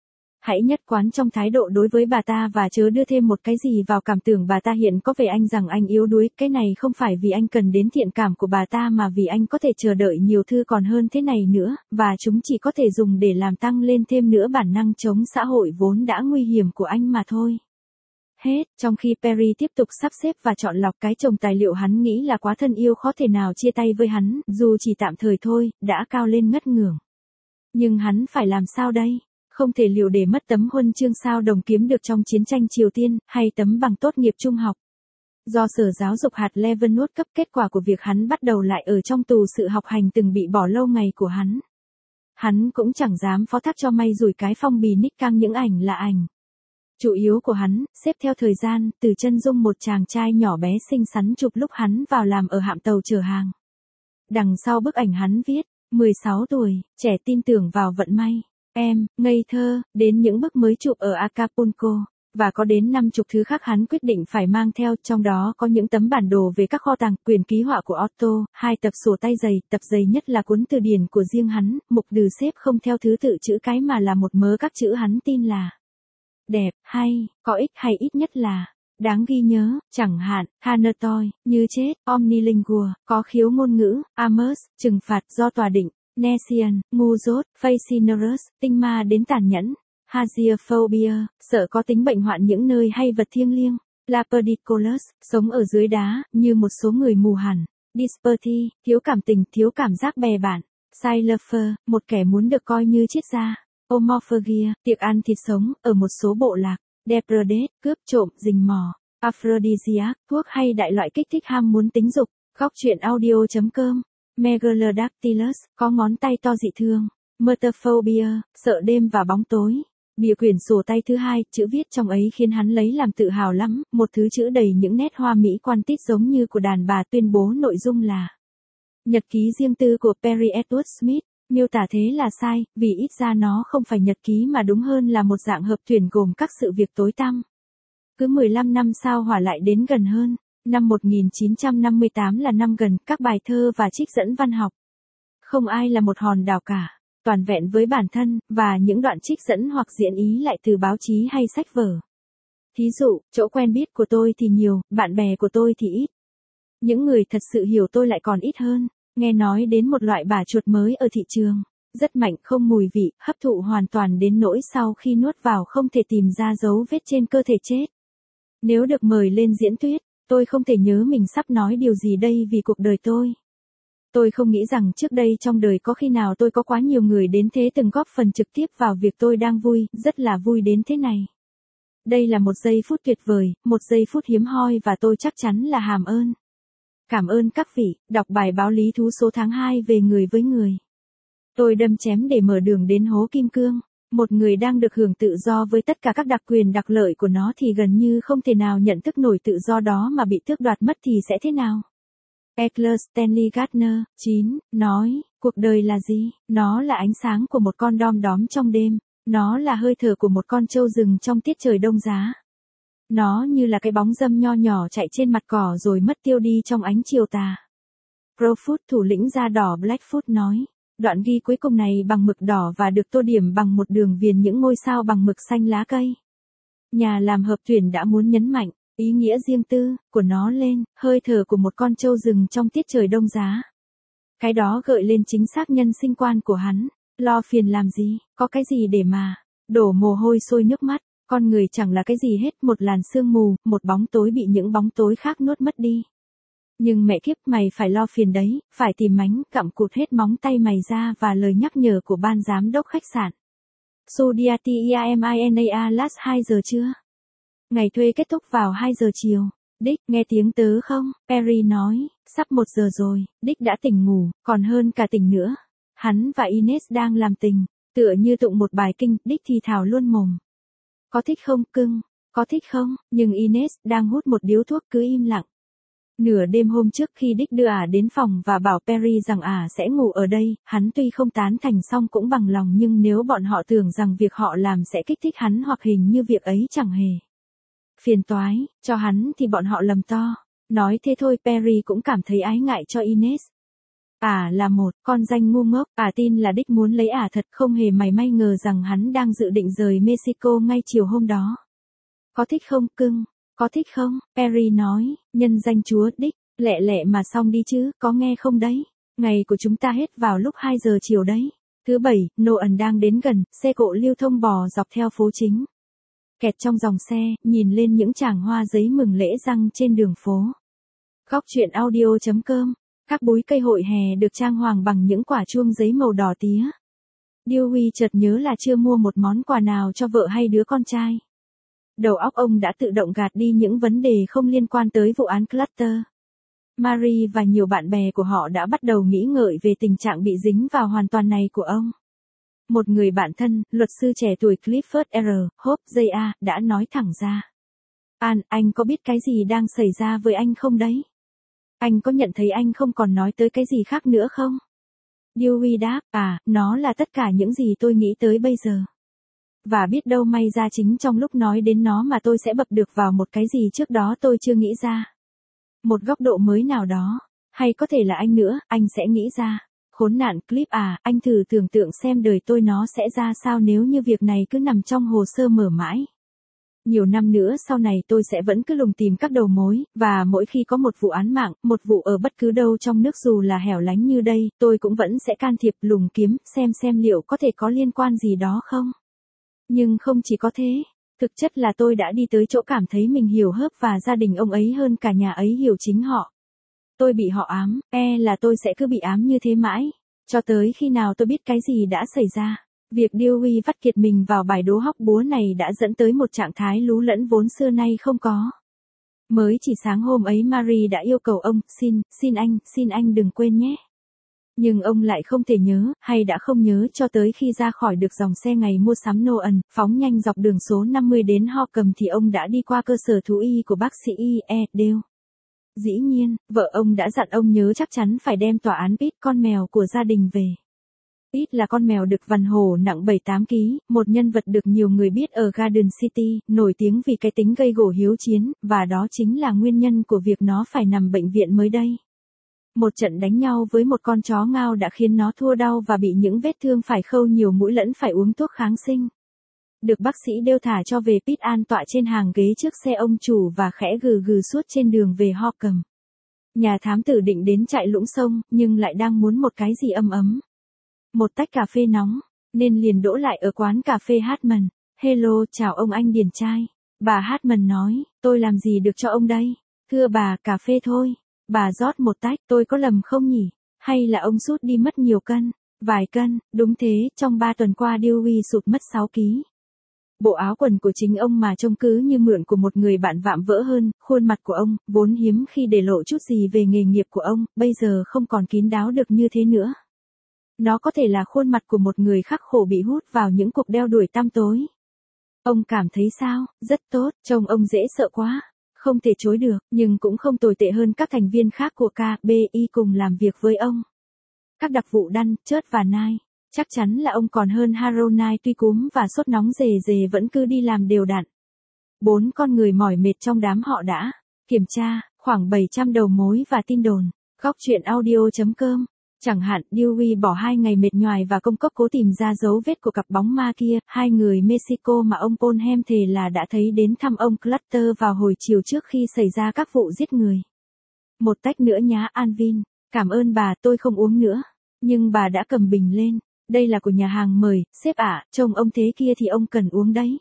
Hãy nhất quán trong thái độ đối với bà ta và chớ đưa thêm một cái gì vào cảm tưởng bà ta hiện có về anh rằng anh yếu đuối. Cái này không phải vì anh cần đến thiện cảm của bà ta mà vì anh có thể chờ đợi nhiều thư còn hơn thế này nữa, và chúng chỉ có thể dùng để làm tăng lên thêm nữa bản năng chống xã hội vốn đã nguy hiểm của anh mà thôi. Hết, trong khi Perry tiếp tục sắp xếp và chọn lọc cái chồng tài liệu hắn nghĩ là quá thân yêu khó thể nào chia tay với hắn, dù chỉ tạm thời thôi, đã cao lên ngất ngưởng. Nhưng hắn phải làm sao đây? Không thể liều để mất tấm huân chương sao đồng kiếm được trong chiến tranh Triều Tiên, hay tấm bằng tốt nghiệp trung học. Do Sở Giáo dục hạt Leavenworth cấp, kết quả của việc hắn bắt đầu lại ở trong tù sự học hành từng bị bỏ lâu ngày của hắn. Hắn cũng chẳng dám phó thác cho may rủi cái phong bì nick căng những ảnh là ảnh chủ yếu của hắn, xếp theo thời gian, từ chân dung một chàng trai nhỏ bé xinh xắn chụp lúc hắn vào làm ở hạm tàu chở hàng. Đằng sau bức ảnh hắn viết, 16 tuổi, trẻ tin tưởng vào vận may. Em, ngây thơ, đến những bức mới chụp ở Acapulco, và có đến 50 thứ khác hắn quyết định phải mang theo, trong đó có những tấm bản đồ về các kho tàng, quyền ký họa của Otto, 2 tập sổ tay dày, tập dày nhất là cuốn từ điển của riêng hắn, mục từ xếp không theo thứ tự chữ cái mà là một mớ các chữ hắn tin là đẹp, hay, có ích hay ít nhất là đáng ghi nhớ, chẳng hạn, Hanatoi, như chết, Omnilingual, có khiếu ngôn ngữ, Amos, trừng phạt do tòa định, Nesian, ngu dốt, Fascinerus, tinh ma đến tàn nhẫn, Hagiophobia, sợ có tính bệnh hoạn những nơi hay vật thiêng liêng, Laperdicolus, sống ở dưới đá, như một số người mù hẳn, Disperti, thiếu cảm tình, thiếu cảm giác bè bạn, Silefer, một kẻ muốn được coi như triết gia. Homophagia, tiệc ăn thịt sống, ở một số bộ lạc, Depredate, cướp trộm, rình mò, Aphrodisiac, thuốc hay đại loại kích thích ham muốn tính dục, góc truyện audio.com, Megalodactylus, có ngón tay to dị thường, Mertophobia, sợ đêm và bóng tối, bìa quyển sổ tay thứ 2, chữ viết trong ấy khiến hắn lấy làm tự hào lắm, một thứ chữ đầy những nét hoa mỹ quan tít giống như của đàn bà tuyên bố nội dung là nhật ký riêng tư của Perry Edward Smith. Miêu tả thế là sai, vì ít ra nó không phải nhật ký mà đúng hơn là một dạng hợp thuyền gồm các sự việc tối tăm. Cứ 15 năm sao hỏa lại đến gần hơn. Năm 1958 là năm gần các bài thơ và trích dẫn văn học. Không ai là một hòn đảo cả, toàn vẹn với bản thân, và những đoạn trích dẫn hoặc diễn ý lại từ báo chí hay sách vở. Thí dụ, chỗ quen biết của tôi thì nhiều, bạn bè của tôi thì ít. Những người thật sự hiểu tôi lại còn ít hơn. Nghe nói đến một loại bả chuột mới ở thị trường. Rất mạnh, không mùi vị, hấp thụ hoàn toàn đến nỗi sau khi nuốt vào không thể tìm ra dấu vết trên cơ thể chết. Nếu được mời lên diễn thuyết, tôi không thể nhớ mình sắp nói điều gì đây vì cuộc đời tôi. Tôi không nghĩ rằng trước đây trong đời có khi nào tôi có quá nhiều người đến thế từng góp phần trực tiếp vào việc tôi đang vui, rất là vui đến thế này. Đây là một giây phút tuyệt vời, một giây phút hiếm hoi và tôi chắc chắn là hàm ơn. Cảm ơn các vị, đọc bài báo lý thú số tháng 2 về người với người. Tôi đâm chém để mở đường đến hố kim cương. Một người đang được hưởng tự do với tất cả các đặc quyền đặc lợi của nó thì gần như không thể nào nhận thức nổi tự do đó mà bị tước đoạt mất thì sẽ thế nào? Eckler Stanley Gardner, 9, nói, cuộc đời là gì? Nó là ánh sáng của một con đom đóm trong đêm. Nó là hơi thở của một con trâu rừng trong tiết trời đông giá. Nó như là cái bóng dâm nho nhỏ chạy trên mặt cỏ rồi mất tiêu đi trong ánh chiều tà. Profoot, thủ lĩnh da đỏ Blackfoot nói. Đoạn ghi cuối cùng này bằng mực đỏ và được tô điểm bằng một đường viền những ngôi sao bằng mực xanh lá cây. Nhà làm hợp tuyển đã muốn nhấn mạnh ý nghĩa riêng tư của nó lên hơi thở của một con trâu rừng trong tiết trời đông giá. Cái đó gợi lên chính xác nhân sinh quan của hắn. Lo phiền làm gì, có cái gì để mà đổ mồ hôi sôi nước mắt. Con người chẳng là cái gì hết, một làn sương mù, một bóng tối bị những bóng tối khác nuốt mất đi. Nhưng mẹ kiếp, mày phải lo phiền đấy, phải tìm mánh, cặm cụt hết móng tay mày ra và lời nhắc nhở của ban giám đốc khách sạn. Sudiati Iamina last 2 giờ trưa. Ngày thuê kết thúc vào 2 giờ chiều. Dick, nghe tiếng tớ không? Perry nói, sắp 1 giờ rồi. Dick đã tỉnh ngủ, còn hơn cả tỉnh nữa. Hắn và Ines đang làm tình, tựa như tụng một bài kinh, Dick thì thào luôn mồm. Có thích không, cưng? Có thích không? Nhưng Ines đang hút một điếu thuốc cứ im lặng. Nửa đêm hôm trước khi Dick đưa ả đến phòng và bảo Perry rằng ả sẽ ngủ ở đây, hắn tuy không tán thành song cũng bằng lòng, nhưng nếu bọn họ tưởng rằng việc họ làm sẽ kích thích hắn hoặc hình như việc ấy chẳng hề phiền toái cho hắn thì bọn họ lầm to. Nói thế thôi, Perry cũng cảm thấy ái ngại cho Ines. Ả là một con danh ngu ngốc, ả tin là Dick muốn lấy ả thật, không hề mảy may ngờ rằng hắn đang dự định rời Mexico ngay chiều hôm đó. Có thích không, cưng? Có thích không? Perry nói, nhân danh chúa Dick, lẹ lẹ mà xong đi chứ, có nghe không đấy? Ngày của chúng ta hết vào lúc 2 giờ chiều đấy. Thứ bảy, Noel đang đến gần, xe cộ lưu thông bò dọc theo phố chính. Kẹt trong dòng xe, nhìn lên những tràng hoa giấy mừng lễ răng trên đường phố. Góc truyện audio.com. Các búi cây hội hè được trang hoàng bằng những quả chuông giấy màu đỏ tía. Dewey chợt nhớ là chưa mua một món quà nào cho vợ hay đứa con trai. Đầu óc ông đã tự động gạt đi những vấn đề không liên quan tới vụ án Clutter. Marie và nhiều bạn bè của họ đã bắt đầu nghĩ ngợi về tình trạng bị dính vào hoàn toàn này của ông. Một người bạn thân, luật sư trẻ tuổi Clifford R. Hope Jr. đã nói thẳng ra. Anh có biết cái gì đang xảy ra với anh không đấy? Anh có nhận thấy anh không còn nói tới cái gì khác nữa không? Dewey đáp, nó là tất cả những gì tôi nghĩ tới bây giờ. Và biết đâu may ra chính trong lúc nói đến nó mà tôi sẽ bập được vào một cái gì trước đó tôi chưa nghĩ ra. Một góc độ mới nào đó. Hay có thể là anh nữa, anh sẽ nghĩ ra. Khốn nạn Cliff anh thử tưởng tượng xem đời tôi nó sẽ ra sao nếu như việc này cứ nằm trong hồ sơ mở mãi. Nhiều năm nữa sau này tôi sẽ vẫn cứ lùng tìm các đầu mối, và mỗi khi có một vụ án mạng, một vụ ở bất cứ đâu trong nước dù là hẻo lánh như đây, tôi cũng vẫn sẽ can thiệp lùng kiếm, xem liệu có thể có liên quan gì đó không. Nhưng không chỉ có thế, thực chất là tôi đã đi tới chỗ cảm thấy mình hiểu Hớp và gia đình ông ấy hơn cả nhà ấy hiểu chính họ. Tôi bị họ ám, là tôi sẽ cứ bị ám như thế mãi, cho tới khi nào tôi biết cái gì đã xảy ra. Việc Dewey vắt kiệt mình vào bài đố hóc búa này đã dẫn tới một trạng thái lú lẫn vốn xưa nay không có. Mới chỉ sáng hôm ấy Marie đã yêu cầu ông, xin anh đừng quên nhé. Nhưng ông lại không thể nhớ, hay đã không nhớ cho tới khi ra khỏi được dòng xe ngày mua sắm Noel, phóng nhanh dọc đường số 50 đến Holcomb thì ông đã đi qua cơ sở thú y của bác sĩ Dale. Dĩ nhiên, vợ ông đã dặn ông nhớ chắc chắn phải đem tòa án Pete, con mèo của gia đình về. Pete là con mèo đực vằn hổ nặng 7-8 kg, một nhân vật được nhiều người biết ở Garden City, nổi tiếng vì cái tính gây gổ hiếu chiến, và đó chính là nguyên nhân của việc nó phải nằm bệnh viện mới đây. Một trận đánh nhau với một con chó ngao đã khiến nó thua đau và bị những vết thương phải khâu nhiều mũi lẫn phải uống thuốc kháng sinh. Được bác sĩ Dale thả cho về Pete an tọa trên hàng ghế trước xe ông chủ và khẽ gừ gừ suốt trên đường về Holcomb. Nhà thám tử định đến trại Lũng Sông, nhưng lại đang muốn một cái gì ấm ấm. Một tách cà phê nóng, nên liền đỗ lại ở quán cà phê Hartman. Hello, chào ông anh điển trai. Bà Hartman nói, tôi làm gì được cho ông đây? Thưa bà, cà phê thôi. Bà rót một tách, tôi có lầm không nhỉ? Hay là ông sút đi mất nhiều cân? Vài cân, đúng thế, trong 3 tuần qua Dewey sụt mất 6 ký. Bộ áo quần của chính ông mà trông cứ như mượn của một người bạn vạm vỡ hơn, khuôn mặt của ông, vốn hiếm khi để lộ chút gì về nghề nghiệp của ông, bây giờ không còn kín đáo được như thế nữa. Nó có thể là khuôn mặt của một người khắc khổ bị hút vào những cuộc đeo đuổi tăm tối. Ông cảm thấy sao? Rất tốt, trông ông dễ sợ quá. Không thể chối được, nhưng cũng không tồi tệ hơn các thành viên khác của KBI cùng làm việc với ông. Các đặc vụ Đan, Chớt và Nai. Chắc chắn là ông còn hơn Harold Nai tuy cúm và sốt nóng rề rề vẫn cứ đi làm đều đặn. 4 con người mỏi mệt trong đám họ đã kiểm tra, khoảng 700 đầu mối và tin đồn. Góc chuyện audio.com. Chẳng hạn, Dewey bỏ 2 ngày mệt nhoài và công cốc cố tìm ra dấu vết của cặp bóng ma kia, 2 người Mexico mà ông Bonham thề là đã thấy đến thăm ông Clutter vào hồi chiều trước khi xảy ra các vụ giết người. Một tách nữa nhá Alvin. Cảm ơn bà, tôi không uống nữa. Nhưng bà đã cầm bình lên. Đây là của nhà hàng mời, sếp ạ, trông ông thế kia thì ông cần uống đấy.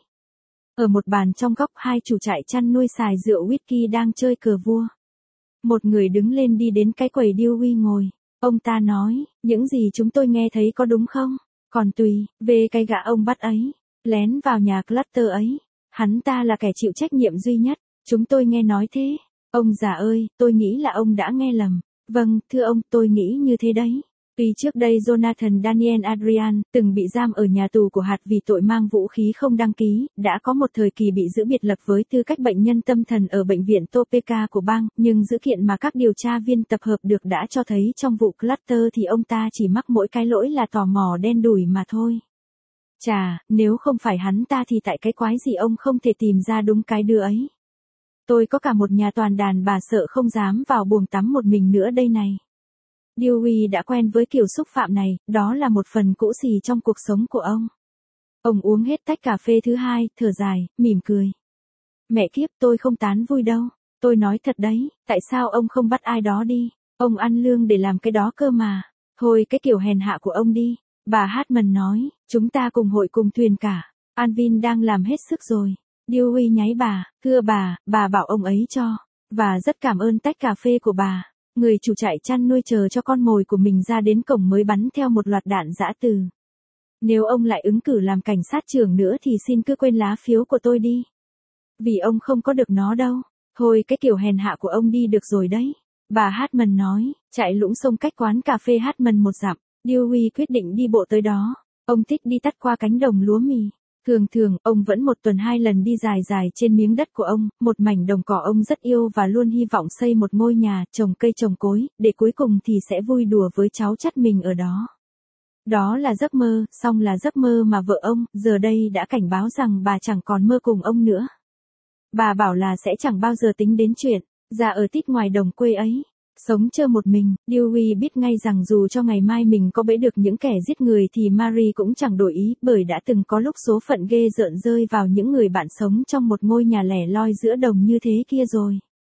Ở một bàn trong góc, 2 chủ trại chăn nuôi xài rượu whisky đang chơi cờ vua. Một người đứng lên đi đến cái quầy Dewey ngồi. Ông ta nói, những gì chúng tôi nghe thấy có đúng không? Còn tùy, về cái gã ông bắt ấy, lén vào nhà Clutter ấy. Hắn ta là kẻ chịu trách nhiệm duy nhất, chúng tôi nghe nói thế. Ông già ơi, tôi nghĩ là ông đã nghe lầm. Vâng, thưa ông, tôi nghĩ như thế đấy. Tuy trước đây Jonathan Daniel Adrian từng bị giam ở nhà tù của hạt vì tội mang vũ khí không đăng ký, đã có một thời kỳ bị giữ biệt lập với tư cách bệnh nhân tâm thần ở bệnh viện Topeka của bang, nhưng dữ kiện mà các điều tra viên tập hợp được đã cho thấy trong vụ Clutter thì ông ta chỉ mắc mỗi cái lỗi là tò mò đen đủi mà thôi. Chà, nếu không phải hắn ta thì tại cái quái gì ông không thể tìm ra đúng cái đứa ấy. Tôi có cả một nhà toàn đàn bà sợ không dám vào buồng tắm một mình nữa đây này. Dewey đã quen với kiểu xúc phạm này, đó là một phần cũ xì trong cuộc sống của ông. Ông uống hết tách cà phê thứ 2, thở dài, mỉm cười. Mẹ kiếp, tôi không tán vui đâu. Tôi nói thật đấy, tại sao ông không bắt ai đó đi? Ông ăn lương để làm cái đó cơ mà. Thôi cái kiểu hèn hạ của ông đi. Bà Hartman nói, chúng ta cùng hội cùng thuyền cả. Alvin đang làm hết sức rồi. Dewey nháy bà, thưa bà bảo ông ấy cho. Và rất cảm ơn tách cà phê của bà. Người chủ trại chăn nuôi chờ cho con mồi của mình ra đến cổng mới bắn theo một loạt đạn dã từ. Nếu ông lại ứng cử làm cảnh sát trưởng nữa thì xin cứ quên lá phiếu của tôi đi. Vì ông không có được nó đâu. Thôi cái kiểu hèn hạ của ông đi được rồi đấy. Bà Hartman nói, chạy lũng sông cách quán cà phê Hartman một dặm. Dewey quyết định đi bộ tới đó. Ông thích đi tắt qua cánh đồng lúa mì. Thường, ông vẫn 1 tuần 2 lần đi dài trên miếng đất của ông, một mảnh đồng cỏ ông rất yêu và luôn hy vọng xây một ngôi nhà, trồng cây trồng cối, để cuối cùng thì sẽ vui đùa với cháu chắt mình ở đó. Đó là giấc mơ, song là giấc mơ mà vợ ông, giờ đây đã cảnh báo rằng bà chẳng còn mơ cùng ông nữa. Bà bảo là sẽ chẳng bao giờ tính đến chuyện, ra ở tít ngoài đồng quê ấy. Sống trơ một mình, Dewey biết ngay rằng dù cho ngày mai mình có bẫy được những kẻ giết người thì Marie cũng chẳng đổi ý, bởi đã từng có lúc số phận ghê rợn rơi vào những người bạn sống trong một ngôi nhà lẻ loi giữa đồng như thế kia rồi.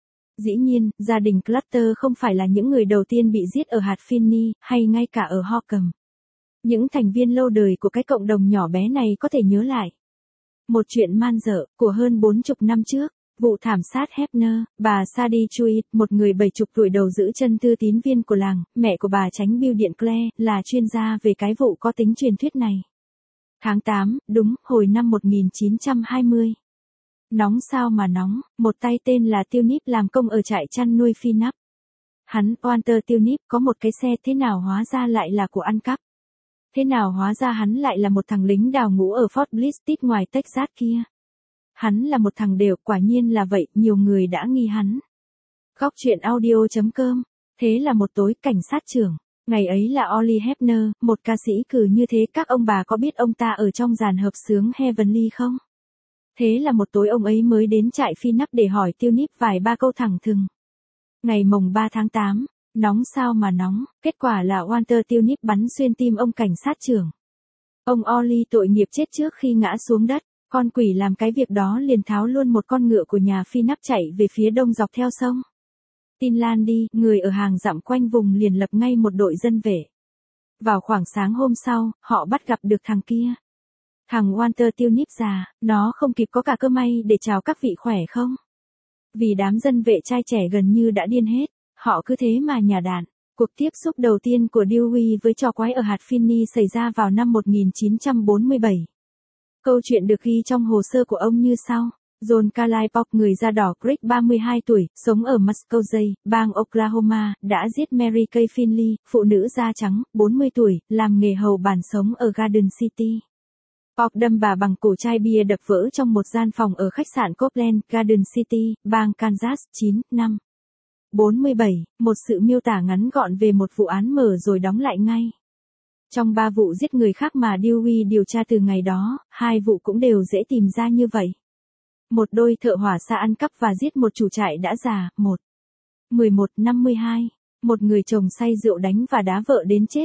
Dĩ nhiên, gia đình Clutter không phải là những người đầu tiên bị giết ở hạt Finney, hay ngay cả ở Hockham. Những thành viên lâu đời của cái cộng đồng nhỏ bé này có thể nhớ lại. Một chuyện man dợ, của hơn 40 năm trước. Vụ thảm sát Hefner, bà Sadie Truitt, một người 70 tuổi đầu giữ chân thư tín viên của làng, mẹ của bà Chánh bưu điện Claire, là chuyên gia về cái vụ có tính truyền thuyết này. Tháng 8, đúng, hồi năm 1920. Nóng sao mà nóng, một tay tên là Tulip làm công ở trại chăn nuôi Finap. Hắn, Walter Tulip, có một cái xe, thế nào hóa ra lại là của ăn cắp. Thế nào hóa ra hắn lại là một thằng lính đào ngũ ở Fort Bliss tít ngoài Texas kia. Hắn là một thằng đều, quả nhiên là vậy, nhiều người đã nghi hắn. Góc chuyện audio.com. Thế là một tối, cảnh sát trưởng. Ngày ấy là Ollie Hefner, một ca sĩ cử như thế, các ông bà có biết ông ta ở trong dàn hợp xướng Heavenly không? Thế là một tối ông ấy mới đến trại Finap để hỏi Tulip vài ba câu thẳng thừng. Ngày mồng 3 tháng 8, nóng sao mà nóng, kết quả là Walter Tulip bắn xuyên tim ông cảnh sát trưởng. Ông Ollie tội nghiệp chết trước khi ngã xuống đất. Con quỷ làm cái việc đó liền tháo luôn một con ngựa của nhà Finap chạy về phía đông dọc theo sông. Tin lan đi, người ở hàng dặm quanh vùng liền lập ngay một đội dân vệ. Vào khoảng sáng hôm sau, họ bắt gặp được thằng kia. Thằng Walter tiêu níp già, nó không kịp có cả cơ may để chào các vị khỏe không. Vì đám dân vệ trai trẻ gần như đã điên hết, họ cứ thế mà nhả đạn. Cuộc tiếp xúc đầu tiên của Dewey với trò quái ở hạt Finney xảy ra vào năm 1947. Câu chuyện được ghi trong hồ sơ của ông như sau. John Carlyle Polk, người da đỏ Greg 32 tuổi, sống ở Muskogee, bang Oklahoma, đã giết Mary Kay Finley, phụ nữ da trắng, 40 tuổi, làm nghề hầu bàn sống ở Garden City. Polk đâm bà bằng cổ chai bia đập vỡ trong một gian phòng ở khách sạn Copeland, Garden City, bang Kansas, 9/5. 47, một sự miêu tả ngắn gọn về một vụ án mở rồi đóng lại ngay. Trong 3 vụ giết người khác mà Dewey điều tra từ ngày đó, 2 vụ cũng đều dễ tìm ra như vậy. Một đôi thợ hỏa xa ăn cắp và giết một chủ trại đã già, 11/52. Một người chồng say rượu đánh và đá vợ đến chết,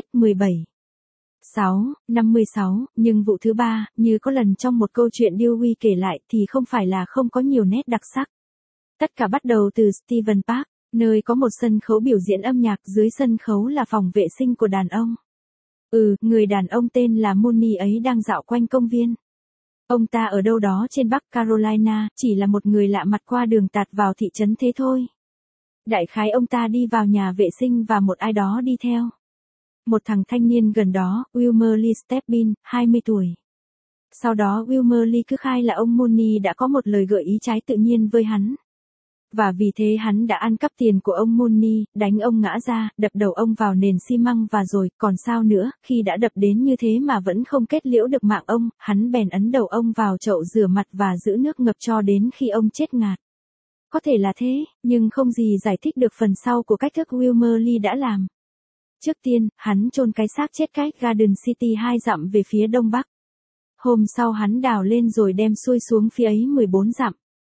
17/56. Nhưng vụ thứ 3, như có lần trong một câu chuyện Dewey kể lại thì không phải là không có nhiều nét đặc sắc. Tất cả bắt đầu từ Stephen Park, nơi có một sân khấu biểu diễn âm nhạc, dưới sân khấu là phòng vệ sinh của đàn ông. Người đàn ông tên là Mooney ấy đang dạo quanh công viên. Ông ta ở đâu đó trên Bắc Carolina, chỉ là một người lạ mặt qua đường tạt vào thị trấn thế thôi. Đại khái ông ta đi vào nhà vệ sinh và một ai đó đi theo. Một thằng thanh niên gần đó, Wilmer Lee Stebbins, 20 tuổi. Sau đó Wilmer Lee cứ khai là ông Mooney đã có một lời gợi ý trái tự nhiên với hắn. Và vì thế hắn đã ăn cắp tiền của ông Mooney, đánh ông ngã ra, đập đầu ông vào nền xi măng và rồi, còn sao nữa, khi đã đập đến như thế mà vẫn không kết liễu được mạng ông, hắn bèn ấn đầu ông vào chậu rửa mặt và giữ nước ngập cho đến khi ông chết ngạt. Có thể là thế, nhưng không gì giải thích được phần sau của cách thức Wilmer Lee đã làm. Trước tiên, hắn chôn cái xác chết cách Garden City 2 dặm về phía đông bắc. Hôm sau hắn đào lên rồi đem xuôi xuống phía ấy 14 dặm.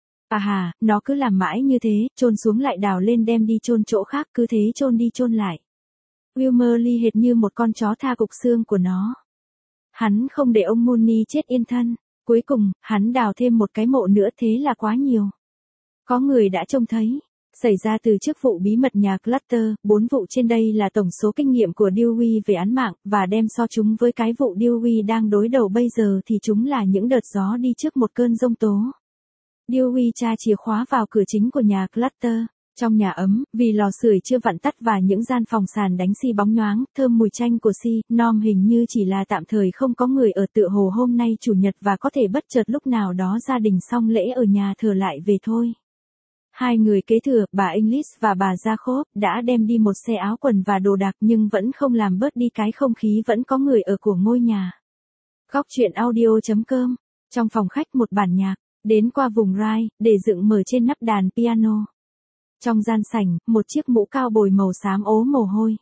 Nó cứ làm mãi như thế, chôn xuống lại đào lên đem đi chôn chỗ khác, cứ thế chôn đi chôn lại. Wilmer Lee hệt như một con chó tha cục xương của nó. Hắn không để ông Mooney chết yên thân. Cuối cùng, hắn đào thêm một cái mộ nữa, thế là quá nhiều. Có người đã trông thấy. Xảy ra từ trước vụ bí mật nhà Clutter, 4 vụ trên đây là tổng số kinh nghiệm của Dewey về án mạng, và đem so chúng với cái vụ Dewey đang đối đầu bây giờ thì chúng là những đợt gió đi trước một cơn giông tố. Dewey tra chìa khóa vào cửa chính của nhà Clutter. Trong nhà ấm, vì lò sưởi chưa vặn tắt và những gian phòng sàn đánh xi bóng nhoáng, thơm mùi chanh của xi, Nom hình như chỉ là tạm thời không có người ở, tựa hồ hôm nay chủ nhật và có thể bất chợt lúc nào đó gia đình xong lễ ở nhà thờ lại về thôi. 2 người kế thừa, bà English và bà Jacob, đã đem đi một xe áo quần và đồ đạc nhưng vẫn không làm bớt đi cái không khí vẫn có người ở của ngôi nhà. Góc truyện audio.com. Trong phòng khách một bản nhạc. Đến qua vùng rai, để dựng mở trên nắp đàn piano. Trong gian sảnh, một chiếc mũ cao bồi màu xám ố mồ hôi.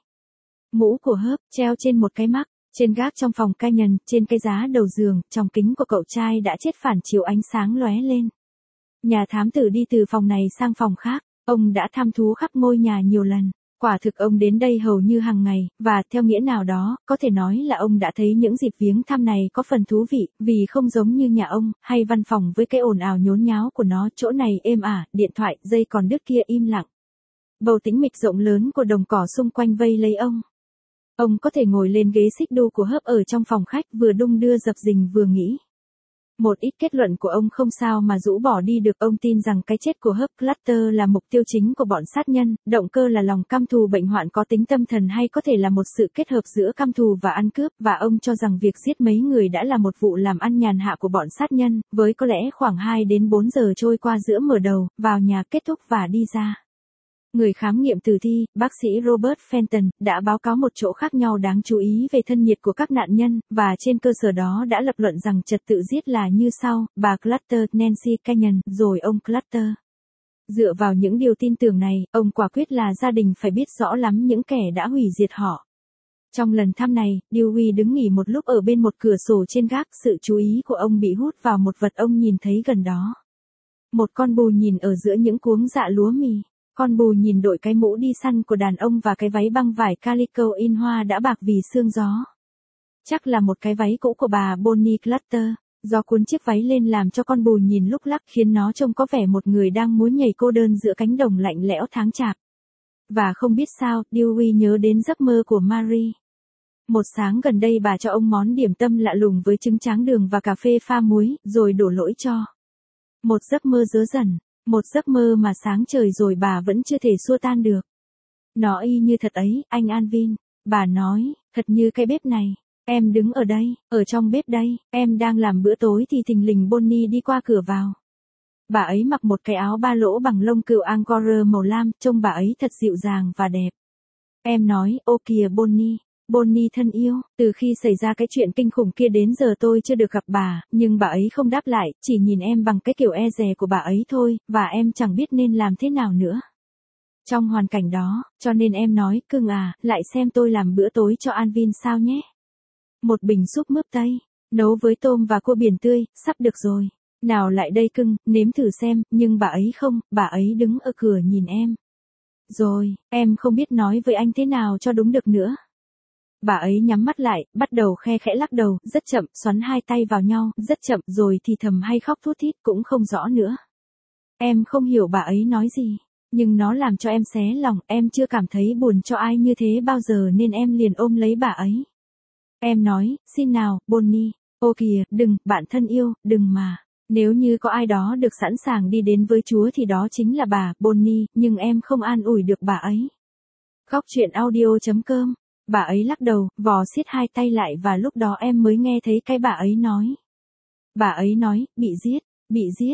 Mũ của Hớp, treo trên một cái mắc, trên gác trong phòng Canyon, trên cái giá đầu giường, trong kính của cậu trai đã chết phản chiếu ánh sáng lóe lên. Nhà thám tử đi từ phòng này sang phòng khác, ông đã thăm thú khắp ngôi nhà nhiều lần. Quả thực ông đến đây hầu như hàng ngày, và theo nghĩa nào đó, có thể nói là ông đã thấy những dịp viếng thăm này có phần thú vị, vì không giống như nhà ông, hay văn phòng với cái ồn ào nhốn nháo của nó, chỗ này êm ả, điện thoại, dây còn đứt kia im lặng. Bầu tĩnh mịch rộng lớn của đồng cỏ xung quanh vây lấy ông. Ông có thể ngồi lên ghế xích đu của Hớp ở trong phòng khách vừa đung đưa dập dình vừa nghĩ. Một ít kết luận của ông không sao mà rũ bỏ đi được. Ông tin rằng cái chết của Hớp Clutter là mục tiêu chính của bọn sát nhân, động cơ là lòng căm thù bệnh hoạn có tính tâm thần hay có thể là một sự kết hợp giữa căm thù và ăn cướp, và ông cho rằng việc giết mấy người đã là một vụ làm ăn nhàn hạ của bọn sát nhân, với có lẽ khoảng 2 đến 4 giờ trôi qua giữa mở đầu, vào nhà kết thúc và đi ra. Người khám nghiệm tử thi, bác sĩ Robert Fenton, đã báo cáo một chỗ khác nhau đáng chú ý về thân nhiệt của các nạn nhân, và trên cơ sở đó đã lập luận rằng trật tự giết là như sau: bà Clutter, Nancy Canyon, rồi ông Clutter. Dựa vào những điều tin tưởng này, ông quả quyết là gia đình phải biết rõ lắm những kẻ đã hủy diệt họ. Trong lần thăm này, Dewey đứng nghỉ một lúc ở bên một cửa sổ trên gác, sự chú ý của ông bị hút vào một vật ông nhìn thấy gần đó. Một con bù nhìn ở giữa những cuống dạ lúa mì. Con bù nhìn đội cái mũ đi săn của đàn ông và cái váy băng vải calico in hoa đã bạc vì sương gió. Chắc là một cái váy cũ của bà Bonnie Clutter. Gió cuốn chiếc váy lên làm cho con bù nhìn lúc lắc khiến nó trông có vẻ một người đang múa nhảy cô đơn giữa cánh đồng lạnh lẽo tháng chạp. Và không biết sao, Dewey nhớ đến giấc mơ của Marie. Một sáng gần đây bà cho ông món điểm tâm lạ lùng với trứng tráng đường và cà phê pha muối, rồi đổ lỗi cho. Một giấc mơ dớ dẩn, một giấc mơ mà sáng trời rồi bà vẫn chưa thể xua tan được. Nó y như thật ấy, anh Alvin. Bà nói, thật như cái bếp này. Em đứng ở đây, ở trong bếp đây, em đang làm bữa tối thì thình lình Bonnie đi qua cửa vào. Bà ấy mặc một cái áo ba lỗ bằng lông cừu Angora màu lam, trông bà ấy thật dịu dàng và đẹp. Em nói, ô kìa Bonnie, Bonnie thân yêu, từ khi xảy ra cái chuyện kinh khủng kia đến giờ tôi chưa được gặp bà, nhưng bà ấy không đáp lại, chỉ nhìn em bằng cái kiểu e dè của bà ấy thôi, và em chẳng biết nên làm thế nào nữa. Trong hoàn cảnh đó, cho nên em nói, cưng à, lại xem tôi làm bữa tối cho Alvin sao nhé. Một bình súp mướp Tây, nấu với tôm và cua biển tươi, sắp được rồi. Nào lại đây cưng, nếm thử xem, nhưng bà ấy không, bà ấy đứng ở cửa nhìn em. Rồi, em không biết nói với anh thế nào cho đúng được nữa. Bà ấy nhắm mắt lại, bắt đầu khe khẽ lắc đầu, rất chậm, xoắn hai tay vào nhau, rất chậm, rồi thì thầm hay khóc thút thít cũng không rõ nữa. Em không hiểu bà ấy nói gì, nhưng nó làm cho em xé lòng, em chưa cảm thấy buồn cho ai như thế bao giờ nên em liền ôm lấy bà ấy. Em nói, xin nào, Bonnie, ô kìa, đừng, bạn thân yêu, đừng mà. Nếu như có ai đó được sẵn sàng đi đến với Chúa thì đó chính là bà, Bonnie, nhưng em không an ủi được bà ấy. Góc truyện audio.com. Bà ấy lắc đầu, vò siết hai tay lại và lúc đó em mới nghe thấy cái bà ấy nói. Bà ấy nói, bị giết,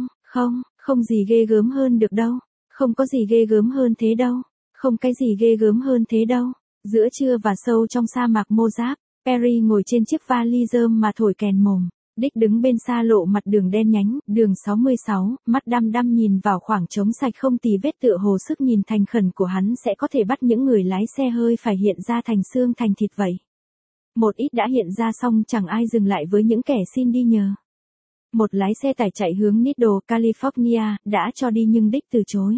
không gì ghê gớm hơn được đâu. Không có gì ghê gớm hơn thế đâu. Không cái gì ghê gớm hơn thế đâu. Giữa trưa và sâu trong sa mạc Mojave, Perry ngồi trên chiếc vali rơm mà thổi kèn mồm. Dick đứng bên xa lộ mặt đường đen nhánh, đường 66, mắt đăm đăm nhìn vào khoảng trống sạch không tì vết tựa hồ sức nhìn thành khẩn của hắn sẽ có thể bắt những người lái xe hơi phải hiện ra thành xương thành thịt vậy. Một ít đã hiện ra xong chẳng ai dừng lại với những kẻ xin đi nhờ. Một lái xe tải chạy hướng Nidal, California, đã cho đi nhưng Dick từ chối.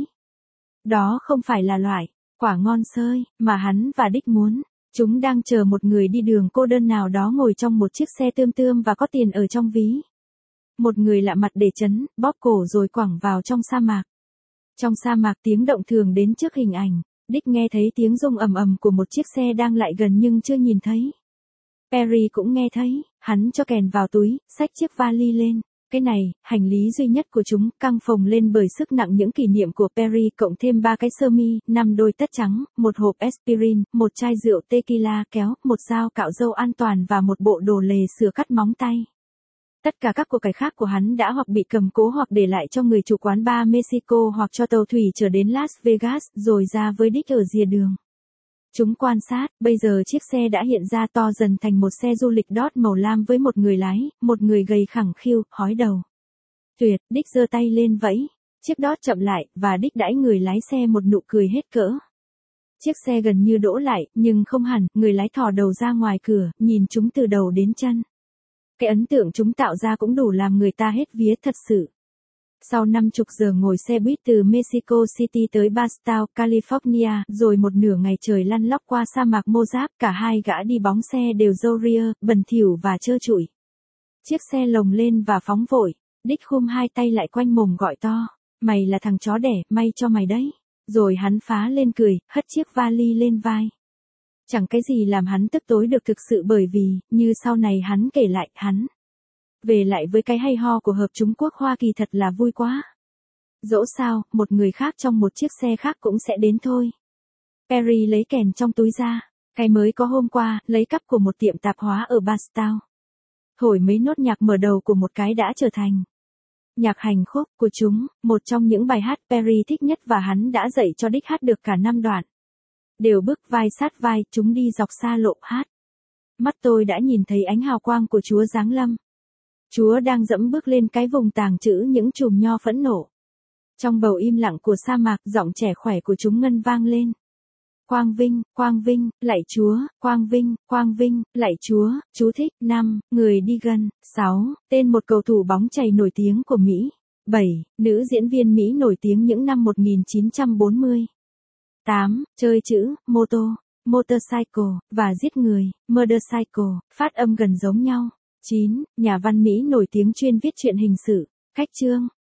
Đó không phải là loại quả ngon xơi mà hắn và Dick muốn. Chúng đang chờ một người đi đường cô đơn nào đó ngồi trong một chiếc xe tươm tươm và có tiền ở trong ví. Một người lạ mặt để chấn, bóp cổ rồi quẳng vào trong sa mạc. Trong sa mạc tiếng động thường đến trước hình ảnh. Dick nghe thấy tiếng rung ầm ầm của một chiếc xe đang lại gần nhưng chưa nhìn thấy. Perry cũng nghe thấy, hắn cho kèn vào túi, xách chiếc vali lên. Cái này, hành lý duy nhất của chúng, căng phồng lên bởi sức nặng những kỷ niệm của Perry cộng thêm 3 cái sơ mi, 5 đôi tất trắng, một hộp aspirin, một chai rượu tequila kéo, một dao cạo râu an toàn và một bộ đồ lề sửa cắt móng tay. Tất cả các của cải khác của hắn đã hoặc bị cầm cố hoặc để lại cho người chủ quán bar Mexico hoặc cho tàu thủy trở đến Las Vegas rồi ra với Dick ở rìa đường. Chúng quan sát, bây giờ chiếc xe đã hiện ra to dần thành một xe du lịch Dodge màu lam với một người lái, một người gầy khẳng khiu, hói đầu. Tuyệt, Dick giơ tay lên vẫy. Chiếc Dodge chậm lại, và Dick đãi người lái xe một nụ cười hết cỡ. Chiếc xe gần như đỗ lại, nhưng không hẳn, người lái thò đầu ra ngoài cửa, nhìn chúng từ đầu đến chân. Cái ấn tượng chúng tạo ra cũng đủ làm người ta hết vía thật sự. Sau 50 giờ ngồi xe buýt từ Mexico City tới Bastau, California, rồi một nửa ngày trời lăn lóc qua sa mạc Mojave, cả hai gã đi bóng xe đều râu ria, bẩn thỉu và trơ trụi. Chiếc xe lồng lên và phóng vội. Dick khum hai tay lại quanh mồm gọi to. Mày là thằng chó đẻ, may cho mày đấy. Rồi hắn phá lên cười, hất chiếc vali lên vai. Chẳng cái gì làm hắn tức tối được thực sự bởi vì, như sau này hắn kể lại, hắn về lại với cái hay ho của hợp Trung Quốc Hoa Kỳ thật là vui quá. Dẫu sao, một người khác trong một chiếc xe khác cũng sẽ đến thôi. Perry lấy kèn trong túi ra. Cái mới có hôm qua, lấy cắp của một tiệm tạp hóa ở Bastau. Thổi mấy nốt nhạc mở đầu của một cái đã trở thành nhạc hành khúc của chúng, một trong những bài hát Perry thích nhất và hắn đã dạy cho Dick hát được cả 5 đoạn. Đều bước vai sát vai, chúng đi dọc xa lộ hát. Mắt tôi đã nhìn thấy ánh hào quang của Chúa giáng lâm. Chúa đang dẫm bước lên cái vùng tàng trữ những chùm nho phẫn nộ. Trong bầu im lặng của sa mạc, giọng trẻ khỏe của chúng ngân vang lên. Quang vinh, lạy Chúa, quang vinh, lạy Chúa, chú thích. 5. Người đi gần. 6. Tên một cầu thủ bóng chày nổi tiếng của Mỹ. 7. Nữ diễn viên Mỹ nổi tiếng những năm 1940. 8. Chơi chữ, motorcycle, và giết người, murdercycle, phát âm gần giống nhau. 9. Nhà văn Mỹ nổi tiếng chuyên viết truyện hình sự, cách chương.